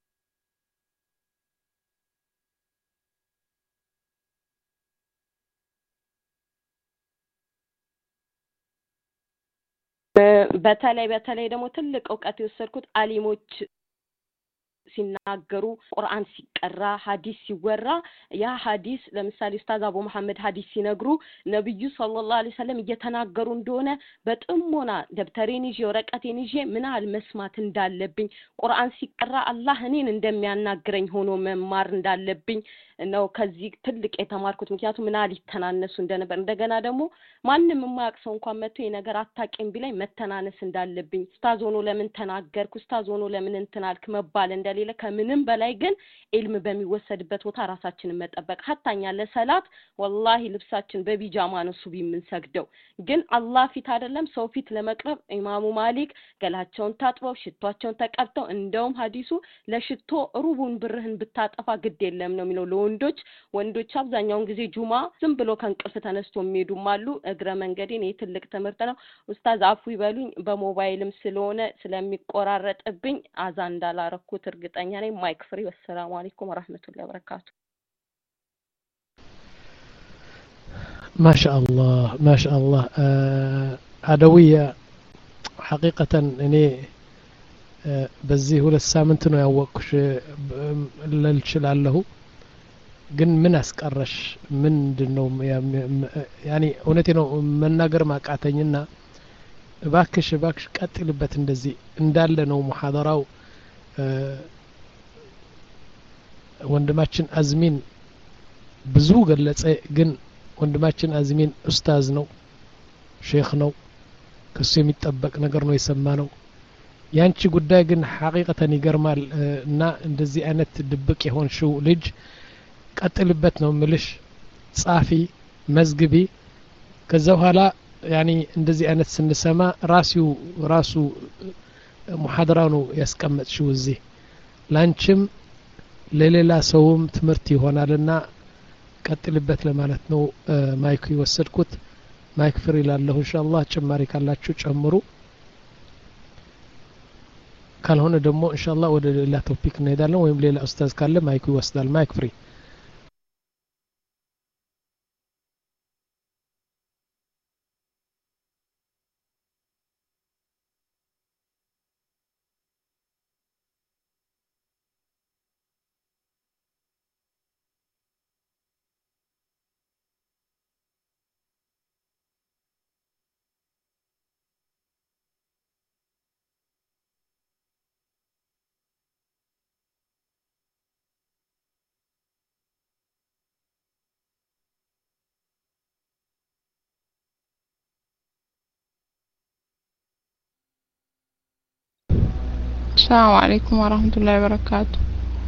በተለይ በተለይ ደግሞ ትልቅ ዕውቀት የወሰድኩት አሊሞች ሲናገሩ ቁርአን ሲቀራ ሐዲስ ሲወራ ያ ሐዲስ ለምሳሌ ኡስታዝ አቡ መሐመድ ሐዲስ ሲነግሩ ነብዩ ሰለላሁ ዐለይሂ ወሰለም እየተናገሩ እንደሆነ በጥሞና ደብተሬን ይዤ ወረቀቴን ይዤ ምናል መስማት እንዳለብኝ ቁርአን ሲቀራ አላህ እኔን እንደሚያናግረኝ ሆኖ መማር እንዳለብኝ ነው ከዚህ ትልቅ የተማርኩት ምክንያቱም ምን አለ ይተናነሱ እንደነበር እንደገና ደግሞ ማንንም የማያቅሰው እንኳን መጥቶ የነገር አታቂም ቢላይ መተናነስ እንዳለብኝ ኡስታዝ ሆኖ ለምን ተናገርኩ ኡስታዝ ሆኖ ለምን እንትናልክ መባል እንደሌለ ከምንም በላይ ግን ኢልም በሚወሰድበት ቦታ ራሳችንን መጠበቅ ሐታኛ ለሰላት ወላሂ ልብሳችን በቢጃማ ነው ሱቢ የምንሰግደው ግን አላህ ፊት አይደለም ሰው ፊት ለመቅረብ ኢማሙ ማሊክ ገላቸውን ታጥበው ሽቷቸውን ተቀርተው እንደውም ሐዲሱ ለሽቶ ሩቡን ብርህን ብታጠፋ ግድ የለም ነው የሚለው ለወንዶች ወንዶች አብዛኛውን ጊዜ ጁማ ዝም ብሎ ከንቅልፍ ተነስቶ የሚሄዱም አሉ እግረ መንገዴን የትልቅ ትምህርት ነው ኡስታዝ አፉ ይበሉኝ በሞባይልም ስለሆነ ስለሚቆራረጥብኝ አዛ እንዳላረኩት እርግጠኛ ነኝ ማይክ ፍሪ ወሰላሙ አለይኩም ወራህመቱላሂ ወበረካቱ ما شاء الله ما شاء الله عدوية حقيقة اني በዚህ ሁለት ሳምንት ነው ያወቅኩሽ ለልችላለሁ ግን ምን አስቀረሽ ምንድነው ያኒ እውነቴ ነው መናገር ማቃተኝና እባክሽ እባክሽ ቀጥልበት እንደዚህ እንዳለ ነው ሙሐደራው ወንድማችን አዝሚን ብዙ ገለጸ ግን ወንድማችን አዝሚን ኡስታዝ ነው ሼክ ነው ከሱ የሚጠበቅ ነገር ነው የሰማነው ያንቺ ጉዳይ ግን ሐቂቀተን ይገርማል እና እንደዚህ አይነት ድብቅ የሆንሽው ልጅ ቀጥልበት ነው ምልሽ ጻፊ መዝግቢ ከዛ በኋላ ያኒ እንደዚህ አይነት ስንሰማ ራሱ ራሱ ሙሐደራው ነው ያስቀመጥሽው እዚህ ላንቺም ለሌላ ሰውም ትምህርት ይሆናልና ቀጥልበት ለማለት ነው ማይክ ይወሰድኩት ማይክ ፍሪ ላለሁ ኢንሻአላህ ጭማሪ ካላችሁ ጨምሩ ካልሆነ ደግሞ ኢንሻአላህ ወደ ሌላ ቶፒክ እንሄዳለን ወይም ሌላ ኡስታዝ ካለ ማይክ ይወስዳል ማይክ ፍሪ السلام عليكم ورحمة الله وبركاته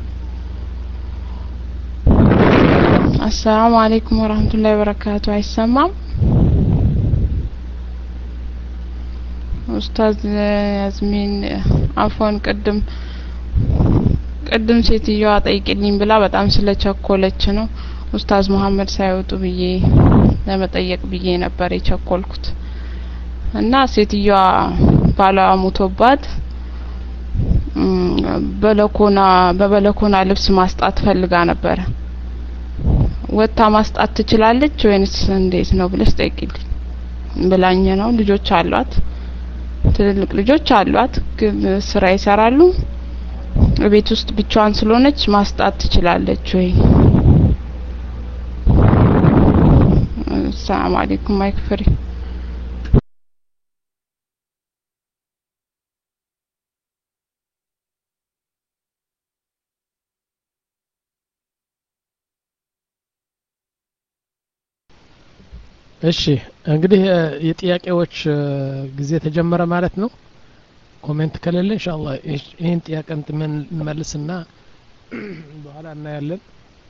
السلام عليكم ورحمة الله وبركاته አይሰማም ኡስታዝ ያዝሚን አፎን ቅድም ቅድም ሴትዮዋ ጠይቅልኝ ብላ በጣም ስለቸኮለች ነው ኡስታዝ መሐመድ ሳይወጡ ብዬ ለመጠየቅ ብዬ ነበር የቸኮልኩት እና ሴትዮዋ ባላ ሙቶባት በለኮና በበለኮና ልብስ ማስጣት ፈልጋ ነበር ወጣ ማስጣት ትችላለች ወይንስ እንዴት ነው ብለሽ ጠይቂልኝ ብላኝ ነው ልጆች አሏት ትልልቅ ልጆች አሏት ግን ስራ ይሰራሉ ቤት ውስጥ ብቻዋን ስለሆነች ማስጣት ትችላለች ወይ ሰላም አለይኩም ማይክ ፍሪ እሺ እንግዲህ የጥያቄዎች ጊዜ ተጀመረ ማለት ነው ኮሜንት ከሌለ ኢንሻአላህ ይሄን ጥያቄ እንመልስና በኋላ እናያለን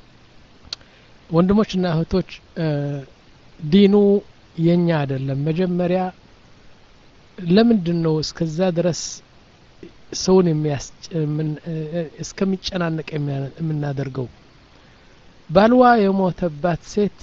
ወንድሞችና እህቶች ዲኑ የኛ አይደለም መጀመሪያ ለምንድነው እስከዛ ድረስ ሰውን የሚያስጨምን እስከሚጨናነቅ የምናደርገው ባልዋ የሞተባት ሴት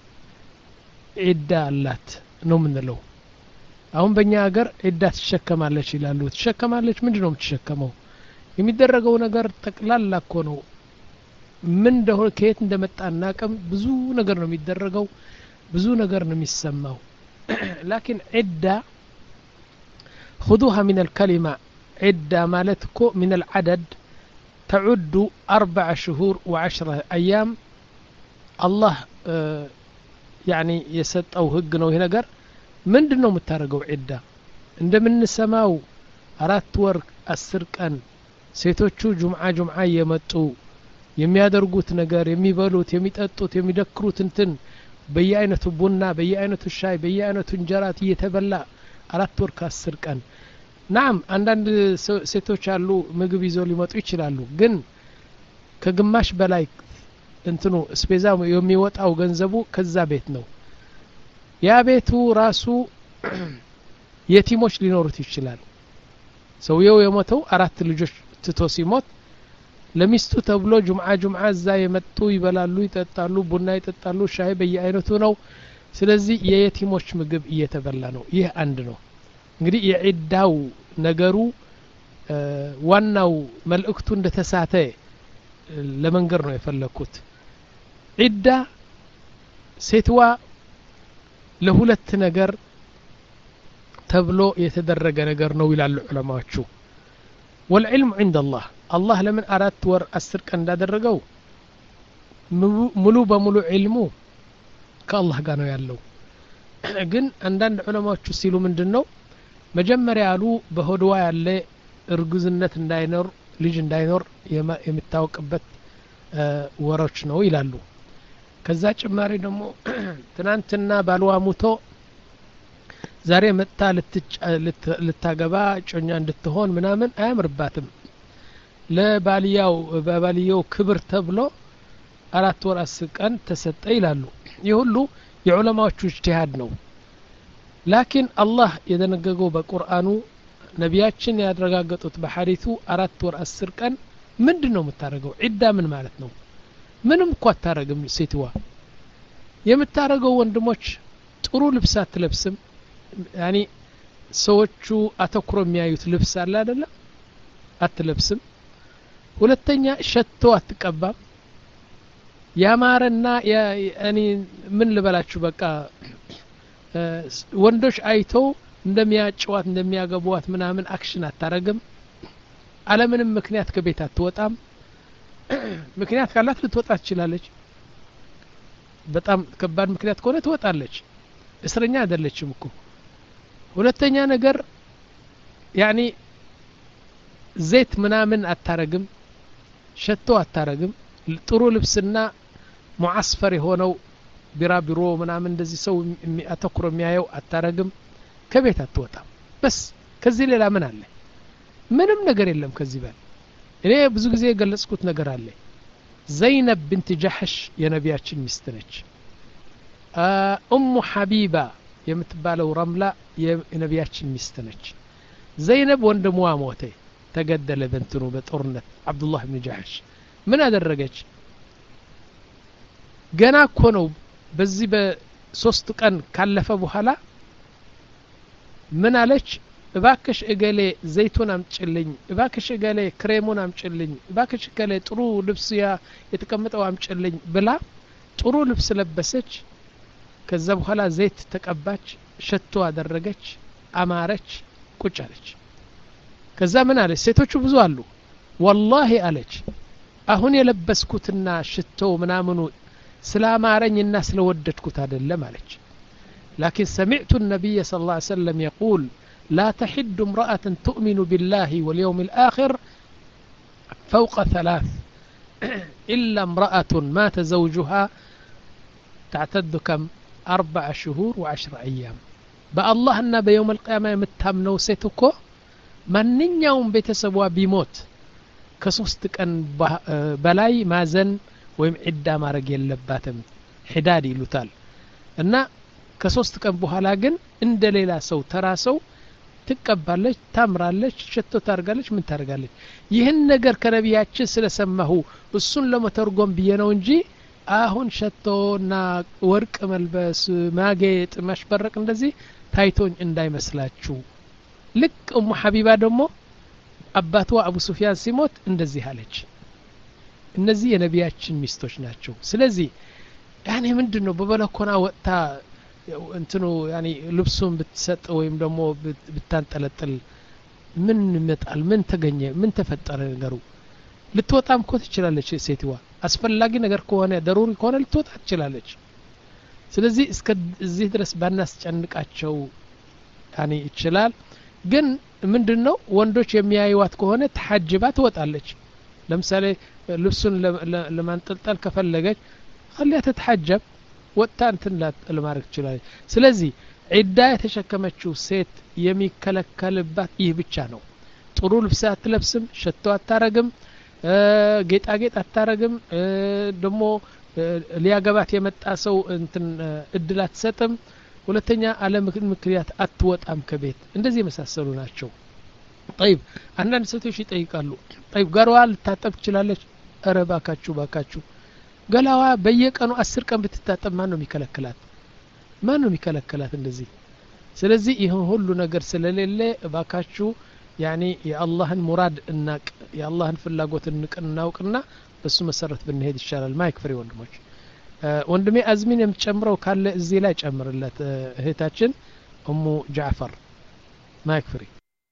ዒዳ አላት ነው ምንለው አሁን በእኛ ሀገር ዒዳ ትሸከማለች ይላሉ ትሸከማለች ምንድነው የምትሸከመው የሚደረገው ነገር ጠቅላላ እኮ ነው ምን እንደሆነ ከየት እንደመጣና ቀም ብዙ ነገር ነው የሚደረገው ብዙ ነገር ነው የሚሰማው لكن ዒዳ خذوها من الكلمة ዒዳ ማለት እኮ من العدد تعد أربع شهور وعشرة أيام الله يعني يسطው ህግ ነው ይሄ ነገር ምንድነው የምታረገው ዒዳ እንደምንሰማው አራት ወር አስር ቀን ሴቶቹ ጁምዓ ጁምዓ የመጡ የሚያደርጉት ነገር የሚበሉት የሚጠጡት የሚደክሩት እንትን በየአይነቱ ቡና በየአይነቱ ሻይ በየአይነቱ እንጀራት እየተበላ አራት ወር ከአስር ቀን ናም አንዳንድ ሴቶች አሉ ምግብ ይዘው ሊመጡ ይችላሉ ግን ከግማሽ በላይ እንትኑ ስፔዛ የሚወጣው ገንዘቡ ከዛ ቤት ነው ያ ቤቱ ራሱ የቲሞች ሊኖሩት ይችላል ሰውየው የሞተው አራት ልጆች ትቶ ሲሞት ለሚስቱ ተብሎ ጁምዓ ጁምዓ እዛ የመጡ ይበላሉ ይጠጣሉ ቡና ይጠጣሉ ሻይ በየአይነቱ ነው ስለዚህ የየቲሞች ምግብ እየተበላ ነው ይህ አንድ ነው እንግዲህ የዒዳው ነገሩ ዋናው መልእክቱ እንደተሳተ ለመንገር ነው የፈለኩት ዒዳ ሴትዋ ለሁለት ነገር ተብሎ የተደረገ ነገር ነው ይላሉ ዑለማዎቹ والعلم عند الله الله ለምን አራት ወር አስር ቀን እንዳደረገው ሙሉ በሙሉ ዒልሙ ከአላህ ጋር ነው ያለው ግን አንዳንድ ዑለማዎቹ ሲሉ ምንድነው መጀመሪያ ያሉ በሆድዋ ያለ እርጉዝነት እንዳይኖር ልጅ እንዳይኖር የምታውቅበት ወሮች ነው ይላሉ ከዛ ጭማሪ ደግሞ ትናንትና ባልዋ ሙቶ ዛሬ መጣ ልታገባ ጮኛ እንድትሆን ምናምን አያምርባትም ለባልያው በባልያው ክብር ተብሎ አራት ወር አስር ቀን ተሰጠ ይላሉ ይሁሉ የዑለማዎቹ ኢጅቲሃድ ነው ላኪን አላህ የደነገገው በቁርአኑ ነቢያችን ያደረጋገጡት በሐዲሱ አራት ወር አስር ቀን ምንድነው የምታረገው ዒዳ ምን ማለት ነው ምንም እኮ አታረግም ሴትዋ የምታረገው ወንድሞች ጥሩ ልብስ አትለብስም ያኒ ሰዎቹ አተኩሮ የሚያዩት ልብስ አለ አይደለ አትለብስም ሁለተኛ ሸቶ አትቀባም ያማረና ያኒ ምን ልበላችሁ በቃ ወንዶች አይተው እንደሚያጫዋት እንደሚያገቧት ምናምን አክሽን አታረግም አለምንም ምክንያት ከቤት አትወጣም ምክንያት ካላት ልትወጣ ትችላለች በጣም ከባድ ምክንያት ከሆነ ትወጣለች እስረኛ አይደለችም እኮ ሁለተኛ ነገር ያኒ ዘይት ምናምን አታረግም ሸቶ አታረግም ጥሩ ልብስና ሙዓስፈር የሆነው ቢራቢሮ ምናምን እንደዚህ ሰው አተኩሮ የሚያየው አታረግም ከቤት አትወጣም በስ ከዚህ ሌላ ምን አለ ምንም ነገር የለም ከዚህ በል እኔ ብዙ ጊዜ ገለጽኩት ነገር አለ ዘይነብ ቢንት ጃህሽ የነቢያችን ሚስት ነች ኡሙ ሐቢባ የምትባለው ረምላ የነቢያችን ሚስት ነች ዘይነብ ወንድሟ ሞተ ተገደለ በእንትኑ በጦርነት አብዱላህ ኢብኑ ጃህሽ ምን አደረገች ገና እኮ ነው በዚህ በሶስት ቀን ካለፈ በኋላ ምን አለች እባክሽ እገሌ ዘይቱን አምጭልኝ እባክሽ እገሌ ክሬሙን አምጭልኝ እባክሽ እገሌ ጥሩ ልብስ ያ የተቀመጠው አምጭልኝ ብላ ጥሩ ልብስ ለበሰች ከዛ በኋላ ዘይት ተቀባች ሸቶ አደረገች አማረች ቁጭ አለች ከዛ ምን አለች ሴቶቹ ብዙ አሉ والله አለች አሁን የለበስኩትና ሽቶ ምናምኑ ስላማረኝና ስለወደድኩት አይደለም አለች لكن سمعت النبي صلى الله عليه وسلم يقول لا تحد امرأة تؤمن بالله واليوم الآخر فوق ثلاث إلا امرأة مات زوجها تعتد كم أربع شهور وعشر أيام بالله أن بيوم القيامة يمتهمنو سيتكو من يوم بيتسبوا بيموت كسوستك أن بلاي مازن ويم عدة ما رجل لباتم حدادي لتال أن كسوستك أن بوهلاجن إن دليل سو ترى سو تقبلش تمرالش شتو تارغالش من تارغالش ይህን ነገር ከነቢያችን ስለሰማሁ እሱን ለመተርጎም ቢየነው እንጂ አሁን ሸቶና ወርቅ መልበስ ማጌጥ ማሽበረቅ እንደዚህ ታይቶኝ እንዳይመስላችሁ ልክ ኡሙ ሐቢባ ደግሞ አባቷ አቡ ሱፊያን ሲሞት እንደዚህ አለች እነዚህ የነቢያችን ሚስቶች ናቸው ስለዚህ ያኔ ምንድነው በበለኮና ወጣ እንትኑ ያኔ ልብሱን ብትሰጥ ወይም ደግሞ ብታንጠለጥል ምን ይመጣል ምን ተገኘ ምን ተፈጠረ ነገሩ ልትወጣም እኮ ትችላለች ሴትዋ አስፈላጊ ነገር ከሆነ ደሩሪ ከሆነ ልትወጣ ትችላለች ስለዚህ እስከ እዚህ ድረስ ባናስጨንቃቸው ያኔ ይችላል ግን ምንድነው ወንዶች የሚያዩዋት ከሆነ ተሐጅባ ትወጣለች ለምሳሌ ልብሱን ለማንጠልጠል ከፈለገች خليها تتحجب ወጣ እንትን ለማድረግ ይችላል ስለዚህ ዒዳ የተሸከመችው ሴት የሚከለከልባት ይህ ብቻ ነው ጥሩ ልብስ አትለብስም ሸቶ አታረግም ጌጣጌጥ አታረግም ደሞ ሊያገባት የመጣ ሰው እንትን እድል አትሰጥም ሁለተኛ ዓለም ምክንያት አትወጣም ከቤት እንደዚህ መሳሰሉ ናቸው طيب አንዳንድ ሴቶች ይጠይቃሉ طيب ገርዋ ልታጠብ ትችላለች ኧረ ባካችሁ ባካችሁ ገላዋ በየቀኑ አስር ቀን ብትታጠብ ማን ነው የሚከለክላት ማን ነው የሚከለክላት እንደዚህ ስለዚህ ይሄ ሁሉ ነገር ስለሌለ ባካችሁ ያኒ የአላህን ሙራድ እናቅ የአላህን ፍላጎት እናውቅና በሱ መሰረት ብንሄድ ይሻላል ማይክ ፍሪ ወንድሞች ወንድሜ አዝሚን የምጨምረው ካለ እዚህ ላይ ጨምርለት እህታችን ኡሙ ጃዕፈር ማይክ ፍሪ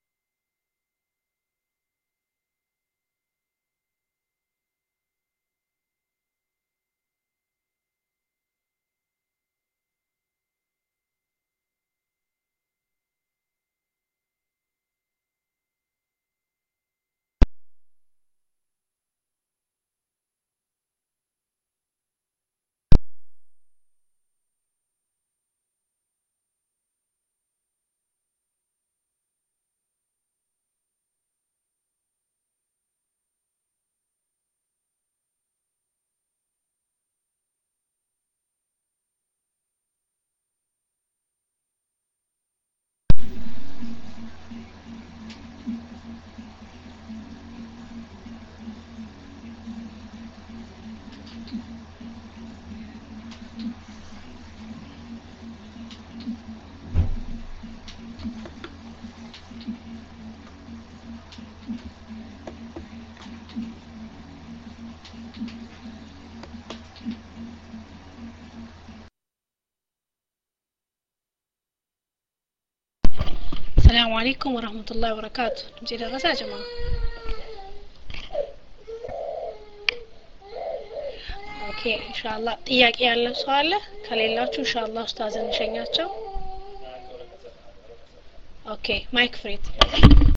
السلام عليكم ورحمة الله وبركاته نجي درسة يا جماعة اوكي ان شاء الله ጥያቄ ያለው ሰው አለ ከሌላችሁ ان شاء الله ኡስታዝን እንሸኛቸው ኦኬ ማይክ ፍሪ